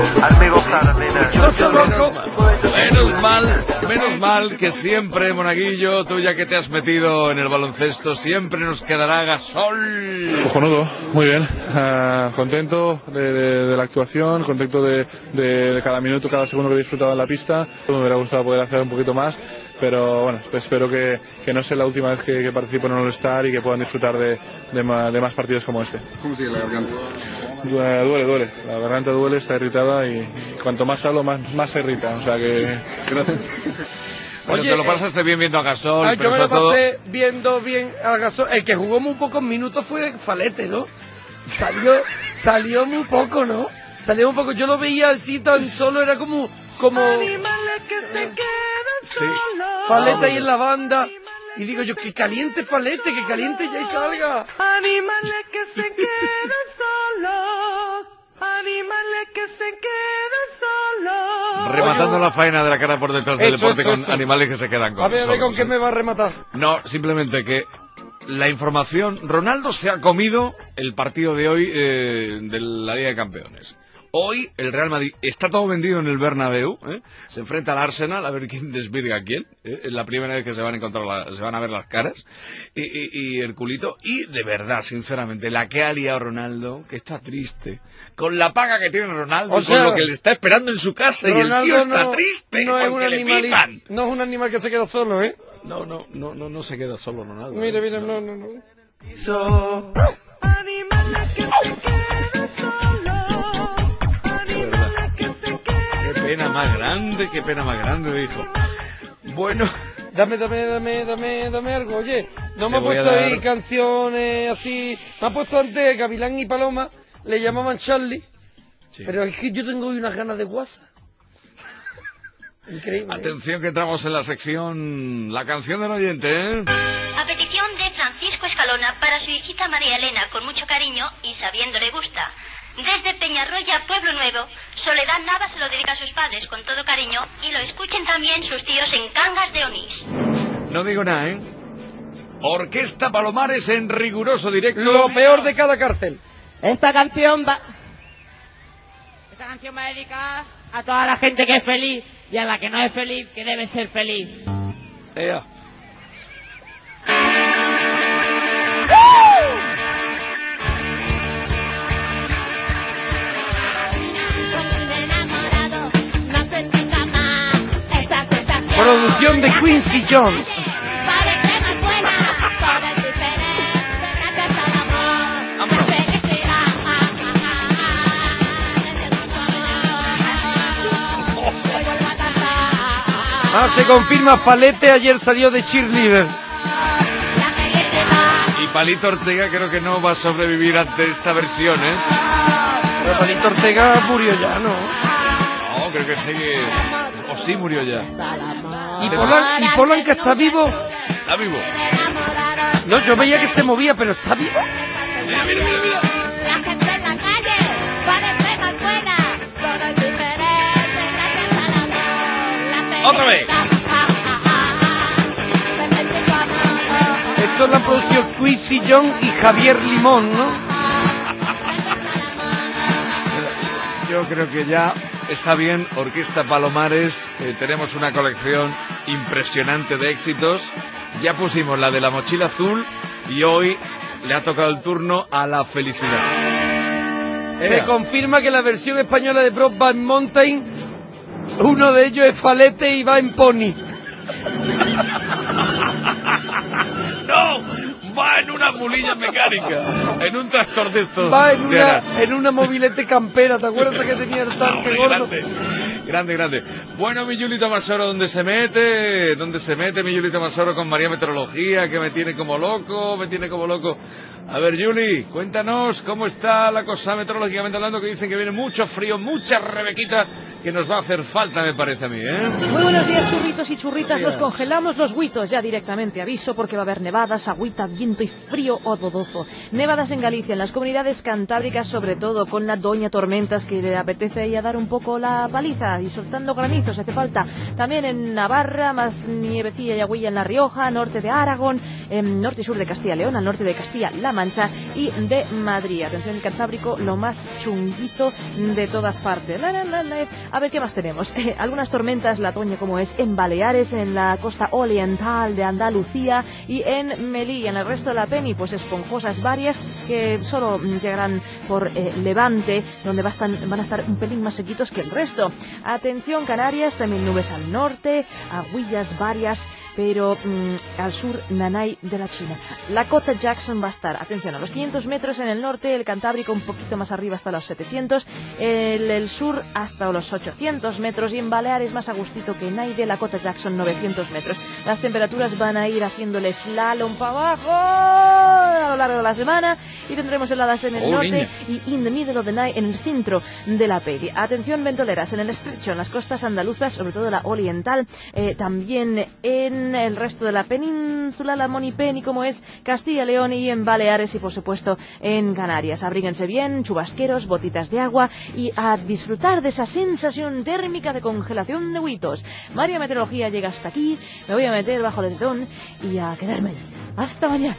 Menos mal, menos mal que siempre, Monaguillo, tú ya que te has metido en el baloncesto, siempre nos quedará Gasol. Cojonudo, muy bien. Uh, contento de, de, de la actuación, contento de, de, de cada minuto, cada segundo que he disfrutado en la pista. Me hubiera gustado poder hacer un poquito más, pero bueno, pues espero que, que no sea la última vez que, que participo en el All-Star y que puedan disfrutar de, de, más, de más partidos como este. ¿Cómo sigue la garganta? Duele, duele, la garganta duele, está irritada y cuanto más hablo más, más se irrita, o sea que... Gracias. Bueno, Oye, te lo pasaste bien viendo a Gasol, Ay, pero yo me lo sobre todo... pasé viendo bien a Gasol. El que jugó muy pocos minutos fue Falete, ¿no? Salió, salió muy poco, ¿no? Salió muy poco. Yo lo veía así tan solo, era como... como... Animales que se quedan solos. Falete ahí en la banda. Y digo yo, que caliente Falete, que caliente ya y salga. Animales que se quedan solos. Animales que se quedan solos. Rematando la faena de la cara por detrás del Eso, deporte eso, con eso. animales que se quedan con A ver, a ver, solos, ¿con qué ¿eh? me va a rematar? No, simplemente que la información... Ronaldo se ha comido el partido de hoy eh, de la Liga de Campeones. Hoy el Real Madrid está todo vendido en el Bernabéu, ¿eh? Se enfrenta al Arsenal a ver quién desvirga a quién, ¿eh? Es la primera vez que se van a encontrar, la, se van a ver las caras y, y, y el culito. Y de verdad, sinceramente, la que ha liado Ronaldo, que está triste, con la paga que tiene Ronaldo, O y sea, con lo que le está esperando en su casa, Ronaldo y el tío está no, triste no es un porque le animali- pican. No es un animal que se queda solo, ¿eh? No, no, no, no, no se queda solo Ronaldo. Mira, ¿eh? mira, no, no, no. So, animales que se quedan solos. De verdad. Qué pena más grande, qué pena más grande, dijo. Bueno, Dame, dame, dame, dame, dame algo, oye. No me Te ha voy a puesto dar- ahí canciones así. Me ha puesto antes Gavilán y Paloma, le llamaban Charlie. Pero es que yo tengo hoy unas ganas de guasa. Increíble. ¿eh? atención que entramos en la sección La canción del oyente, ¿eh? A petición de Francisco Escalona para su hijita María Elena con mucho cariño y sabiendo le gusta. Desde Peñarroya, Pueblo Nuevo, Soledad Nava se lo dedica a sus padres con todo cariño y lo escuchen también sus tíos en Cangas de Onís. No digo nada, ¿eh? Orquesta Palomares en riguroso directo. Lo peor de cada cárcel. Esta canción va... Esta canción va dedicada a toda la gente que es feliz y a la que no es feliz, que debe ser feliz. Ea. Producción de Quincy Jones. Ah, se confirma, Falete ayer salió de cheerleader. Y Palito Ortega creo que no va a sobrevivir ante esta versión, ¿eh? Pero Palito Ortega murió ya, ¿no? No, creo que sigue... O sí murió ya. ¿Y Polan, y Polan que está vivo? Está vivo. No, yo veía que se movía, pero ¿está vivo? Mira, mira, mira, mira. Otra vez. esto lo han producido Quincy Jones y Javier Limón, ¿no? Yo creo que ya está bien, Orquesta Palomares, eh, tenemos una colección impresionante de éxitos. Ya pusimos la de la mochila azul y hoy le ha tocado el turno a la felicidad. Se confirma que la versión española de Brokeback Mountain, uno de ellos es Falete y va en pony. ¡No! Va en una mulilla mecánica, en un tractor de estos. Va en de una, aras. en una mobilete campera, ¿te acuerdas que tenía el tanque Hombre, gordo? grande, grande, grande. Bueno, mi Yulito Masoro, ¿dónde se mete? ¿Dónde se mete mi Yulito Masoro con María Meteorología, que me tiene como loco, me tiene como loco? A ver, Yuli, cuéntanos cómo está la cosa meteorológicamente hablando, que dicen que viene mucho frío, mucha rebequita, que nos va a hacer falta, me parece a mí, ¿eh? Muy buenos días, churritos y churritas. Buenos Nos días. congelamos los huitos ya directamente. Aviso porque va a haber nevadas, agüita, viento y frío ododozo. Nevadas en Galicia, en las comunidades cantábricas, sobre todo con la doña Tormentas, que le apetece a ella dar un poco la paliza y soltando granizos, hace falta. También en Navarra, más nievecilla y agüilla en La Rioja, norte de Aragón, en norte y sur de Castilla y León, al norte de Castilla-La Mancha y de Madrid. Atención, el Cantábrico, lo más chunguito de todas partes. La, la, la, la. A ver, ¿qué más tenemos? Eh, algunas tormentas, la toña como es, en Baleares, en la costa oriental de Andalucía y en Melilla. En el resto de la peni, pues esponjosas varias que solo llegarán por eh, Levante, donde va a estar, van a estar un pelín más sequitos que el resto. Atención, Canarias, también nubes al norte, agüillas varias, pero mmm, al sur, Nanay de la China. La cota Jackson va a estar, atención, a los quinientos metros en el norte, el Cantábrico un poquito más arriba hasta los setecientos, el, el sur hasta los ochocientos metros y en Baleares más a gustito que Naide, la cota Jackson novecientos metros. Las temperaturas van a ir haciéndole slalom para abajo a lo largo de la semana y tendremos heladas en el Oh, norte niña. y in the middle of the night en el centro de la peli. Atención, ventoleras en el estrecho, en las costas andaluzas, sobre todo la oriental, eh, también en el resto de la península, la Monipen y como es Castilla y León y en Baleares y por supuesto en Canarias. Abríguense bien, chubasqueros, botitas de agua y a disfrutar de esa sensación térmica de congelación de huitos. María Meteorología llega hasta aquí, me voy a meter bajo el edredón y a quedarme allí. Hasta mañana.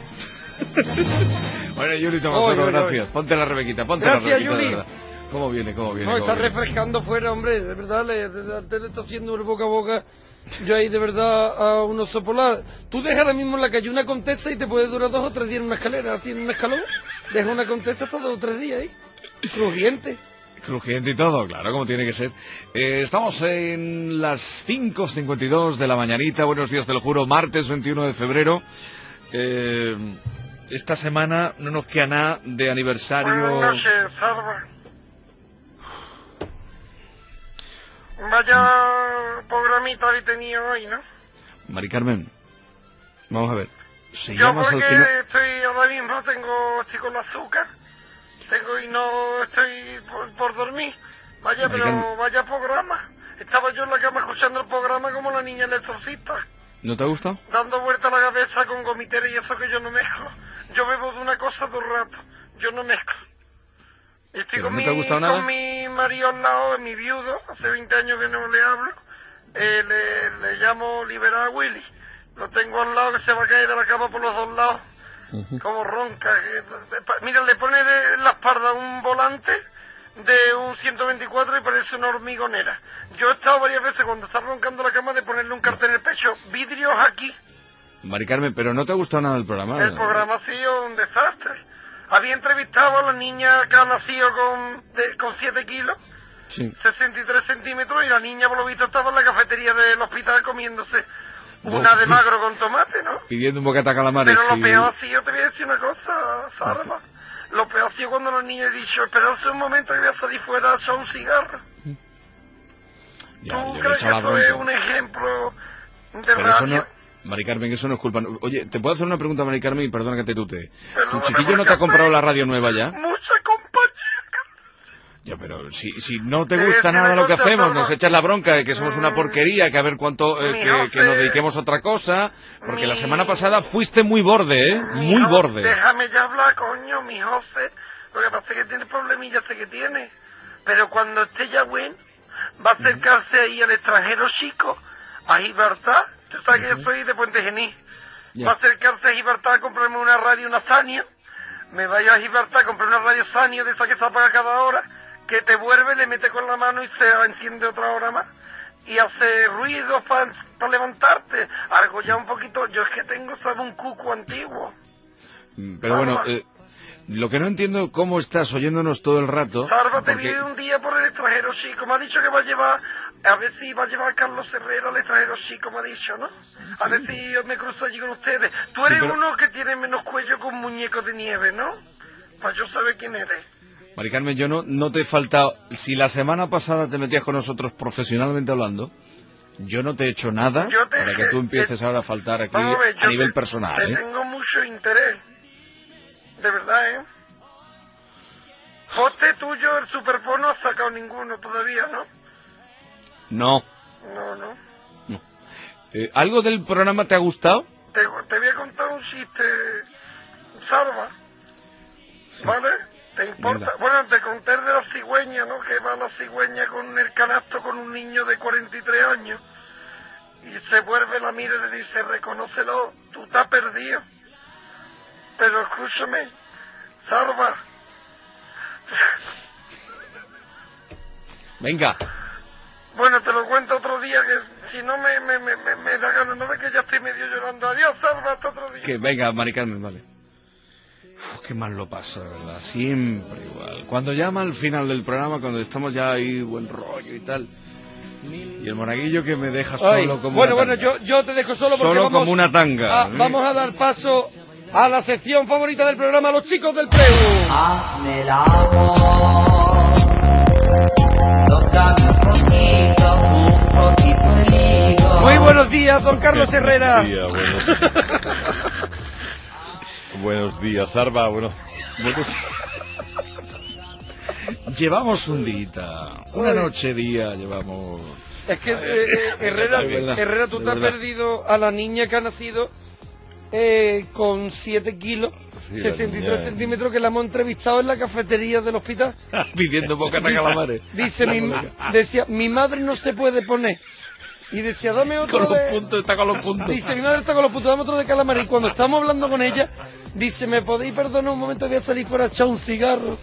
Bueno, Yulito Masoro, Oy, oy, gracias. oy. Ponte la rebequita, ponte Gracias, la rebequita, de Yuli. verdad. ¿Cómo viene, cómo viene? No, cómo está viene? refrescando fuera, hombre, de verdad, le, le- le- le está haciendo el boca a boca. Yo ahí de verdad a un oso polar. Tú dejas ahora mismo en la calle una contesa y te puede durar dos o tres días en una escalera, así en un escalón. Deja una contesa hasta dos o tres días ahí. Crujiente. Crujiente y todo, claro, como tiene que ser. Eh, estamos en las cinco cincuenta y dos de la mañanita. Buenos días, te lo juro, martes veintiuno de febrero. Eh, esta semana no nos queda nada de aniversario. Buenas noches, Salva. Vaya programita habéis tenido hoy, ¿no? Mari Carmen, vamos a ver. Si Yo llamas al porque final... estoy ahora mismo, tengo, estoy con azúcar, tengo y no estoy por, por dormir. Vaya, Mari pero Carmen. vaya programa. Estaba yo en la cama escuchando el programa como la niña electrocista, ¿No te ha gustado? dando vuelta a la cabeza con gomitera y eso que yo no mezclo. Yo bebo de una cosa todo el rato, yo no mezclo. Estoy ¿Pero con, no mi, te ha gustado nada? con mi marido al lado, mi viudo, hace veinte años que no le hablo, eh, le, le llamo liberar a Willy. Lo tengo al lado que se va a caer de la cama por los dos lados, como ronca. que- pa- Mira, le pone de la espalda un volante de un ciento veinticuatro y parece una hormigonera. Yo he estado varias veces cuando está roncando la cama de ponerle un cartel en el pecho, vidrios aquí. Mari Carmen, ¿pero no te ha gustado nada el programa? El programa ha sido un desastre. Había entrevistado a la niña que ha nacido con, de, con siete kilos, Sí. sesenta y tres centímetros, y la niña por lo visto estaba en la cafetería del hospital comiéndose una Bo- de magro con tomate, ¿no? Pidiendo un bocata calamares. Pero lo y- peor ha sido, te voy a decir una cosa, Salva. Lo peor ha sido cuando la niña ha dicho, esperarse un momento que voy a salir fuera a echar un cigarro. Ya, ¿Tú yo le he crees hecho que la eso es bronca. un ejemplo de Pero eso radio? no... Mari Carmen, eso no es culpa... Oye, ¿te puedo hacer una pregunta, Mari Carmen? Y perdona que te tute. ¿Tu Perdóname, chiquillo no porque te ha comprado la radio nueva ya? Mucha compañía. Ya, pero si, si no te Te voy a gusta decir nada una lo que cosa, hacemos, Salva. nos echas la bronca de que somos una porquería, que a ver cuánto... eh, Mi que, José. que nos dediquemos a otra cosa. Porque la Mi- semana pasada fuiste muy borde, ¿eh? Mi Muy José, borde. Déjame ya hablar, coño, mi José. Lo que pasa es que tiene problemillas, sé que tiene. Pero cuando esté ya bueno, va a acercarse ahí al extranjero chico, a Gibraltar. Tú sabes que yo soy de Puente Genil. Ya. Va a acercarse a Gibraltar a comprarme una radio, una Sania. Me vaya a Gibraltar a comprar una radio Sania de esa que se apaga cada hora, que te vuelve, le mete con la mano y se enciende otra hora más. Y hace ruido para pa levantarte. Algo ya un poquito... Yo es que tengo, ¿sabes? Un cuco antiguo. Pero bueno, eh, lo que no entiendo, ¿cómo estás oyéndonos todo el rato? Sarva, te Porque- vi un día por el extranjero, chico. Me ha dicho que va a llevar... A ver si va a llevar a Carlos Herrera al extranjero, chico, me ha dicho, ¿no? A ver si yo me cruzo allí con ustedes. Tú eres Sí, pero- uno que tiene menos cuello con muñecos de nieve, ¿no? Para yo saber quién eres. Mari Carmen, yo no, no te he faltado... Si la semana pasada te metías con nosotros profesionalmente hablando, yo no te he hecho nada Yo te- para que tú empieces ahora a faltar aquí Vamos a ver, a yo nivel te- personal, Te ¿eh? tengo mucho interés. De verdad, ¿eh? Poste tuyo, el Superpop no has sacado ninguno todavía, ¿no? No. No, no. Eh, ¿Algo del programa te ha gustado? Te, te voy a contar un chiste, Salva. ¿Vale? ¿Te importa? Venga. Bueno, te conté el de la cigüeña, ¿no? Que va la cigüeña con el canasto con un niño de cuarenta y tres años. Y se vuelve, la mira y le dice, reconócelo, tú estás perdido. Pero escúchame, Salva. Venga. Bueno, te lo cuento otro día, que si no me, me, me, me, me da ganas, no ves que ya estoy medio llorando. Adiós, Salva, hasta otro día. Que venga, Mari Carmen, vale. Uf, qué mal lo pasa, ¿verdad? Siempre igual. Cuando llama al final del programa, cuando estamos ya ahí, buen rollo y tal. Y el monaguillo que me deja Ay, solo como bueno, una bueno, tanga. yo, yo te dejo solo porque Solo vamos, como una tanga. a, vamos a dar paso a la sección favorita del programa, los chicos del Preu. Hazme el amor, tócame un poquito, un poquito el hígado. Muy buenos días, don Carlos Herrera. Buenos días, buenos, buenos días, Sarva. Buenos, buenos... Llevamos un día, una noche día llevamos. Es que eh, eh, Herrera, De verdad, Herrera, tú de te has verdad. perdido a la niña que ha nacido eh, con siete kilos, Sí, la sesenta y tres niña, centímetros, que la hemos entrevistado en la cafetería del hospital. Pidiendo bocata Dice- calamares. Dice, mi, decía, mi madre no se puede poner. Y decía, dame otro Con los de... puntos, está con los puntos. Dice, mi madre está con los puntos, dame otro de calamares. Y cuando estamos hablando con ella, dice, ¿me podéis perdonar un momento? Voy a salir fuera a echar un cigarro.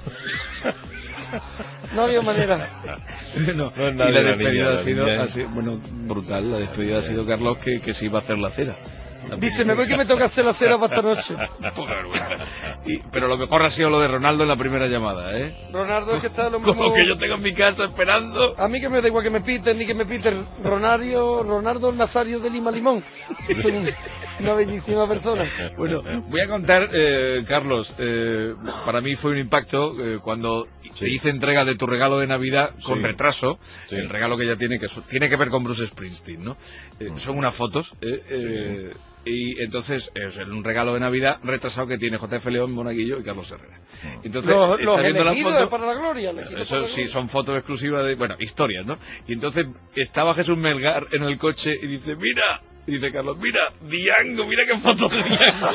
No había manera. No, No es y nadie la la despedida niña, ha la sido, niña ha es- sido, bueno, brutal. La despedida ha sido Carlos que, que se iba a hacer la cera. Dice, me voy que me toca hacer la cera para esta noche. Poca vergüenza. Y- pero lo mejor ha sido lo de Ronaldo en la primera llamada, ¿eh? Ronaldo es que está lo Como mismo... que yo tengo en mi casa esperando. A mí que me da igual que me piten ni que me piten. Ronario, Ronaldo Nazario de Lima Limón. Es un- una bellísima persona. Bueno, voy a contar, eh, Carlos, eh, para mí fue un impacto eh, cuando te hice entrega de tu regalo de Navidad con Sí. retraso, Sí. el regalo que ya tiene que, so- tiene que ver con Bruce Springsteen, ¿no? Eh, Son unas fotos, eh, eh, y entonces es un regalo de Navidad retrasado que tiene J F León, Monaguillo y Carlos Herrera. Entonces, Los, está los viendo la elegidos foto- para la gloria. elegidos Eso para la sí, gloria. son fotos exclusivas de, bueno, historias, ¿no? Y entonces estaba Jesús Melgar en el coche y dice, mira, y dice Carlos, mira, Diango, mira qué foto de Diango.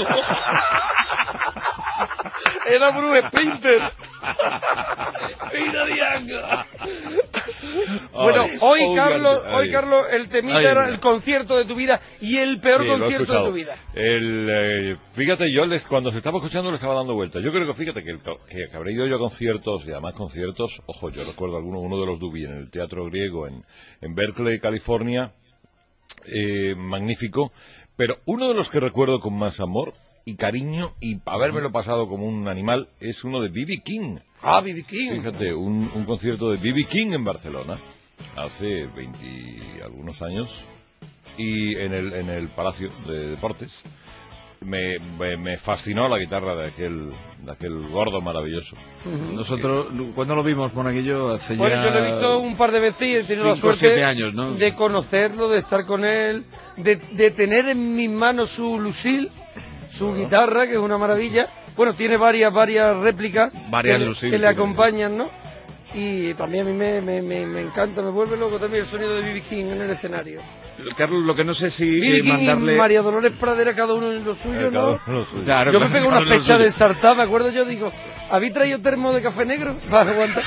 Era Bruce Springsteen. Mira Diango. Bueno, Ay, hoy oh, Carlos, ay. hoy Carlos, el temita Ay, era ay. el concierto de tu vida y el peor Sí, lo he concierto de escuchado. tu vida. El, eh, fíjate, yo les, cuando se estaba escuchando le estaba dando vueltas. Yo creo que fíjate que, el, que, que habré ido yo a conciertos, y además conciertos, ojo, yo recuerdo alguno, uno de los Dubi en el Teatro Griego en, en Berkeley, California, eh, magnífico, pero uno de los que recuerdo con más amor y cariño y habérmelo pasado como un animal es uno de B B King. Ah, B B King. Fíjate, un, un concierto de B B King en Barcelona hace veinte y algunos años y en el, en el Palacio de Deportes. Me, me, me fascinó la guitarra de aquel, de aquel gordo maravilloso. Nosotros, ¿cuándo lo vimos, Monaguillo? Hace Bueno, ya yo lo he visto un par de veces y he tenido la cinco o suerte siete años, ¿no? de conocerlo, de estar con él, de, de tener en mis manos su Lucille, su guitarra, que es una maravilla. Bueno, tiene varias, varias réplicas Varias que, le- Lucille que le tiene. acompañan, ¿no? Y también a mí me, me, me, me encanta, me vuelve loco también el sonido de B B King en el escenario. Carlos, lo que no sé si B B eh, King mandarle... y María Dolores Pradera, cada uno en lo suyo, Eh, cada ¿no? uno en lo suyo. Claro, Yo me claro, pego cada una uno en lo fecha suyo. de sartá, me acuerdo yo, digo, ¿habéis traído termo de café negro? Para aguantar.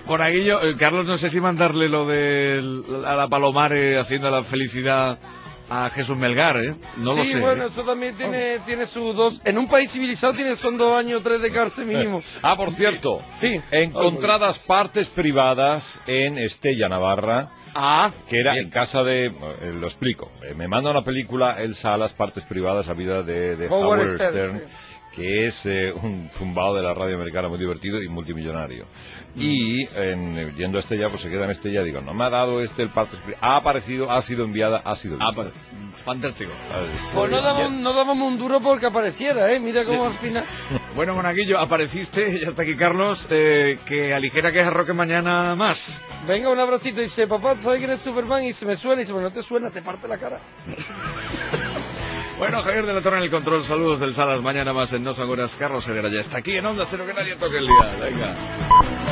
Monaguillo, eh, Carlos, no sé si mandarle lo de a la Palomare haciendo la felicidad a Jesús Melgar, ¿eh? No lo sí, sé. bueno, ¿eh? eso también tiene, tiene sus dos... En un país civilizado tiene, son dos años o tres de cárcel mínimo. Ah, por cierto, sí. encontradas partes privadas en Estella, Navarra. Ah, que era bien. en casa de, eh, lo explico, eh, me manda una película Elsa a las partes privadas, la vida de, de Howard Howard Stern, Stern, sí. que es eh, un zumbado de la radio americana muy divertido y multimillonario. Y en, eh, yendo a Estella, pues se queda en Estella, digo, no me ha dado este el partes privadas, ha aparecido, ha sido enviada, ha sido vista. Fantástico. Pues no dábamos, no dábamos un duro porque apareciera, ¿eh? Mira cómo al final... Bueno, Monaguillo, apareciste, ya está aquí Carlos, eh, que aligera que es Roque mañana más. Venga, un abracito y dice, papá, ¿sabes quién es Superman? Y se me suena y dice, bueno, no te suena, te parte la cara. Bueno, Javier de la Torre en el control, saludos del Salas, mañana más en No Son Horas. Carlos Herrera ya está aquí en Onda Cero, que nadie toque el día. Venga.